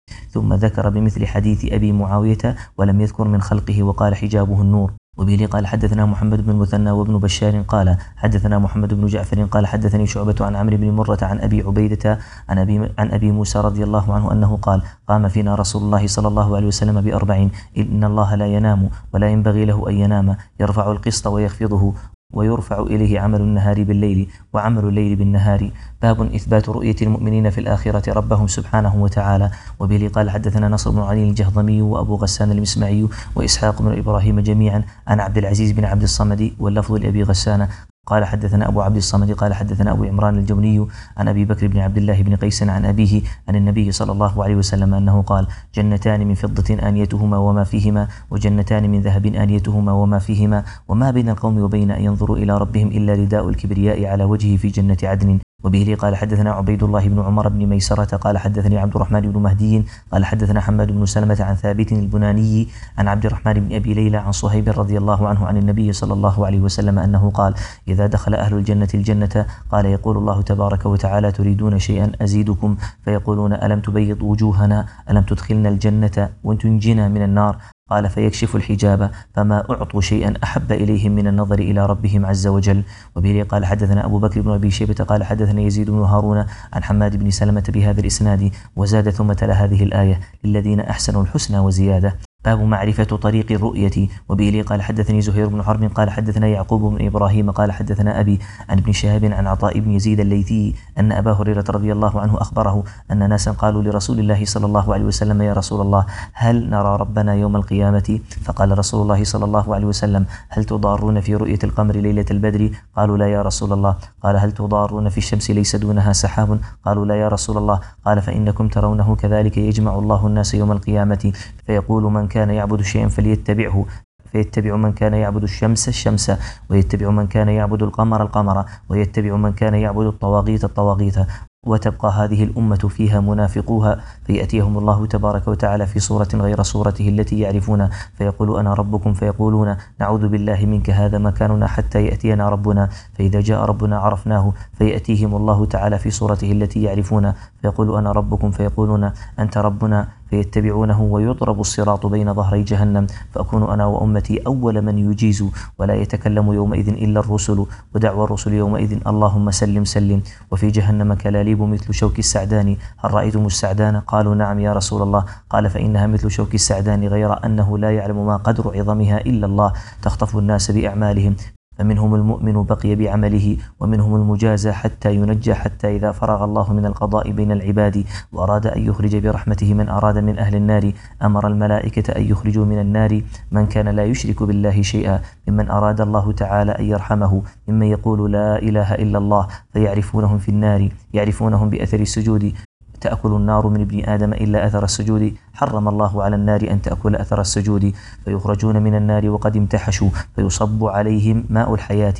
ثم ذكر بمثل حديث أبي معاوية ولم يذكر من خلقه وقال حجابه النور. وبه قال حدثنا محمد بن المثنى وابن بشار قال حدثنا محمد بن جعفر قال حدثني شعبة عن عمرو بن مرة عن أبي عبيدة عن أبي, عن أبي موسى رضي الله عنه أنه قال قام فينا رسول الله صلى الله عليه وسلم بأربعين إن الله لا ينام ولا ينبغي له أن ينام يرفع القسط ويخفضه ويرفع إليه عمل النهار بالليل وعمل الليل بالنهار. باب إثبات رؤية المؤمنين في الآخرة ربهم سبحانه وتعالى. وبه قال حدثنا نصر بن علي الجهضمي وأبو غسان المسمعي وإسحاق بن إبراهيم جميعا عن عبد العزيز بن عبد الصمد واللفظ لأبي غسان قال حدثنا أبو عبد الصمد قال حدثنا أبو عمران الجوني عن أبي بكر بن عبد الله بن قيس عن أبيه عن النبي صلى الله عليه وسلم أنه قال: جنتان من فضة آنيتهما وما فيهما، وجنتان من ذهب آنيتهما وما فيهما، وما بين القوم وبين أن ينظروا إلى ربهم إلا رداء الكبرياء على وجهه في جنة عدن. وبه قال حدثنا عبيد الله بن عمر بن ميسرة قال حدثني عبد الرحمن بن مهدي قال حدثنا حماد بن سلمة عن ثابت البناني عن عبد الرحمن بن أبي ليلى عن صهيب رضي الله عنه عن النبي صلى الله عليه وسلم أنه قال: إذا دخل أهل الجنة الجنة قال يقول الله تبارك وتعالى: تريدون شيئا أزيدكم؟ فيقولون: ألم تبيض وجوهنا؟ ألم تدخلنا الجنة وتنجنا من النار؟ قال: فيكشف الحجاب فما أعطوا شيئا أحب إليهم من النظر إلى ربهم عز وجل. وبه قال حدثنا أبو بكر بن أبي شيبة قال حدثنا يزيد بن هارون عن حماد بن سلمة بهذا الإسناد وزاد ثم تلا هذه الآية: للذين أحسنوا الحسنى وزيادة. باب معرفة طريق الرؤية. وبه قال حدثني زهير بن حرب قال حدثنا يعقوب بن إبراهيم قال حدثنا أبي عن ابن شهاب عن عطاء بن يزيد الليثي أن أبا هريرة رضي الله عنه أخبره أن ناسا قالوا لرسول الله صلى الله عليه وسلم: يا رسول الله، هل نرى ربنا يوم القيامة؟ فقال رسول الله صلى الله عليه وسلم: هل تضارون في رؤية القمر ليلة البدر؟ قالوا: لا يا رسول الله. قال: هل تضارون في الشمس ليس دونها سحاب؟ قالوا: لا يا رسول الله. قال: فإنكم ترونه كذلك يجمع الله الناس يوم القيامة فيقول: من كان يعبد شيئا فليتبعه، فيتبع من كان يعبد الشمس الشمس، ويتبع من كان يعبد القمر القمر، ويتبع من كان يعبد الطواغيت الطواغيت، وتبقى هذه الأمة فيها منافقوها فيأتيهم الله تبارك وتعالى في صورة غير صورته التي يعرفون فيقول: أنا ربكم، فيقولون: نعوذ بالله منك، هذا مكاننا حتى يأتينا ربنا. فإذا جاء ربنا عرفناه فيأتيهم الله تعالى في صورته التي يعرفون فيقول: أنا ربكم، فيقولون: أنت ربنا، فيتبعونه ويضرب الصراط بين ظهري جهنم، فأكون أنا وأمتي أول من يجيز، ولا يتكلم يومئذ إلا الرسل، ودعوى الرسل يومئذ: اللهم سلم سلم. وفي جهنم كلاليب مثل شوك السعدان، هل رأيتم السعدان؟ قالوا: نعم يا رسول الله. قال: فإنها مثل شوك السعدان غير أنه لا يعلم ما قدر عظمها إلا الله، تخطف الناس بأعمالهم، فمنهم المؤمن بقي بعمله، ومنهم المجازى حتى ينجى، حتى إذا فرغ الله من القضاء بين العباد وأراد أن يخرج برحمته من أراد من أهل النار أمر الملائكة أن يخرجوا من النار من كان لا يشرك بالله شيئا، ممن أراد الله تعالى أن يرحمه، ممن يقول لا إله إلا الله، فيعرفونهم في النار، يعرفونهم بأثر السجود. تأكل النار من ابن آدم إلا أثر السجود، حرم الله على النار أن تأكل أثر السجود. فيخرجون من النار وقد امتحشوا، فيصب عليهم ماء الحياة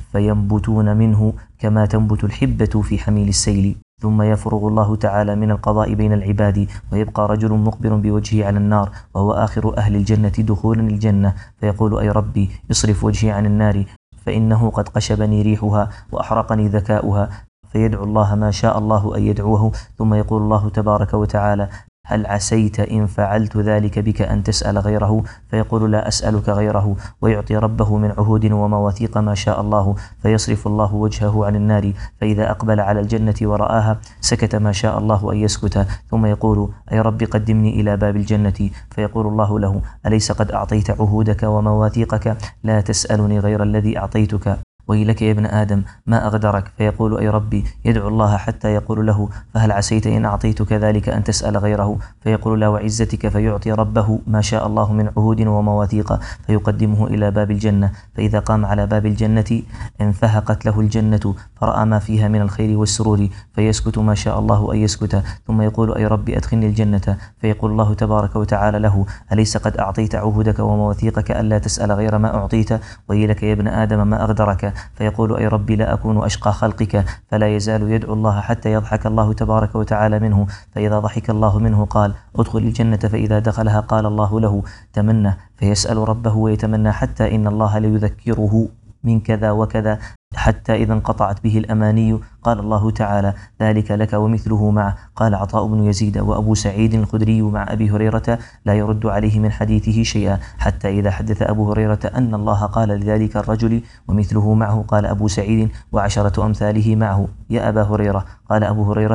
فينبتون منه كما تنبت الحبة في حميل السيل، ثم يفرغ الله تعالى من القضاء بين العباد، ويبقى رجل مقبل بوجهه على النار وهو آخر أهل الجنة دخولا الجنة، فيقول: أي ربي، اصرف وجهي عن النار فإنه قد قشبني ريحها وأحرقني ذكاؤها. فيدعو الله ما شاء الله أن يدعوه، ثم يقول الله تبارك وتعالى: هل عسيت إن فعلت ذلك بك أن تسأل غيره؟ فيقول: لا أسألك غيره، ويعطي ربه من عهود ومواثيق ما شاء الله، فيصرف الله وجهه عن النار، فإذا أقبل على الجنة ورآها سكت ما شاء الله أن يسكت، ثم يقول: أي رب قدمني إلى باب الجنة، فيقول الله له: أليس قد أعطيت عهودك ومواثيقك؟ لا تسألني غير الذي أعطيتك. ويلك يا ابن آدم ما أغدرك؟ فيقول: أي ربي. يدعو الله حتى يقول له: فهل عسيت إن أعطيتك ذلك أن تسأل غيره؟ فيقول: لا وعزتك. فيعطي ربه ما شاء الله من عهود ومواثيق، فيقدمه إلى باب الجنة، فإذا قام على باب الجنة انفهقت له الجنة، فرأى ما فيها من الخير والسرور، فيسكت ما شاء الله أن يسكت، ثم يقول: أي ربي أدخلني الجنة. فيقول الله تبارك وتعالى له: أليس قد أعطيت عهودك ومواثيقك ألا تسأل غير ما أعطيت؟ ويلك يا ابن آدم ما أغدرك؟ فيقول: أي ربي لا أكون أشقى خلقك. فلا يزال يدعو الله حتى يضحك الله تبارك وتعالى منه، فإذا ضحك الله منه قال: ادخل الجنة. فإذا دخلها قال الله له: تمنى. فيسأل ربه ويتمنى حتى إن الله ليذكره من كذا وكذا، حتى إذا انقطعت به الأماني قال الله تعالى: ذلك لك ومثله معه. قال عطاء بن يزيد وأبو سعيد الخدري مع أبي هريرة لا يرد عليه من حديثه شيئا، حتى إذا حدث أبو هريرة أن الله قال لذلك الرجل ومثله معه، قال أبو سعيد: وعشرة أمثاله معه. يا أبا هريرة، قال أبو هريرة: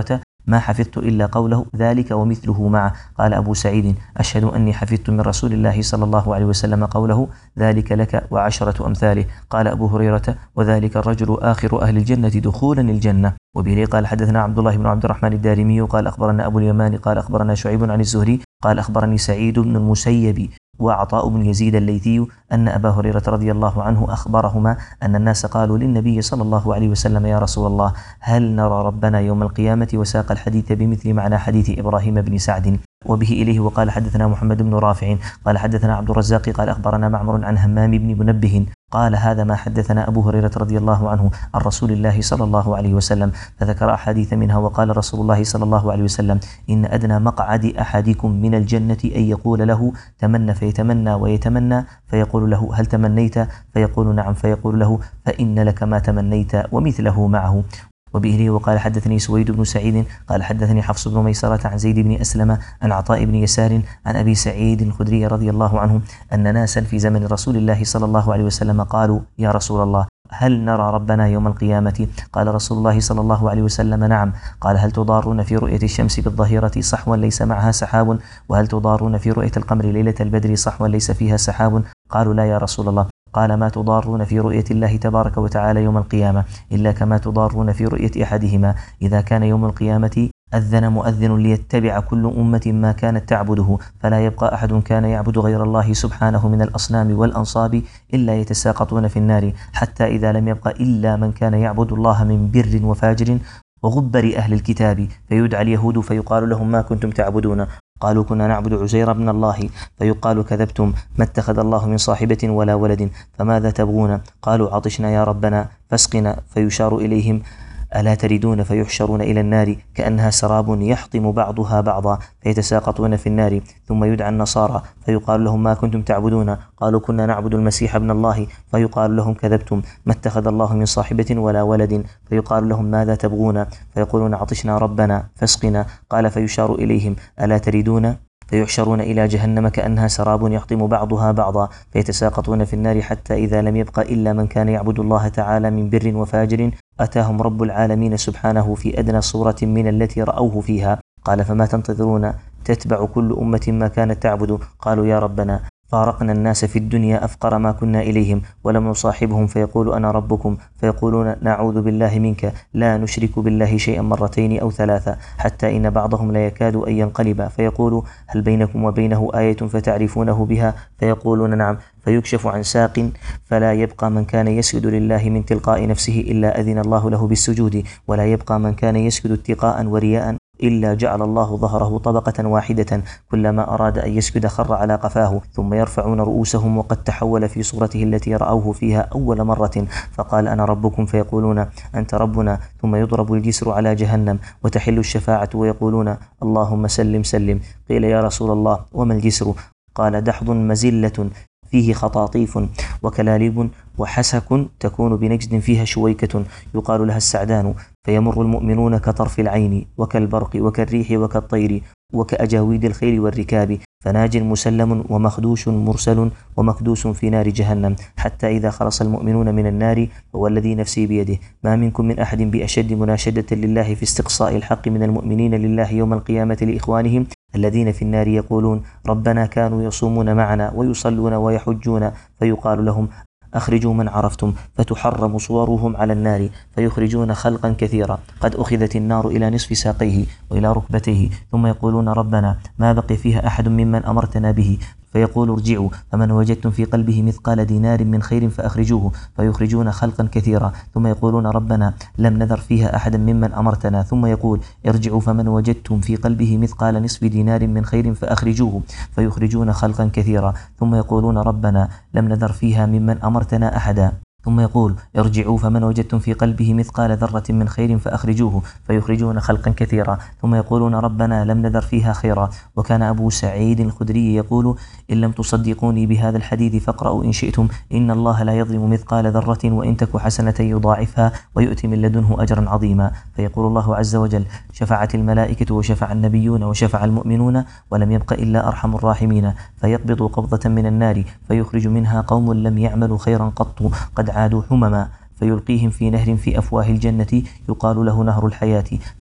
ما حفظت إلا قوله ذلك ومثله معه. قال أبو سعيد أشهد أني حفظت من رسول الله صلى الله عليه وسلم قوله ذلك لك وعشرة أمثاله. قال أبو هريرة وذلك الرجل آخر أهل الجنة دخولا الجنة. وبه قال حدثنا عبد الله بن عبد الرحمن الدارمي قال أخبرنا أبو اليمان قال أخبرنا شعيب عن الزهري قال أخبرني سعيد بن المسيب وعطاء بن يزيد الليثي أن أبا هريرة رضي الله عنه أخبرهما أن الناس قالوا للنبي صلى الله عليه وسلم يا رسول الله هل نرى ربنا يوم القيامة؟ وساق الحديث بمثل معنى حديث إبراهيم بن سعد. وبه إليه وقال حدثنا محمد بن رافع قال حدثنا عبد الرزاق قال أخبرنا معمر عن همام بن منبه قال هذا ما حدثنا أبو هريرة رضي الله عنه عن رسول الله صلى الله عليه وسلم، فذكر أحاديث منها. وقال رسول الله صلى الله عليه وسلم إن أدنى مقعد أحدكم من الجنة أن يقول له تمنى فيتمنى ويتمنى فيقول له هل تمنيت؟ فيقول نعم، فيقول له فإن لك ما تمنيت ومثله معه. وبه وقال حدثني سويد بن سعيد قال حدثني حفص بن ميسرة عن زيد بن أسلم عن عطاء بن يسار عن أبي سعيد الخدري رضي الله عنه أن ناسا في زمن رسول الله صلى الله عليه وسلم قالوا يا رسول الله هل نرى ربنا يوم القيامة؟ قال رسول الله صلى الله عليه وسلم نعم. قال هل تضارون في رؤية الشمس بالظهيرة صحوا ليس معها سحاب؟ وهل تضارون في رؤية القمر ليلة البدر صحوا ليس فيها سحاب؟ قالوا لا يا رسول الله. قال ما تضارون في رؤية الله تبارك وتعالى يوم القيامة إلا كما تضارون في رؤية أحدهما إذا كان يوم القيامة أذن مؤذن ليتبع كل أمة ما كانت تعبده، فلا يبقى أحد كان يعبد غير الله سبحانه من الأصنام والأنصاب إلا يتساقطون في النار، حتى إذا لم يبق إلا من كان يعبد الله من بر وفاجر وغبر أهل الكتاب، فيدعى اليهود فيقال لهم ما كنتم تعبدون؟ قالوا كنا نعبد عزير بن الله، فيقال كذبتم، ما اتخذ الله من صاحبة ولا ولد، فماذا تبغون؟ قالوا عطشنا يا ربنا فاسقنا، فيشار إليهم ألا تردون؟ فيحشرون إلى النار كأنها سراب يحطم بعضها بعضا فيتساقطون في النار. ثم يدعى النصارى فيقال لهم ما كنتم تعبدون؟ قالوا كنا نعبد المسيح ابن الله، فيقال لهم كذبتم، ما اتخذ الله من صاحبة ولا ولد، فيقال لهم ماذا تبغون؟ فيقولون عطشنا ربنا فاسقنا. قال فيشار إليهم ألا تردون؟ فيحشرون إلى جهنم كأنها سراب يحطم بعضها بعضا فيتساقطون في النار، حتى إذا لم يبق إلا من كان يعبد الله تعالى من بر وفاجر أتاهم رب العالمين سبحانه في أدنى صورة من التي رأوه فيها. قال فما تنتظرون؟ تتبع كل أمة ما كانت تعبد. قالوا يا ربنا فارقنا الناس في الدنيا أفقر ما كنا إليهم ولم نصاحبهم، فيقول أنا ربكم، فيقولون نعوذ بالله منك لا نشرك بالله شيئا مرتين أو ثلاثة، حتى إن بعضهم لا يكاد أن ينقلب فيقول هل بينكم وبينه آية فتعرفونه بها؟ فيقولون نعم، فيكشف عن ساق فلا يبقى من كان يسجد لله من تلقاء نفسه إلا أذن الله له بالسجود، ولا يبقى من كان يسجد اتقاء ورياء إلا جعل الله ظهره طبقة واحدة، كلما أراد أن يسجد خر على قفاه، ثم يرفعون رؤوسهم وقد تحول في صورته التي رأوه فيها أول مرة، فقال أنا ربكم، فيقولون أنت ربنا، ثم يضرب الجسر على جهنم وتحل الشفاعة ويقولون اللهم سلم سلم. قيل يا رسول الله وما الجسر؟ قال دحض مزلة فيه خطاطيف وكلاليب وحسك تكون بنجد فيها شويكة يقال لها السعدان، فيمر المؤمنون كطرف العين وكالبرق وكالريح وكالطير وكأجاويد الخيل والركاب، فناج مسلم ومخدوش مرسل ومكدوس في نار جهنم، حتى إذا خلص المؤمنون من النار والذي نفسي بيده ما منكم من أحد بأشد مناشدة لله في استقصاء الحق من المؤمنين لله يوم القيامة لإخوانهم الذين في النار يقولون ربنا كانوا يصومون معنا ويصلون ويحجون، فيقال لهم أخرجوا من عرفتم، فتحرم صورهم على النار، فيخرجون خلقا كثيرا قد أخذت النار إلى نصف ساقيه وإلى ركبتيه، ثم يقولون ربنا ما بقي فيها أحد ممن أمرتنا به، فيقول ارجعوا فمن وجدتم في قلبه مثقال دينار من خير فأخرجوه، فيخرجون خلقا كثيرا، ثم يقولون ربنا لم نذر فيها أحدا ممن أمرتنا، ثم يقول ارجعوا فمن وجدتم في قلبه مثقال نصف دينار من خير فأخرجوه، فيخرجون خلقا كثيرا، ثم يقولون ربنا لم نذر فيها ممن أمرتنا أحدا، ثم يقول ارجعوا فمن وجدتم في قلبه مثقال ذرة من خير فأخرجوه، فيخرجون خلقا كثيرا، ثم يقولون ربنا لم نذر فيها خيرا. وكان أبو سعيد الخدري يقول إن لم تصدقوني بهذا الحديث فاقرأوا إن شئتم إن الله لا يظلم مثقال ذرة وإن تك حسنة يضاعفها ويؤتي من لدنه أجرا عظيما. فيقول الله عز وجل شفعت الملائكة وشفع النبيون وشفع المؤمنون ولم يبق إلا أرحم الراحمين، فيقبض قبضة من النار فيخرج منها قوم لم يعملوا خيرا قط قد عادوا حمما، فيلقيهم في نهر في أفواه الجنة يقال له نهر الحياة،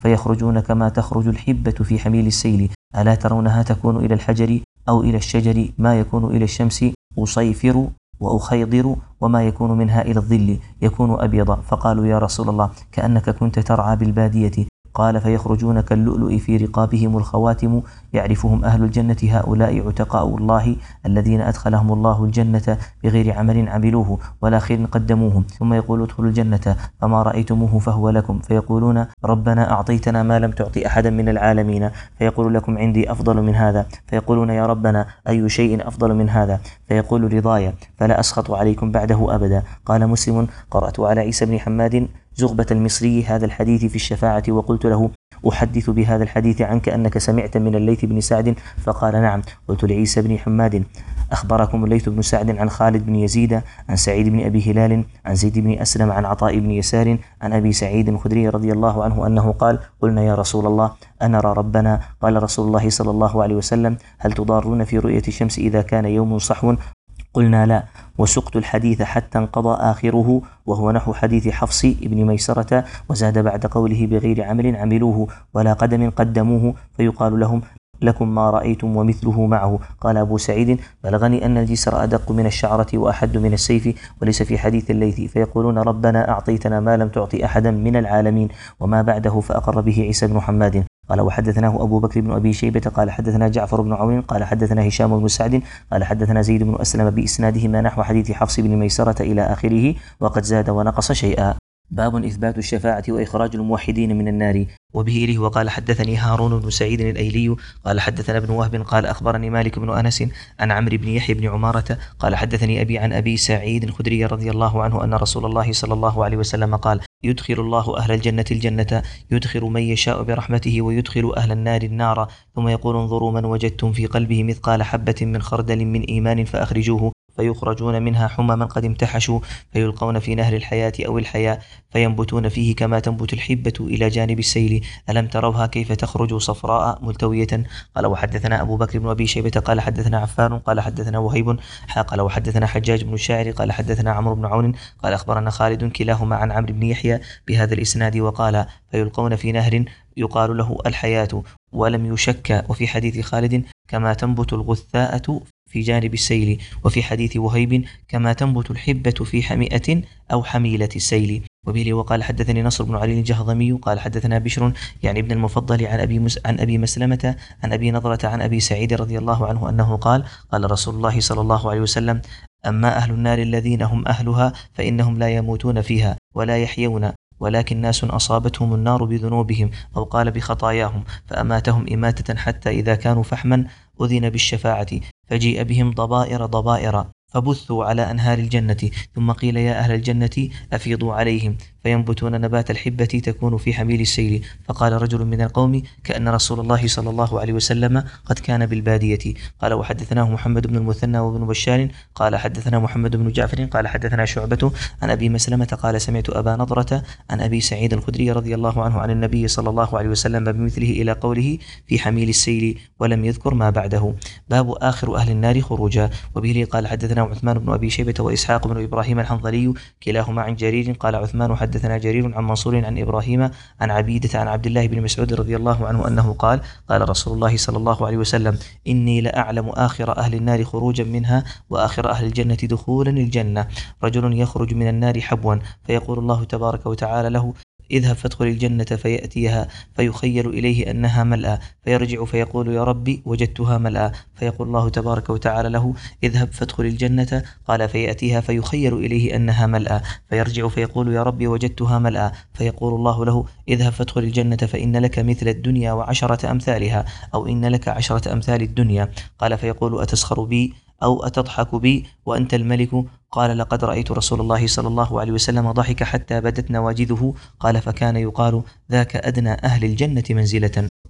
فيخرجون كما تخرج الحبة في حميل السيل، ألا ترونها تكون إلى الحجر أو إلى الشجر ما يكون إلى الشمس، أصيفر وأخيضر، وما يكون منها إلى الظل يكون أبيض. فقالوا يا رسول الله كأنك كنت ترعى بالبادية. قال فيخرجون كاللؤلؤ في رقابهم الخواتم، يعرفهم أهل الجنة هؤلاء عتقاء الله الذين أدخلهم الله الجنة بغير عمل عملوه ولا خير قدموه، ثم يقول ادخلوا الجنة فما رأيتموه فهو لكم، فيقولون ربنا أعطيتنا ما لم تعطي أحدا من العالمين، فيقول لكم عندي أفضل من هذا، فيقولون يا ربنا أي شيء أفضل من هذا، فيقول رضايا فلا أسخط عليكم بعده أبدا. قال مسلم قرأت على عيسى بن حماد زغبة المصري هذا الحديث في الشفاعة وقلت له أحدث بهذا الحديث عنك أنك سمعت من الليث بن سعد؟ فقال نعم. قلت لعيسى بن حماد أخبركم الليث بن سعد عن خالد بن يزيد عن سعيد بن أبي هلال عن زيد بن أسلم عن عطاء بن يسار عن أبي سعيد الخدري رضي الله عنه أنه قال قلنا يا رسول الله أنرى ربنا؟ قال رسول الله صلى الله عليه وسلم هل تضارون في رؤية الشمس إذا كان يوم صحو؟ قلنا لا، وسقت الحديث حتى انقضى آخره وهو نحو حديث حفص بن ميسرة، وزاد بعد قوله بغير عمل عملوه ولا قدم قدموه، فيقال لهم لكم ما رأيتم ومثله معه. قال أبو سعيد بلغني أن الجسر أدق من الشعرة وأحد من السيف وليس في حديث الليث، فيقولون ربنا أعطيتنا ما لم تعطي أحدا من العالمين، وما بعده فأقر به عيسى بن حماد. قال وحدثناه أبو بكر بن أبي شيبة قال حدثنا جعفر بن عون قال حدثنا هشام بن سعد قال حدثنا زيد بن أسلم بإسناده ما نحو حديث حفص بن ميسرة إلى آخره، وقد زاد ونقص شيئا. باب إثبات الشفاعة وإخراج الموحدين من النار. وبه له وقال حدثني هارون بن سعيد الأيلي قال حدثنا ابن وهب قال أخبرني مالك بن أنس عن عمرو بن يحيى بن عمارة قال حدثني أبي عن أبي سعيد الخدري رضي الله عنه أن رسول الله صلى الله عليه وسلم قال يدخل الله أهل الجنة الجنة، يدخل من يشاء برحمته ويدخل أهل النار النار، ثم يقول انظروا من وجدتم في قلبه مثقال حبة من خردل من إيمان فأخرجوه، فيخرجون منها حمما قد امتحشوا، فيلقون في نهر الحياة أو الحياة فينبتون فيه كما تنبت الحبة إلى جانب السيل، ألم تروها كيف تخرج صفراء ملتوية؟ قال وحدثنا أبو بكر بن أبي شيبة قال حدثنا عفان قال حدثنا وهيب قال وحدثنا حجاج بن الشاعر قال حدثنا عمرو بن عون قال أخبرنا خالد كلاهما عن عمرو بن يحيى بهذا الإسناد وقال فيلقون في نهر يقال له الحياة، ولم يشك. وفي حديث خالد كما تنبت الغثاءة في جانب السيل، وفي حديث وهيب كما تنبت الحبة في حمئة أو حميلة السيل. وبه وقال حدثني نصر بن علي الجهضمي قال حدثنا بشر يعني ابن المفضل عن أبي, مس عن أبي مسلمة عن أبي نضرة عن أبي سعيد رضي الله عنه أنه قال قال رسول الله صلى الله عليه وسلم أما أهل النار الذين هم أهلها فإنهم لا يموتون فيها ولا يحيون، ولكن ناس أصابتهم النار بذنوبهم أو قال بخطاياهم فأماتهم إماتة حتى إذا كانوا فحما أذن بالشفاعة، فجيء بهم ضبائر ضبائر فبثوا على أنهار الجنة، ثم قيل يا أهل الجنة أفيضوا عليهم، فينبتون نبات الحبة تكون في حميل السيل. فقال رجل من القوم كأن رسول الله صلى الله عليه وسلم قد كان بالبادية. قال وحدثناه محمد بن المثنى وابن بشار قال حدثنا محمد بن جعفر قال حدثنا شعبة عن أبي مسلمة قال سمعت أبا نضرة عن أبي سعيد الخدري رضي الله عنه عن النبي صلى الله عليه وسلم بمثله إلى قوله في حميل السيل، ولم يذكر ما بعده. باب آخر أهل النار خروجا. وبه قال حدثنا عثمان بن أبي شيبة وإسحاق بن إبراهيم الحنظلي كلاهما عن جرير قال عثمان حدثنا جرير عن منصور عن إبراهيم عن عبيدة عن عبد الله بن مسعود رضي الله عنه أنه قال قال رسول الله صلى الله عليه وسلم إني لأعلم آخر أهل النار خروجا منها وآخر أهل الجنة دخولا الجنة، رجل يخرج من النار حبوا فيقول الله تبارك وتعالى له اذهب فادخل الجنة فيأتيها فيخيل إليه أنها ملأى، فيرجع فيقول يا ربي وجدتها ملأى، فيقول الله تبارك وتعالى له اذهب فادخل الجنة، قال فيأتيها فيخيل إليه أنها ملأى، فيرجع فيقول يا ربي وجدتها ملأى، فيقول الله له اذهب فادخل الجنة فإن لك مثل الدنيا وعشرة أمثالها أو إن لك عشرة أمثال الدنيا. قال فيقول أتسخر بي أو أتضحك بي وأنت الملك؟ قال لقد رأيت رسول الله صلى الله عليه وسلم ضحك حتى بدت نواجذه. قال فكان يقال ذاك أدنى أهل الجنة منزلة.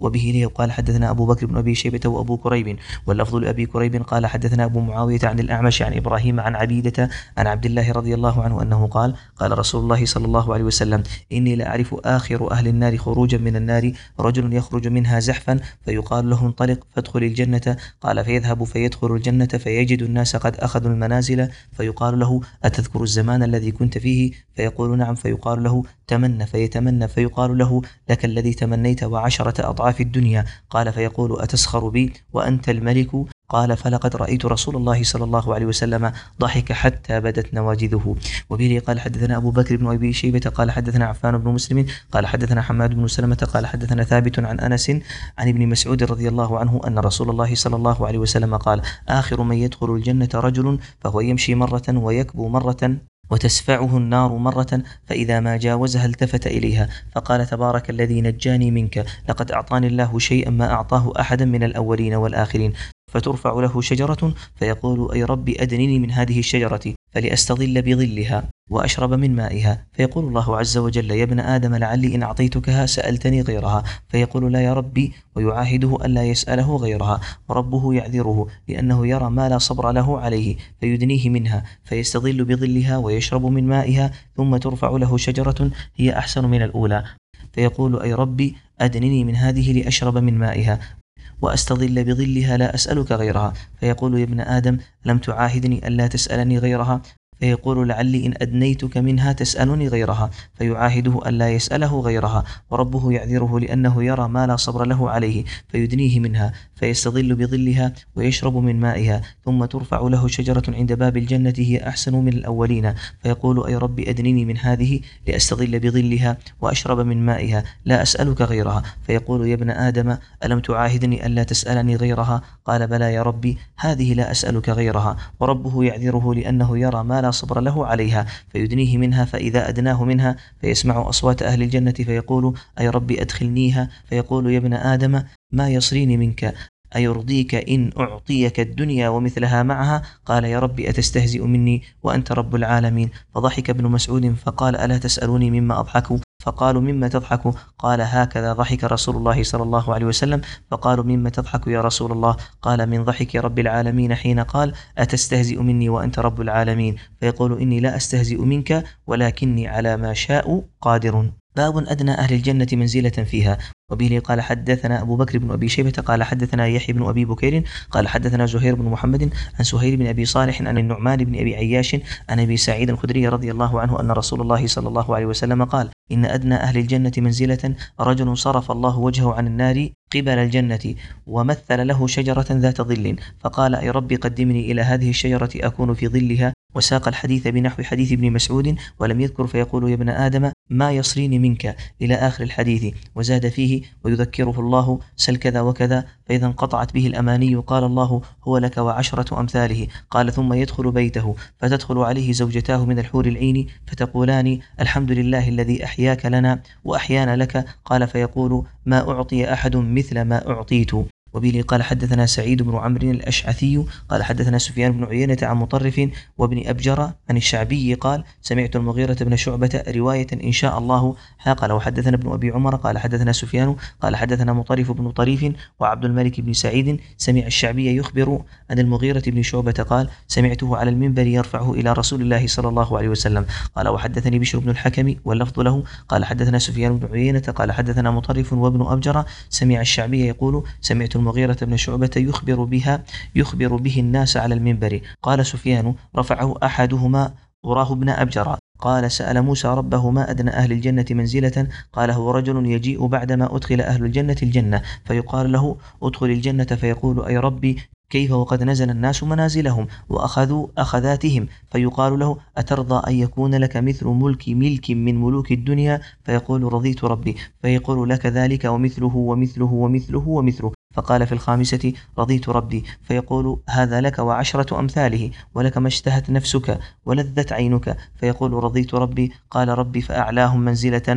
وبه لي قال حدثنا أبو بكر بن أبي شيبة وأبو كريب واللفظ لأبي كريب قال حدثنا أبو معاوية عن الأعمش عن إبراهيم عن عبيدة عن عبد الله رضي الله عنه أنه قال قال رسول الله صلى الله عليه وسلم إني لأعرف آخر أهل النار خروجا من النار رجل يخرج منها زحفا فيقال له انطلق فادخل الجنة قال فيذهب فيدخل الجنة فيجد الناس قد أخذوا المنازل فيقال له أتذكر الزمان الذي كنت فيه فيقول نعم فيقال له تمنى فيتمنى فيقال له لك الذي تمنيت وعشرة أضعاف الدنيا قال فيقول أتسخر بي وأنت الملك قال فلقد رأيت رسول الله صلى الله عليه وسلم ضحك حتى بدت نواجذه. وبه قال حدثنا أبو بكر بن أبي شيبة قال حدثنا عفان بن مسلم قال حدثنا حماد بن سلمة قال حدثنا ثابت عن أنس عن ابن مسعود رضي الله عنه أن رسول الله صلى الله عليه وسلم قال آخر من يدخل الجنة رجل فهو يمشي مرة ويكبو مرة وتسفعه النار مرة فإذا ما جاوزها التفت إليها فقال تبارك الذي نجاني منك لقد أعطاني الله شيئا ما أعطاه أحدا من الأولين والآخرين فترفع له شجرة فيقول أي رب أدنني من هذه الشجرة فلأستظل بظلها وأشرب من مائها فيقول الله عز وجل يا ابن آدم لعلي إن أعطيتكها سألتني غيرها فيقول لا يا ربي ويعاهده ألا يسأله غيرها وربه يعذره لأنه يرى ما لا صبر له عليه فيدنيه منها فيستظل بظلها ويشرب من مائها ثم ترفع له شجرة هي أحسن من الأولى فيقول أي ربي أدنني من هذه لأشرب من مائها وأستظل بظلها لا أسألك غيرها فيقول يا ابن آدم لم تعاهدني ألا تسألني غيرها فيقول لعلي إن أدنيتك منها تسألني غيرها فيعاهده ألا يسأله غيرها وربه يعذره لأنه يرى ما لا صبر له عليه فيدنيه منها فيستظل بظلها ويشرب من مائها ثم ترفع له شجرة عند باب الجنة هي أحسن من الأولين فيقول أي رب أدنني من هذه لأستظل بظلها وأشرب من مائها لا أسألك غيرها فيقول يا ابن آدم ألم تعاهدني ألا تسألني غيرها قال بلى يا ربي هذه لا أسألك غيرها وربه يعذره لأنه يرى ما لا صبر له عليها فيدنيه منها فإذا أدناه منها فيسمع أصوات أهل الجنة فيقول أي ربي أدخلنيها فيقول يا ابن آدم ما يصريني منك أيرضيك إن أعطيك الدنيا ومثلها معها قال يا ربي أتستهزئ مني وأنت رب العالمين فضحك ابن مسعود فقال ألا تسألوني مما أضحك فقالوا مما تضحك قال هكذا ضحك رسول الله صلى الله عليه وسلم فقالوا مما تضحك يا رسول الله قال من ضحك رب العالمين حين قال أتستهزئ مني وأنت رب العالمين فيقول إني لا أستهزئ منك ولكني على ما شاء قادر. باب أدنى أهل الجنة منزلة فيها. وبه قال حدثنا أبو بكر بن أبي شيبة قال حدثنا يحيى بن أبي بكير قال حدثنا زهير بن محمد عن سهيل بن أبي صالح عن النعمان بن أبي عياش عن أبي سعيد الخدري رضي الله عنه أن رسول الله صلى الله عليه وسلم قال إن أدنى أهل الجنة منزلة رجل صرف الله وجهه عن النار قبل الجنة ومثل له شجرة ذات ظل فقال أي ربي قدمني إلى هذه الشجرة أكون في ظلها وساق الحديث بنحو حديث ابن مسعود ولم يذكر فيقول يا ابن آدم ما يصريني منك إلى آخر الحديث وزاد فيه ويذكره الله سل كذا وكذا فإذا انقطعت به الأماني قال الله هو لك وعشرة أمثاله قال ثم يدخل بيته فتدخل عليه زوجتاه من الحور العين فتقولان الحمد لله الذي أحياك لنا وأحيانا لك قال فيقول ما أعطي أحد مثل ما أعطيت. وبه قال حدثنا سعيد بن عمرو الأشعثي قال حدثنا سفيان بن عيينة عن مطرف وابن أبجر عن الشعبي قال سمعت المغيرة بن شعبة رواية إن شاء الله قال وحدثنا ابن أبي عمر قال حدثنا سفيان قال حدثنا مطرف بن طريف وعبد الملك بن سعيد سمع الشعبي يخبر عن المغيرة بن شعبة قال سمعته على المنبر يرفعه إلى رسول الله صلى الله عليه وسلم قال وحدثني بشر بن الحكم واللفظ له قال حدثنا سفيان بن عيينة قال حدثنا مطرف وابن أبجر سمع الشعبي يقول سمعت المغيرة بن شعبة يخبر بها يخبر به الناس على المنبر قال سفيان رفعه أحدهما وراه ابن أبجر قال سأل موسى ربه ما أدنى أهل الجنة منزلة قال هو رجل يجيء بعدما أدخل أهل الجنة الجنة فيقال له أدخل الجنة فيقول أي ربي كيف وقد نزل الناس منازلهم وأخذوا أخذاتهم فيقال له أترضى أن يكون لك مثل ملك ملك من ملوك الدنيا فيقول رضيت ربي فيقول لك ذلك ومثله ومثله ومثله ومثله فقال في الخامسة رضيت ربي فيقول هذا لك وعشرة أمثاله ولك ما اشتهت نفسك ولذت عينك فيقول رضيت ربي قال ربي فأعلاهم منزلة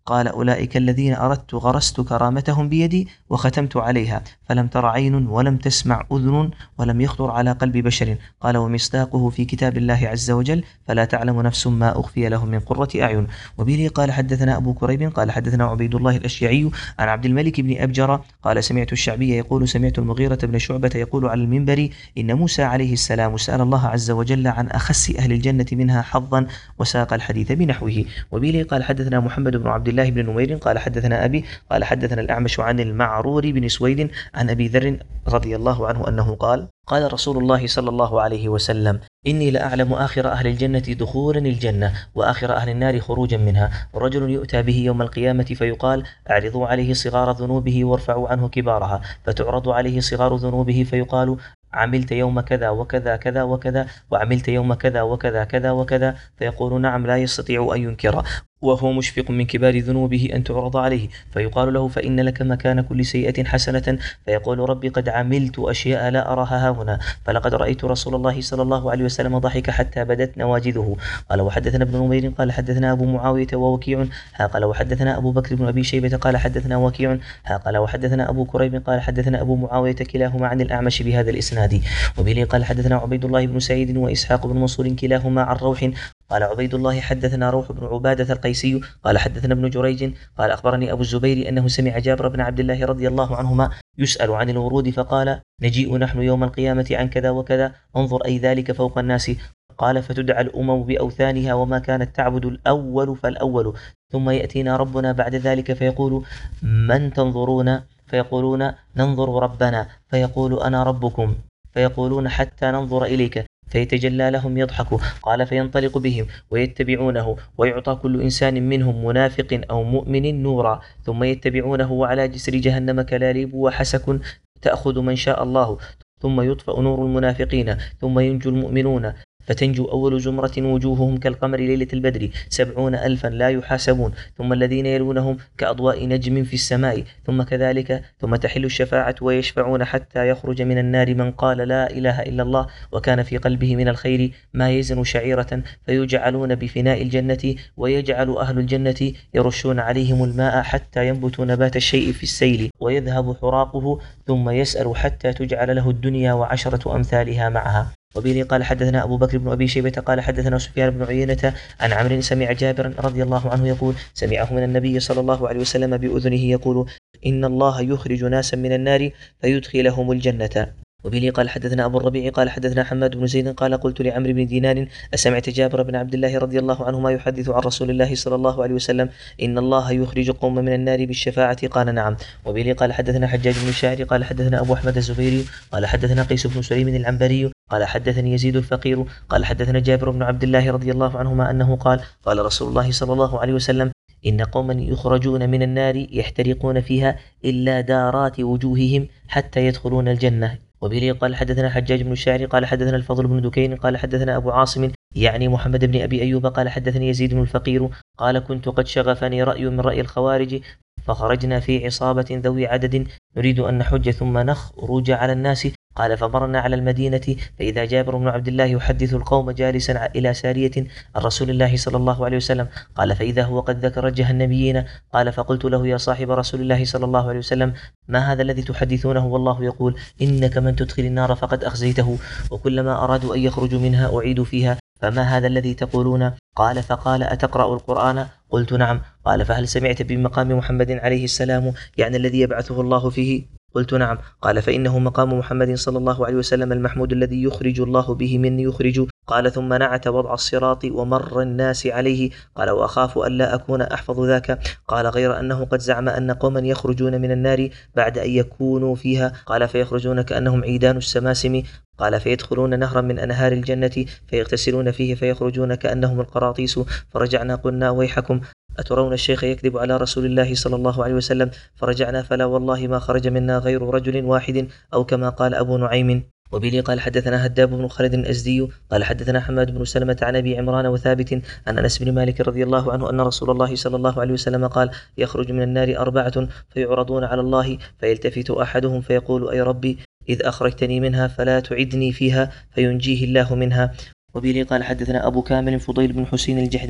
قال أولئك الذين أردت غرست كرامتهم بيدي وختمت عليها فلم تر عين ولم تسمع أذن ولم يخطر على قلب بشر. قال ومصداقه في كتاب الله عز وجل فلا تعلم نفس ما أخفي لهم من قرة أعين. وبه قال حدثنا أبو كريب قال حدثنا عبيد الله الأشيعي عن عبد الملك بن أبجر قال سمعت الشعبي يقول سمعت المغيرة بن شعبة يقول على المنبر إن موسى عليه السلام سأل الله عز وجل عن أخس أهل الجنة منها حظا وساق الحديث بنحوه. وبه قال حدثنا محمد بن عبد الله بن نمير قال حدثنا أبي قال حدثنا الأعمش عن المعرور بن سويد عن أبي ذر رضي الله عنه أنه قال قال رسول الله صلى الله عليه وسلم إني لأعلم آخر أهل الجنة دخولا الجنة وآخر أهل النار خروجا منها. رجل يؤتى به يوم القيامة فيقال أعرضوا عليه صغار ذنوبه وارفعوا عنه كبارها، فتعرض عليه صغار ذنوبه فيقال عملت يوم كذا وكذا كذا وكذا وعملت يوم كذا وكذا كذا وكذا، فيقول نعم لا يستطيع أن ينكر وهو مشفق من كبار ذنوبه أن تعرض عليه، فيقال له فإن لك مكان كل سيئة حسنة، فيقول ربي قد عملت أشياء لا أراها هنا، فلقد رأيت رسول الله صلى الله عليه وسلم ضحك حتى بدت نواجذه. قال وحدثنا ابن نمير قال حدثنا أبو معاوية ووكيع ها قال وحدثنا أبو بكر بن أبي شيبة قال حدثنا وكيع ها قال وحدثنا أبو كريب قال حدثنا أبو معاوية كلاهما عن الأعمش بهذا الإسناد. وبه قال حدثنا عبيد الله بن سعيد وإسحاق بن منصور كلاهما عن روح قال عبيد الله حدثنا روح بن عبادة القيسي قال حدثنا ابن جريج قال أخبرني أبو الزبير أنه سمع جابر بن عبد الله رضي الله عنهما يسأل عن الورود فقال نجيء نحن يوم القيامة عن كذا وكذا انظر أي ذلك فوق الناس. قال فتدعى الأمم بأوثانها وما كانت تعبد الأول فالأول، ثم يأتينا ربنا بعد ذلك فيقول من تنظرون؟ فيقولون ننظر ربنا، فيقول أنا ربكم، فيقولون حتى ننظر إليك، فيتجلى لهم يضحك. قال فينطلق بهم ويتبعونه ويعطى كل إنسان منهم منافق أو مؤمن نورا، ثم يتبعونه وعلى جسر جهنم كلاليب وحسك تأخذ من شاء الله، ثم يطفأ نور المنافقين ثم ينجو المؤمنون، فتنجو أول زمرة وجوههم كالقمر ليلة البدر سبعون ألفا لا يحاسبون، ثم الذين يلونهم كأضواء نجم في السماء، ثم كذلك ثم تحل الشفاعة ويشفعون حتى يخرج من النار من قال لا إله إلا الله وكان في قلبه من الخير ما يزن شعيرة، فيجعلون بفناء الجنة ويجعل أهل الجنة يرشون عليهم الماء حتى ينبت نبات الشيء في السيل ويذهب حراقه، ثم يسأل حتى تجعل له الدنيا وعشرة أمثالها معها. وبه قال حدثنا أبو بكر بن أبي شيبة قال حدثنا سفيان بن عيينة عن عمرو سمع جابر رضي الله عنه يقول سمعه من النبي صلى الله عليه وسلم بأذنه يقول إن الله يخرج ناسا من النار فيدخلهم الجنة. وبه قال حدثنا أبو الربيع قال حدثنا حماد بن زيد قال قلت لعمرو بن دينار أسمعت جابر بن عبد الله رضي الله عنهما يحدث عن رسول الله صلى الله عليه وسلم إن الله يخرج قوم من النار بالشفاعة؟ قال نعم. وبه قال حدثنا حجاج بن الشاعر قال حدثنا أبو أحمد الزبيري قال حدثنا قيس بن سليم العنبري قال حدثني يزيد الفقير قال حدثنا جابر بن عبد الله رضي الله عنهما أنه قال قال رسول الله صلى الله عليه وسلم إن قوما يخرجون من النار يحترقون فيها إلا دارات وجوههم حتى يدخلون الجنة. وبه قال حدثنا حجاج بن الشاعر قال حدثنا الفضل بن دكين قال حدثنا أبو عاصم يعني محمد بن أبي أيوب قال حدثني يزيد بن الفقير قال كنت قد شغفني رأي من رأي الخوارج فخرجنا في عصابة ذوي عدد نريد أن نحج ثم نخرج على الناس، قال فمرنا على المدينة فإذا جابر بن عبد الله يحدث القوم جالسا إلى سارية عن رسول الله صلى الله عليه وسلم، قال فإذا هو قد ذكر الجهنميين، قال فقلت له يا صاحب رسول الله صلى الله عليه وسلم ما هذا الذي تحدثونه والله يقول إنك من تدخل النار فقد أخزيته وكلما أرادوا أن يخرجوا منها أعيدوا فيها، فما هذا الذي تقولون؟ قال فقال أتقرأ القرآن؟ قلت نعم. قال فهل سمعت بمقام محمد عليه السلام يعني الذي يبعثه الله فيه؟ قلت نعم. قال فإنه مقام محمد صلى الله عليه وسلم المحمود الذي يخرج الله به من يخرج. قال ثم نعت وضع الصراط ومر الناس عليه. قال وأخاف ألا أكون أحفظ ذاك. قال غير أنه قد زعم أن قوما يخرجون من النار بعد أن يكونوا فيها، قال فيخرجون كأنهم عيدان السماسم، قال فيدخلون نهرا من أنهار الجنة فيغتسلون فيه فيخرجون كأنهم القراطيس، فرجعنا قلنا ويحكم أترون الشيخ يكذب على رسول الله صلى الله عليه وسلم؟ فرجعنا فلا والله ما خرج منا غير رجل واحد أو كما قال أبو نعيم. وبه قال حدثنا هداب بن خالد الأزدي قال حدثنا حماد بن سلمة عن أبي عمران وثابت عن أنس بن مالك رضي الله عنه أن رسول الله صلى الله عليه وسلم قال يخرج من النار أربعة فيعرضون على الله فيلتفت أحدهم فيقول أي ربي إذ أخرجتني منها فلا تعدني فيها فينجيه الله منها. وبه قال حدثنا أبو كامل فضيل بن حسين الجحدري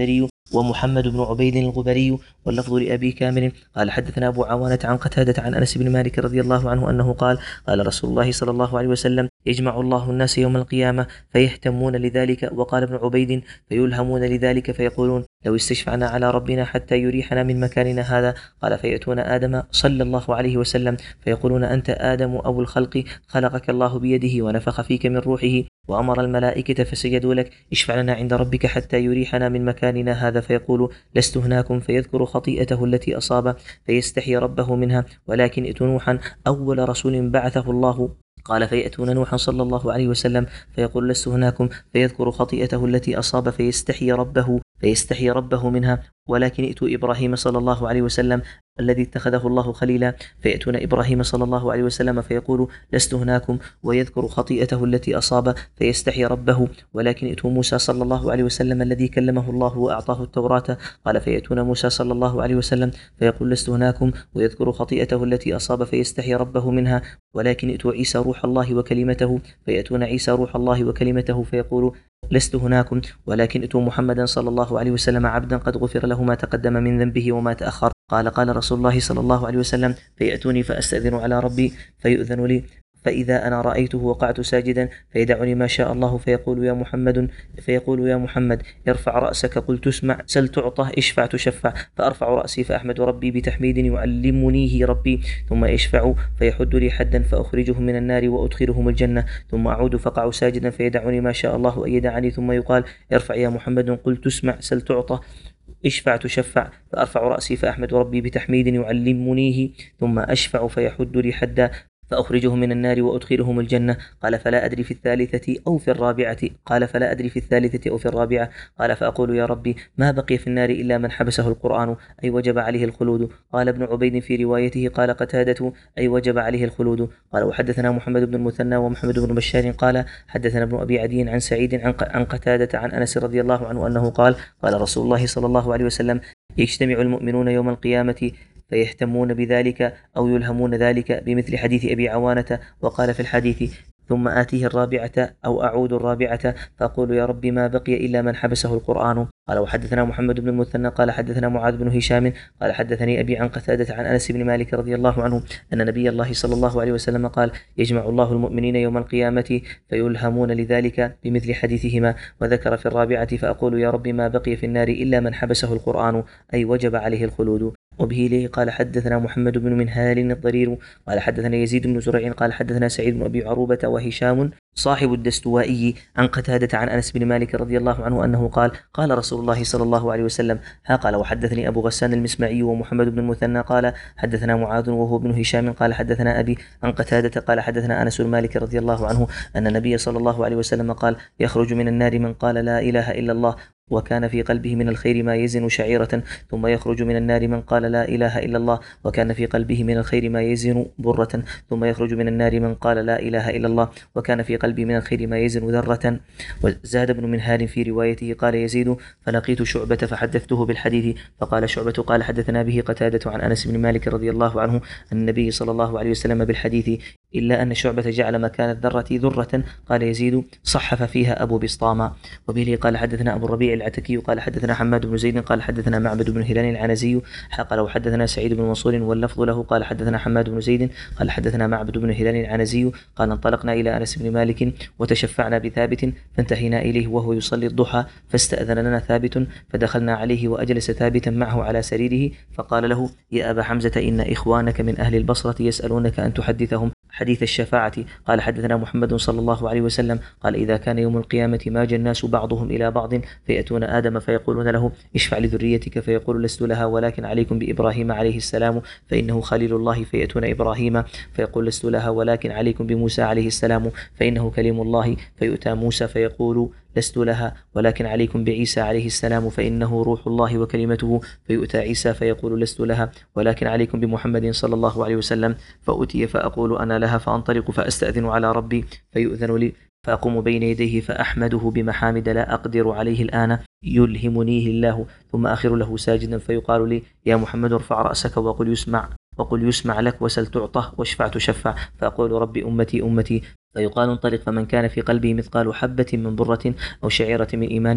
ومحمد بن عبيد الغبري واللفظ لأبي كامل قال حدثنا أبو عوانة عن قتادة عن أنس بن مالك رضي الله عنه أنه قال قال رسول الله صلى الله عليه وسلم يجمع الله الناس يوم القيامة فيهتمون لذلك. وقال ابن عبيد فيلهمون لذلك فيقولون لو استشفعنا على ربنا حتى يريحنا من مكاننا هذا. قال فيأتون آدم صلى الله عليه وسلم فيقولون أنت آدم أبو الخلق خلقك الله بيده ونفخ فيك من روحه وأمر الملائكة فسجدوا لك اشفع لنا عند ربك حتى يريحنا من مكاننا هذا. فيقول لست هناكم فيذكر خطيئته التي أصاب فيستحي ربه منها ولكن ائت نوحا أول رسول بعثه الله. قال فيأتون نوحا صلى الله عليه وسلم فيقول لست هناكم فيذكر خطيئته التي أصاب فيستحي ربه فيستحي ربه منها ولكن ائتوا إبراهيم صلى الله عليه وسلم الذي اتخذه الله خليلا. فيأتون إبراهيم صلى الله عليه وسلم فيقول لست هناكم ويذكر خطيئته التي أصاب فيستحي ربه ولكن ائتوا موسى صلى الله عليه وسلم الذي كلمه الله وأعطاه التوراة. قال فيأتون موسى صلى الله عليه وسلم فيقول لست هناكم ويذكر خطيئته التي أصاب فيستحي ربه منها ولكن ائتوا عيسى روح الله وكلمته. فيأتون عيسى روح الله وكلمته فيقول لست هناكم ولكن ائتوا محمدا صلى الله عليه وسلم عبدا قد غفر له ما تقدم من ذنبه وما تأخر. قال قال رسول الله صلى الله عليه وسلم فيأتوني فأستأذن على ربي فيؤذن لي فإذا أنا رأيته وقعت ساجدا فيدعني ما شاء الله فيقول يا محمد فيقول يا محمد ارفع رأسك قلت اسمع سل تعطه اشفع تشفع. فأرفع رأسي فأحمد ربي بتحميد يعلمنيه ربي ثم يشفع فيحد لي حدا فأخرجهم من النار وأدخلهم الجنة ثم أعود فقع ساجدا فيدعني ما شاء الله أن يدعني ثم يقال ارفع يا محمد قلت اسمع سل تعطه اشفع تشفع. فأرفع رأسي فأحمد ربي بتحميد يعلمنيه ثم أشفع فيحد لي حدا فأخرجهم من النار وأدخلهم الجنة. قال فلا أدري في الثالثة أو في الرابعة قال فلا أدري في الثالثة أو في الرابعة. قال فأقول يا ربي ما بقي في النار إلا من حبسه القرآن أي وجب عليه الخلود. قال ابن عبيد في روايته قال قتادة أي وجب عليه الخلود. قال وحدثنا محمد بن المثنى ومحمد بن بشار قال حدثنا ابن أبي عدي عن سعيد عن قتادة عن أنس رضي الله عنه أنه قال قال رسول الله صلى الله عليه وسلم يجتمع المؤمنون يوم القيامة فيهتمون بذلك أو يلهمون ذلك بمثل حديث أبي عوانة. وقال في الحديث ثم آتيه الرابعة أو أعود الرابعة فأقول يا رب ما بقي إلا من حبسه القرآن. قال وحدثنا محمد بن المثنى قال حدثنا معاذ بن هشام قال حدثني أبي عن قتادة عن أنس بن مالك رضي الله عنه أن نبي الله صلى الله عليه وسلم قال يجمع الله المؤمنين يوم القيامة فيلهمون لذلك بمثل حديثهما. وذكر في الرابعة فأقول يا رب ما بقي في النار إلا من حبسه القرآن أي وجب عليه الخلود. وبه ليه قال حدثنا محمد بن منهال الضرير قال حدثنا يزيد بن زرع قال حدثنا سعيد بن أبي عروبة وهشام صاحب الدستوائي عن قتادة عن أنس بن مالك رضي الله عنه أنه قال قال رسول الله صلى الله عليه وسلم ها قال وحدثني أبو غسان المسمعي ومحمد بن المثنى قال حدثنا معاذ وهو ابن هشام قال حدثنا أبي عن قتادة قال حدثنا أنس بن مالك رضي الله عنه أن النبي صلى الله عليه وسلم قال يخرج من النار من قال لا إله إلا الله وكان في قلبه من الخير ما يزن شعيرة ثم يخرج من النار من قال لا إله إلا الله وكان في قلبه من الخير ما يزن برة ثم يخرج من النار من قال لا إله إلا الله وكان في قلبه من الخير ما يزن ذرة. وزاد ابن منهال في روايته قال يزيد فلقيت شعبة فحدثته بالحديث فقال شعبة قال حدثنا به قتادة عن أنس بن مالك رضي الله عنه أن النبي صلى الله عليه وسلم بالحديث إلا أن شعبة جعل مكان الذرة ذرة. قال يزيد صحف فيها أبو بسطام. وبه قال حدثنا أبو الربيع العتكي قال حدثنا حماد بن زيد قال حدثنا معبد بن هلال العنزي قال وحدثنا سعيد بن منصور واللفظ له قال حدثنا حماد بن زيد قال حدثنا معبد بن هلال العنزي قال انطلقنا إلى أنس بن مالك وتشفعنا بثابت فانتهينا إليه وهو يصلي الضحى فاستأذن لنا ثابت فدخلنا عليه وأجلس ثابتا معه على سريره فقال له يا أبا حمزة إن إخوانك من أهل البصرة يسألونك أن تحدثهم حديث الشفاعة. قال حدثنا محمد صلى الله عليه وسلم قال إذا كان يوم القيامة ماج الناس بعضهم إلى بعض فيأتون آدم فيقولون له اشفع لذريتك فيقول لست لها ولكن عليكم بإبراهيم عليه السلام فإنه خليل الله فيأتون إبراهيم فيقول لست لها ولكن عليكم بموسى عليه السلام فإنه كليم الله فيؤتى موسى فيقول لست لها ولكن عليكم بعيسى عليه السلام فإنه روح الله وكلمته فيؤتى عيسى فيقول لست لها ولكن عليكم بمحمد صلى الله عليه وسلم فأتي فأقول أنا لها فأنطلق فأستأذن على ربي فيؤذن لي فأقوم بين يديه فأحمده بمحامد لا أقدر عليه الآن يلهمنيه الله ثم آخر له ساجدا فيقال لي يا محمد ارفع رأسك وقل يسمع وقل يسمع لك وسل تعطه واشفع تشفع فأقول ربي أمتي أمتي فيقال انطلق فمن كان في قلبه مثقال حبة من برة أو شعيرة من إيمان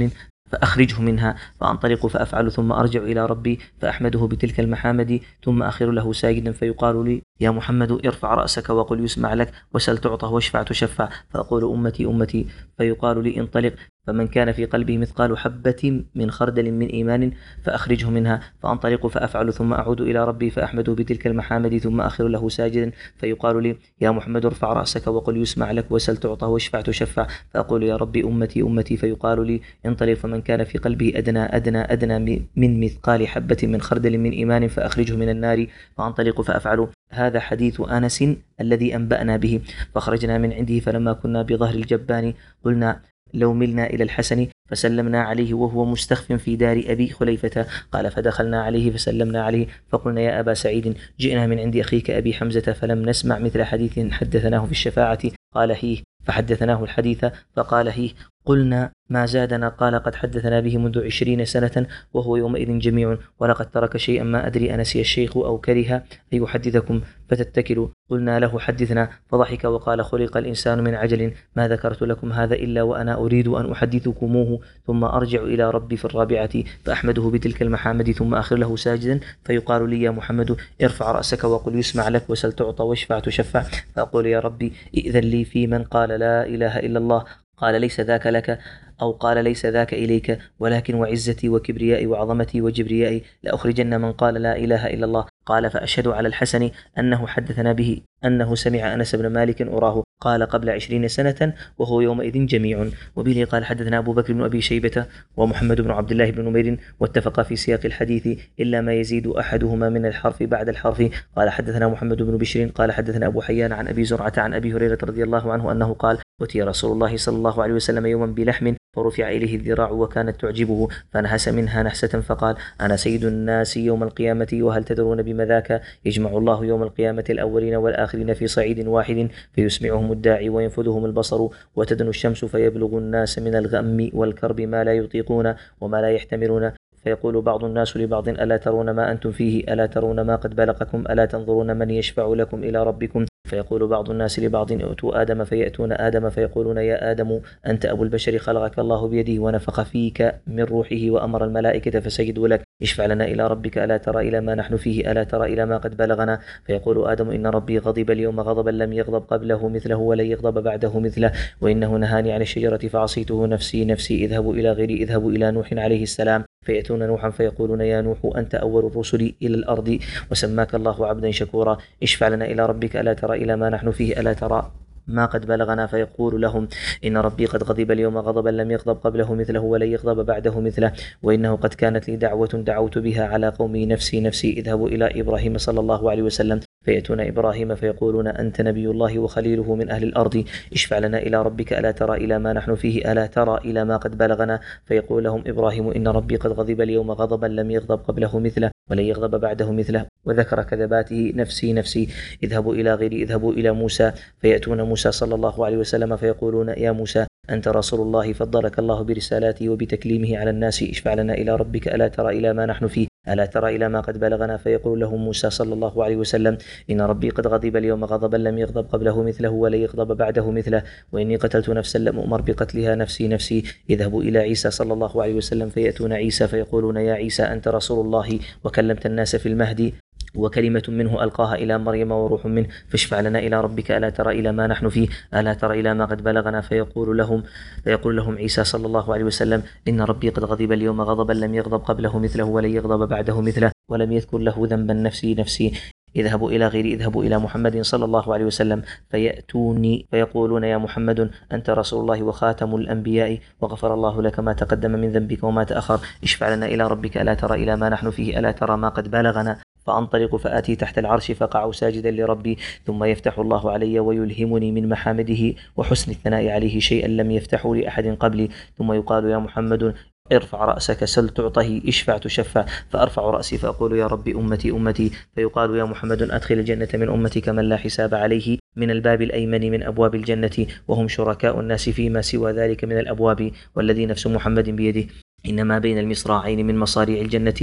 فأخرجه منها، فأنطلق فأفعل ثم أرجع إلى ربي فأحمده بتلك المحامد، ثم أخر له ساجدا فيقال لي يا محمد ارفع رأسك وقل يسمع لك، وسل تعطى واشفع تشفع، فأقول أمتي أمتي، فيقال لي انطلق، فمن كان في قلبه مثقال حبة من خردل من إيمان فأخرجه منها، فأنطلق فأفعل ثم أعود إلى ربي فأحمده بتلك المحامد، ثم أخر له ساجدا فيقال لي يا محمد ارفع رأسك وقل يسمع لك، وسل تعطى واشفع تشفع، فأقول يا ربي أمتي أمتي، فيقال لي انطلق، فمن كان في قلبه أدنى أدنى أدنى من مثقال حبة من خردل من إيمان فأخرجه من النار، فأنطلق فأفعل. هذا حديث أنس الذي أنبأنا به. فخرجنا من عنده فلما كنا بظهر الجبان قلنا لو ملنا إلى الحسن فسلمنا عليه وهو مستخف في دار أبي خليفة، قال فدخلنا عليه فسلمنا عليه فقلنا يا أبا سعيد جئنا من عند أخيك أبي حمزة فلم نسمع مثل حديث حدثناه في الشفاعة، قال هيه، فحدثناه الحديث فقال هيه، قلنا ما زادنا، قال قد حدثنا به منذ عشرين سنة وهو يومئذ جميع، ولقد ترك شيئا ما أدري أنسي الشيخ أو كره أن يحدثكم فتتكلوا. قلنا له حدثنا، فضحك وقال خلق الإنسان من عجل، ما ذكرت لكم هذا إلا وأنا أريد أن أحدثكموه، ثم أرجع إلى ربي في الرابعة فأحمده بتلك المحامد، ثم آخر له ساجدا فيقال لي يا محمد ارفع رأسك وقل يسمع لك، وسل تعطى واشفع تشفع، فأقول يا ربي ائذن لي في من قال لا إله إلا الله، قال ليس ذاك لك، أو قال ليس ذاك إليك، ولكن وعزتي وكبريائي وعظمتي وجبريائي لأخرجن من قال لا إله إلا الله. قال فأشهد على الحسن أنه حدثنا به أنه سمع أنس بن مالك أراه قال قبل عشرين سنة وهو يومئذ جميع. وبه قال حدثنا أبو بكر بن أبي شيبة ومحمد بن عبد الله بن نمير واتفقا في سياق الحديث إلا ما يزيد أحدهما من الحرف بعد الحرف. قال حدثنا محمد بن بشر قال حدثنا أبو حيان عن أبي زرعة عن أبي هريرة رضي الله عنه أنه قال أتي رسول الله صلى الله عليه وسلم يوما بلحم فرفع إليه الذراع وكانت تعجبه فنهس منها نحسة فقال أنا سيد الناس يوم القيامة، وهل تدرون بما ذاك؟ يجمع الله يوم القيامة الأولين والآخرين في صعيد واحد فيسمعهم الداعي وينفذهم البصر، وتدنو الشمس فيبلغ الناس من الغم والكرب ما لا يطيقون وما لا يحتملون، فيقول بعض الناس لبعض ألا ترون ما أنتم فيه، ألا ترون ما قد بلغكم، ألا تنظرون من يشفع لكم إلى ربكم، فيقول بعض الناس لبعض ائتوا آدم فيأتون آدم فيقولون يا آدم أنت أبو البشر خلقك الله بيده ونفخ فيك من روحه وأمر الملائكة فسجدوا لك، اشفع لنا إلى ربك ألا ترى إلى ما نحن فيه، ألا ترى إلى ما قد بلغنا، فيقول آدم إن ربي غضب اليوم غضبا لم يغضب قبله مثله ولن يغضب بعده مثله، وإنه نهاني عن الشجرة فعصيته نفسي نفسي اذهبوا إلى غيري اذهبوا إلى نوح عليه السلام، فيأتون نوحا فيقولون يا نوح أنت أول الرسل إلى الأرض وسماك الله عبدا شكورا، اشفع لنا إلى ربك ألا ترى إلى ما نحن فيه، ألا ترى ما قد بلغنا، فيقول لهم إن ربي قد غضب اليوم غضبا لم يغضب قبله مثله ولن يغضب بعده مثله، وإنه قد كانت لي دعوة دعوت بها على قومي نفسي نفسي اذهبوا إلى إبراهيم صلى الله عليه وسلم، فيأتون إبراهيم فيقولون أنت نبي الله وخليله من أهل الأرض، اشفع لنا إلى ربك ألا ترى إلى ما نحن فيه، ألا ترى إلى ما قد بلغنا، فيقول لهم إبراهيم إن ربي قد غضب اليوم غضبا لم يغضب قبله مثله ولن يغضب بعده مثله، وذكر كذباته نفسي نفسي اذهبوا إلى غيري اذهبوا إلى موسى، فيأتون موسى صلى الله عليه وسلم فيقولون يا موسى أنت رسول الله فضلك الله برسالاته وبتكليمه على الناس، اشفع لنا إلى ربك ألا ترى إلى ما نحن فيه، ألا ترى إلى ما قد بلغنا، فيقول له موسى صلى الله عليه وسلم إن ربي قد غضب اليوم غضبا لم يغضب قبله مثله ولن يغضب بعده مثله، وإني قتلت نفسا لم أمر بقتلها نفسي نفسي اذهبوا إلى عيسى صلى الله عليه وسلم، فيأتون عيسى فيقولون يا عيسى أنت رسول الله وكلمت الناس في المهدي وكلمة منه ألقاها إلى مريم وروح منه، فاشفع لنا إلى ربك ألا ترى إلى ما نحن فيه، ألا ترى إلى ما قد بلغنا، فيقول لهم فيقول لهم عيسى صلى الله عليه وسلم إن ربي قد غضب اليوم غضبا لم يغضب قبله مثله ولن يغضب بعده مثله، ولم يذكر له ذنبا نفسي نفسي اذهبوا إلى غيري اذهبوا إلى محمد صلى الله عليه وسلم، فيأتوني فيقولون يا محمد أنت رسول الله وخاتم الأنبياء وغفر الله لك ما تقدم من ذنبك وما تأخر، اشفع لنا إلى ربك ألا ترى إلى ما نحن فيه، ألا ترى ما قد بلغنا، فأنطلق فآتي تحت العرش فقع ساجدا لربي، ثم يفتح الله علي ويلهمني من محامده وحسن الثناء عليه شيئا لم يفتحه لأحد قبلي، ثم يقال يا محمد ارفع رأسك سل تعطه اشفع تشفع، فأرفع رأسي فأقول يا رب أمتي أمتي، فيقال يا محمد أدخل الجنة من أمتك من لا حساب عليه من الباب الأيمن من أبواب الجنة، وهم شركاء الناس فيما سوى ذلك من الأبواب، والذي نفس محمد بيده إنما بين المصراعين من مصاريع الجنة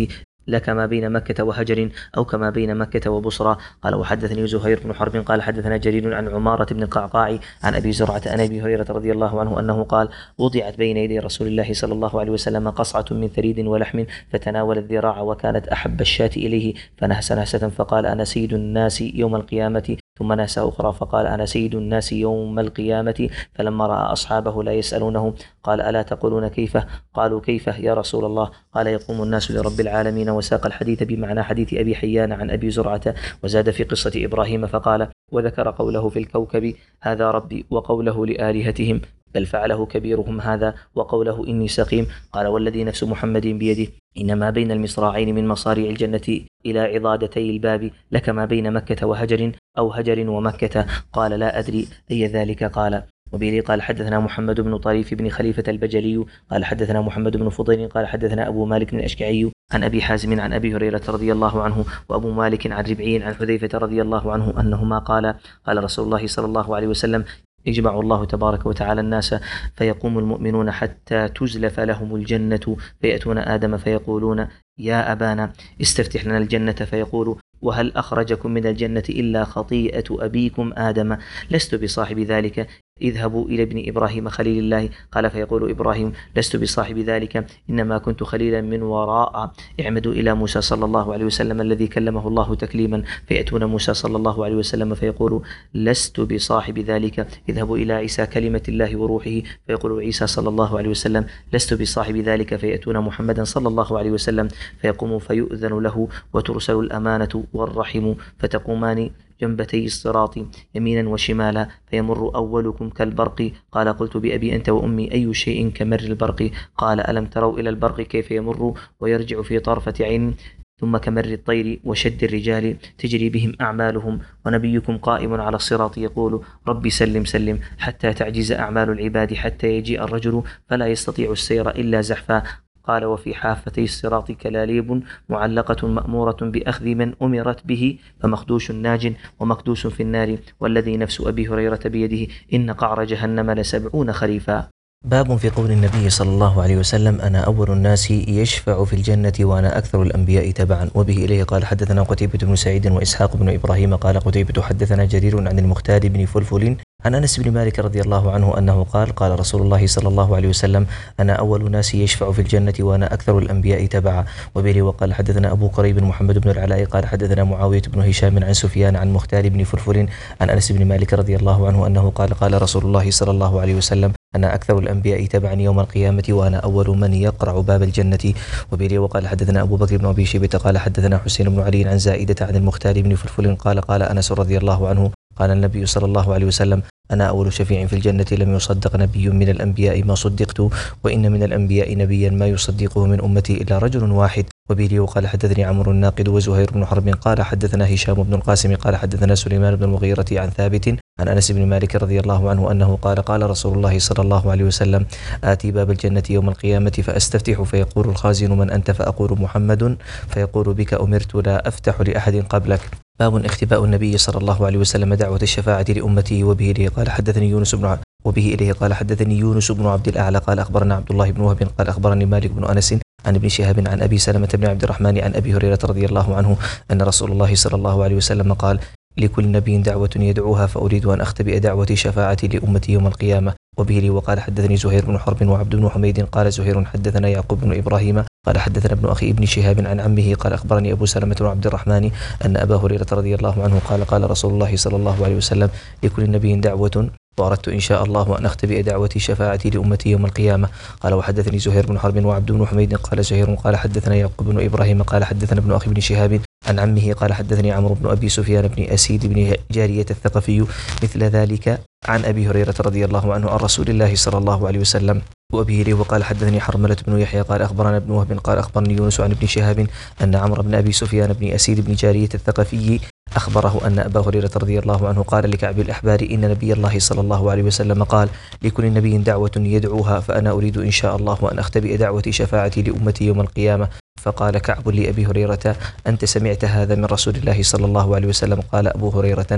لك ما بين مكة وهجر أو كما بين مكة وبصرى. قال وحدثني زهير بن حرب قال حدثنا جرير عن عمارة بن القعقاع عن أبي زرعة عن أبي هريرة رضي الله عنه أنه قال وضعت بين يدي رسول الله صلى الله عليه وسلم قصعة من ثريد ولحم فتناول الذراع وكانت أحب الشاة إليه فنهس نهسة فقال أنا سيد الناس يوم القيامة، ثم نهس أخرى فقال أنا سيد الناس يوم القيامة. فلما رأى أصحابه لا يسألونه قال ألا تقولون كيف؟ قالوا كيف يا رسول الله؟ قال يقوم الناس لرب العالمين، وساق الحديث بمعنى حديث أبي حيان عن أبي زرعة وزاد في قصة إبراهيم فقال وذكر قوله في الكوكب هذا ربي وقوله لآلهتهم بل فعله كبيرهم هذا وقوله إني سقيم. قال والذي نفس محمد بيده إنما بين المصراعين من مصاريع الجنة إلى عضادتي الباب لك ما بين مكة وهجر أو هجر ومكة. قال لا أدري أي ذلك. قال وبه قال حدثنا محمد بن طريف بن خليفة البجلي قال حدثنا محمد بن فضيل قال حدثنا أبو مالك الأشكعي عن أبي حازم عن أبي هريرة رضي الله عنه وأبو مالك عن ربعي عن حذيفة رضي الله عنه أنهما قال قال رسول الله صلى الله عليه وسلم يجمع الله تبارك وتعالى الناس فيقوم المؤمنون حتى تزلف لهم الجنة فيأتون آدم فيقولون يا أبانا استفتح لنا الجنة فيقول وهل أخرجكم من الجنة إلا خطيئة أبيكم آدم؟ لست بصاحب ذلك، اذهبوا إلى ابن إبراهيم خليل الله. قال فيقول إبراهيم لست بصاحب ذلك إنما كنت خليلا من وراء. اعمدوا إلى موسى صلى الله عليه وسلم الذي كلمه الله تكليما فيأتون موسى صلى الله عليه وسلم فيقول لست بصاحب ذلك. اذهبوا إلى عيسى كلمة الله وروحه فيقول عيسى صلى الله عليه وسلم لست بصاحب ذلك. فيأتون محمدا صلى الله عليه وسلم فيقوم فيؤذن له وترسل الأمانة والرحم فتقومان جنبتي الصراط يمينا وشمالا فيمر أولكم كالبرق. قال قلت بأبي أنت وأمي أي شيء كمر البرق؟ قال ألم تروا إلى البرق كيف يمر ويرجع في طرفة عين ثم كمر الطير وشد الرجال تجري بهم أعمالهم ونبيكم قائم على الصراط يقول ربي سلم سلم حتى تعجز أعمال العباد حتى يجيء الرجل فلا يستطيع السير إلا زحفا. قال وفي حافتي الصراط كلاليب معلقة مأمورة بأخذ من أمرت به فمخدوش ناج ومكدوس في النار والذي نفس أبي هريرة بيده إن قعر جهنم لسبعون خريفا. باب في قول النبي صلى الله عليه وسلم أنا أول الناس يشفع في الجنة وأنا أكثر الأنبياء تبعا. وبه إليه قال حدثنا قتيبة بن سعيد وإسحاق بن إبراهيم قال قتيبة حدثنا جرير عن المختار بن فلفل عن أنس بن مالك رضي الله عنه أنه قال قال رسول الله صلى الله عليه وسلم أنا أول الناس يشفع في الجنة وأنا أكثر الأنبياء تبعا. وبه وقال حدثنا أبو قريب محمد بن العلاء قال حدثنا معاوية بن هشام عن سفيان عن مختار بن فلفل عن أنس بن مالك رضي الله عنه أنه قال قال رسول الله صلى الله عليه وسلم أنا أكثر الأنبياء تبعا يوم القيامة وأنا أول من يقرع باب الجنة. وبه وقال حدثنا أبو بكر بن أبي شيبة قال حدثنا حسين بن علي عن زائدة عن المختار بن فلفل قال قال أنس رضي الله عنه قال النبي صلى الله عليه وسلم أنا أول شفيع في الجنة لم يصدق نبي من الأنبياء ما صدقت وإن من الأنبياء نبيا ما يصدقه من أمتي إلا رجل واحد. وبه وقال حدثني عمرو الناقد وزهير بن حرب قال حدثنا هشام بن القاسم قال حدثنا سليمان بن المغيرة عن ثابت عن أنس بن مالك رضي الله عنه أنه قال قال رسول الله صلى الله عليه وسلم آتي باب الجنة يوم القيامة فأستفتح فيقول الخازن من أنت فأقول محمد فيقول بك أمرت لا أفتح لأحد قبلك. باب اختباء النبي صلى الله عليه وسلم دعوة الشفاعة لأمته. وبه إليه قال حدثني يونس بن ع... وبه إليه قال حدثني يونس بن عبد الأعلى قال أخبرنا عبد الله بن وهب قال أخبرني مالك بن أنس عن ابن شهاب عن أبي سلمة بن عبد الرحمن عن أبي هريرة رضي الله عنه أن رسول الله صلى الله عليه وسلم قال لكل نبي دعوة يدعوها فأريد أن أختبئ دعوة شفاعتي لأمتي يوم القيامة. وبه لي وقال حدثني زهير بن حرب وعبد بن حميد قال زهير حدثنا يعقوب بن إبراهيم قال حدثنا ابن أخي ابن شهاب عن عمه قال أخبرني أبو سلمة بن عبد الرحمن أن أبا هريرة رضي الله عنه قال قال رسول الله صلى الله عليه وسلم لكل نبي دعوة وأردت إن شاء الله أن أختبئ دعوتي شفاعتي لأمتي يوم القيامة. قال وحدثني زهير بن حرب وعبد بن حميد قال زهير قال حدثنا يعقوب بن إبراهيم قال حدثنا ابن أخي ابن شهاب عن عمه قال حدثني عمرو بن أبي سفيان بن أسيد بن جارية الثقفي مثل ذلك عن أبي هريرة رضي الله عنه عن رسول الله صلى الله عليه وسلم. وأبي لي وقال حدثني حرملة بن يحيى قال أخبرنا ابن وهب قال أخبرني يونس عن ابن شهاب أن عمرو بن أبي سفيان بن أسيد بن جارية الثقفي أخبره أن أبا هريرة رضي الله عنه قال لكعب الأحبار إن نبي الله صلى الله عليه وسلم قال لكل نبي دعوة يدعوها فأنا أريد إن شاء الله أن أختبئ دعوة شفاعتي لأمتي يوم القيامة. فقال كعب لأبي هريرة أنت سمعت هذا من رسول الله صلى الله عليه وسلم؟ قال أبو هريرة نعم.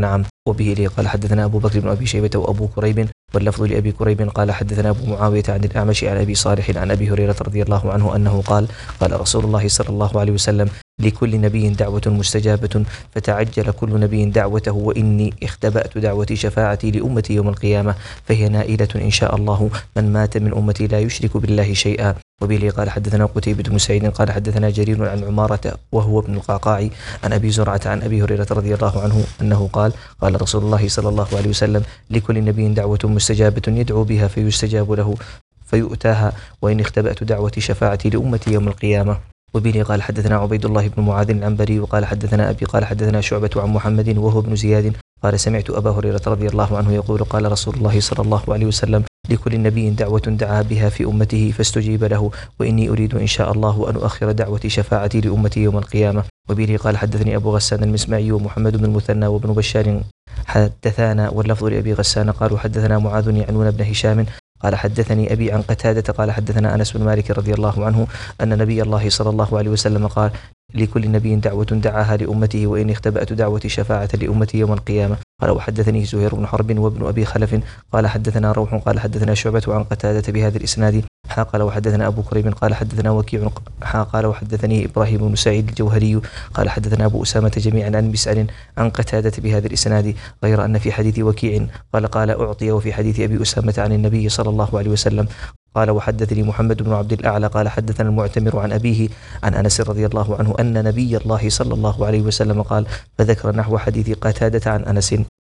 وبه لي قال حدثنا أبو بكر بن أبي شيبة وأبو كريب واللفظ لأبي كريب قال حدثنا أبو معاوية عن الأعمش عن أبي صالح عن أبي هريرة رضي الله عنه أنه قال قال رسول الله صلى الله عليه وسلم لكل نبي دعوة مستجابة فتعجل كل نبي دعوته وإني اختبأت دعوتي شفاعتي لأمتي يوم القيامة فهي نائلة إن شاء الله من مات من أمتي لا يشرك بالله شيئا. وبه قال حدثنا قتيبة بن سعيد قال حدثنا جرير عن عمارة وهو ابن القعقاع عن أبي زرعة عن أبي هريرة رضي الله عنه أنه قال قال رسول الله صلى الله عليه وسلم لكل نبي دعوة مستجابة يدعو بها فيستجاب له فيؤتاها وإن اختبأت دعوتي شفاعتي لأمتي يوم القيامة. وبه قال حدثنا عبيد الله بن معاذ العنبري وقال حدثنا أبي قال حدثنا شعبة عن محمد وهو ابن زياد قال سمعت أبا هريرة رضي الله عنه يقول قال رسول الله صلى الله عليه وسلم لكل نبي دعوة دعا بها في أمته فاستجيب له وإني أريد إن شاء الله أن أؤخر دعوتي شفاعتي لأمتي يوم القيامة. وبه قال حدثني أبو غسان المسمعي ومحمد بن المثنى وابن بشار حدثانا واللفظ لأبي غسان قالوا حدثنا معاذ يعنون بن هشام قال حدثني أبي عن قتادة قال حدثنا أنس بن مالك رضي الله عنه أن نبي الله صلى الله عليه وسلم قال لكل نبي دعوة دعاها لأمته وإن اختبأت دعوتي شفاعة لأمتي يوم القيامة. قال وحدثني زهير بن حرب وابن أبي خلف قال حدثنا روح قال حدثنا شعبة عن قتادة بهذا الإسناد قال وحدثنا أبو كريب قال حدثنا وكيع قال وحدثني إبراهيم بن سعيد الجوهري قال حدثنا أبو أسامة جميعا عن مسعر عن قتادة بهذا الإسناد غير أن في حديث وكيع قال قال أعطي وفي حديث أبي أسامة عن النبي صلى الله عليه وسلم قال وحدثني محمد بن عبد الأعلى قال حدثنا المعتمر عن أبيه عن أنس رضي الله عنه أن نبي الله صلى الله عليه وسلم قال فذكر نحو حديث قتادة عن أنس.